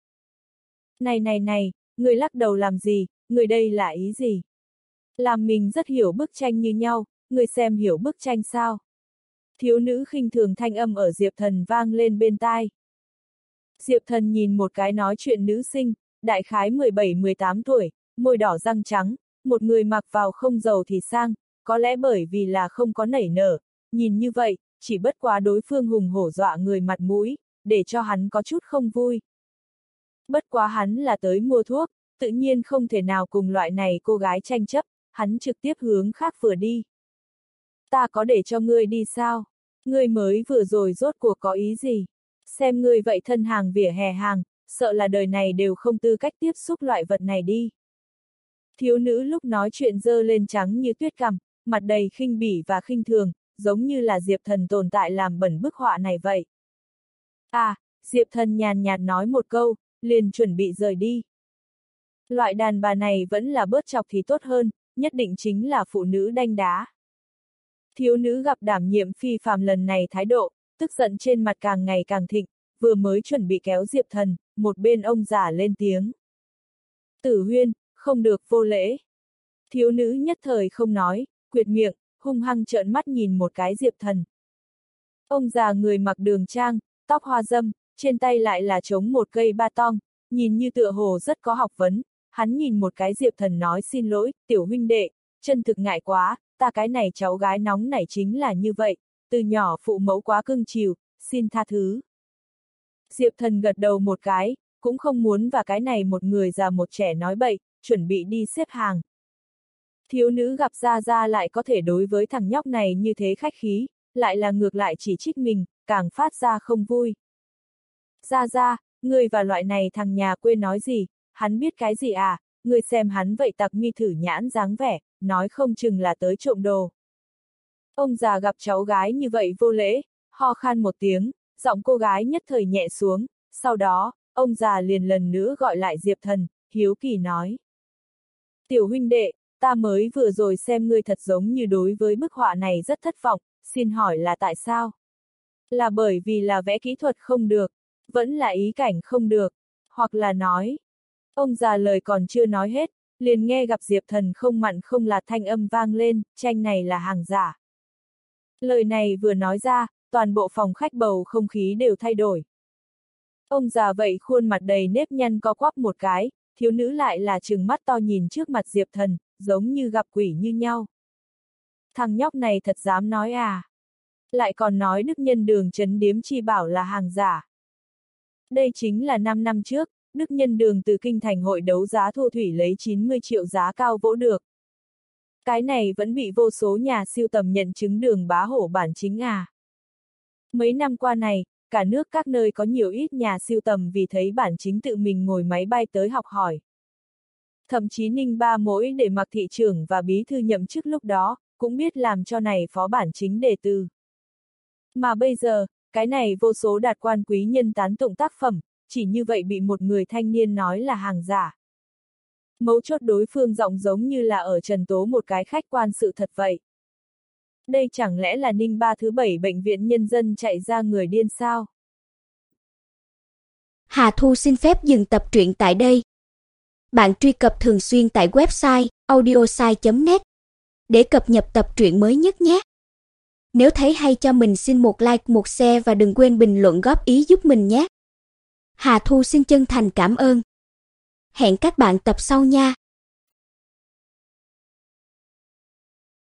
Này này này, người lắc đầu làm gì, người đây là ý gì? Làm mình rất hiểu bức tranh như nhau, người xem hiểu bức tranh sao? Thiếu nữ khinh thường thanh âm ở Diệp Thần vang lên bên tai. Diệp Thần nhìn một cái nói chuyện nữ sinh, đại khái mười bảy mười tám tuổi, môi đỏ răng trắng, một người mặc vào không giàu thì sang, có lẽ bởi vì là không có nảy nở, nhìn như vậy, chỉ bất quá đối phương hùng hổ dọa người mặt mũi, để cho hắn có chút không vui. Bất quá hắn là tới mua thuốc, tự nhiên không thể nào cùng loại này cô gái tranh chấp, hắn trực tiếp hướng khác vừa đi. Ta có để cho ngươi đi sao? Ngươi mới vừa rồi rốt cuộc có ý gì? Xem ngươi vậy thân hàng vỉa hè hàng, sợ là đời này đều không tư cách tiếp xúc loại vật này đi. Thiếu nữ lúc nói chuyện dơ lên trắng như tuyết cằm, mặt đầy khinh bỉ và khinh thường, giống như là Diệp Thần tồn tại làm bẩn bức họa này vậy. À, Diệp Thần nhàn nhạt nói một câu, liền chuẩn bị rời đi. Loại đàn bà này vẫn là bớt chọc thì tốt hơn, nhất định chính là phụ nữ đanh đá. Thiếu nữ gặp đảm nhiệm phi phàm lần này thái độ, tức giận trên mặt càng ngày càng thịnh, vừa mới chuẩn bị kéo Diệp Thần, một bên ông già lên tiếng. Tử Huyên, không được vô lễ. Thiếu nữ nhất thời không nói, quyệt miệng, hung hăng trợn mắt nhìn một cái Diệp Thần. Ông già người mặc đường trang, tóc hoa dâm, trên tay lại là chống một cây ba tong, nhìn như tựa hồ rất có học vấn. Hắn nhìn một cái Diệp Thần nói xin lỗi, tiểu huynh đệ, chân thực ngại quá, ta cái này cháu gái nóng nảy chính là như vậy, từ nhỏ phụ mẫu quá cưng chiều, xin tha thứ. Diệp Thần gật đầu một cái, cũng không muốn và cái này một người già một trẻ nói bậy, chuẩn bị đi xếp hàng. Thiếu nữ gặp Gia Gia lại có thể đối với thằng nhóc này như thế khách khí, lại là ngược lại chỉ trích mình, càng phát ra không vui. Gia Gia, người và loại này thằng nhà quê nói gì, hắn biết cái gì à, người xem hắn vậy tặc mi thử nhãn dáng vẻ, nói không chừng là tới trộm đồ. Ông già gặp cháu gái như vậy vô lễ, ho khan một tiếng, giọng cô gái nhất thời nhẹ xuống, sau đó, ông già liền lần nữa gọi lại Diệp Thần, hiếu kỳ nói. Tiểu huynh đệ, ta mới vừa rồi xem ngươi thật giống như đối với bức họa này rất thất vọng, xin hỏi là tại sao? Là bởi vì là vẽ kỹ thuật không được, vẫn là ý cảnh không được, hoặc là nói. Ông già lời còn chưa nói hết, liền nghe gặp Diệp Thần không mặn không lạt thanh âm vang lên, tranh này là hàng giả. Lời này vừa nói ra, toàn bộ phòng khách bầu không khí đều thay đổi. Ông già vậy khuôn mặt đầy nếp nhăn co quắp một cái, thiếu nữ lại là trừng mắt to nhìn trước mặt Diệp Thần, giống như gặp quỷ như nhau. Thằng nhóc này thật dám nói à? Lại còn nói Đức Nhân Đường trấn điếm chi bảo là hàng giả. Đây chính là năm năm trước, Đức Nhân Đường từ kinh thành hội đấu giá thô thủy lấy chín mươi triệu giá cao vỗ được. Cái này vẫn bị vô số nhà siêu tầm nhận chứng Đường bá hổ bản chính à. Mấy năm qua này, cả nước các nơi có nhiều ít nhà siêu tầm vì thấy bản chính tự mình ngồi máy bay tới học hỏi. Thậm chí Ninh Ba mỗi để mặc thị trưởng và bí thư nhậm chức lúc đó, cũng biết làm cho này phó bản chính đề từ. Mà bây giờ, cái này vô số đạt quan quý nhân tán tụng tác phẩm, chỉ như vậy bị một người thanh niên nói là hàng giả. Mấu chốt đối phương giọng giống như là ở trần tố một cái khách quan sự thật vậy. Đây chẳng lẽ là Ninh Ba thứ bảy bệnh viện nhân dân chạy ra người điên sao? Hà Thu xin phép dừng tập truyện tại đây. Bạn truy cập thường xuyên tại website audiosai chấm net để cập nhật tập truyện mới nhất nhé. Nếu thấy hay cho mình xin một like, một share và đừng quên bình luận góp ý giúp mình nhé. Hà Thu xin chân thành cảm ơn. Hẹn các bạn tập sau nha.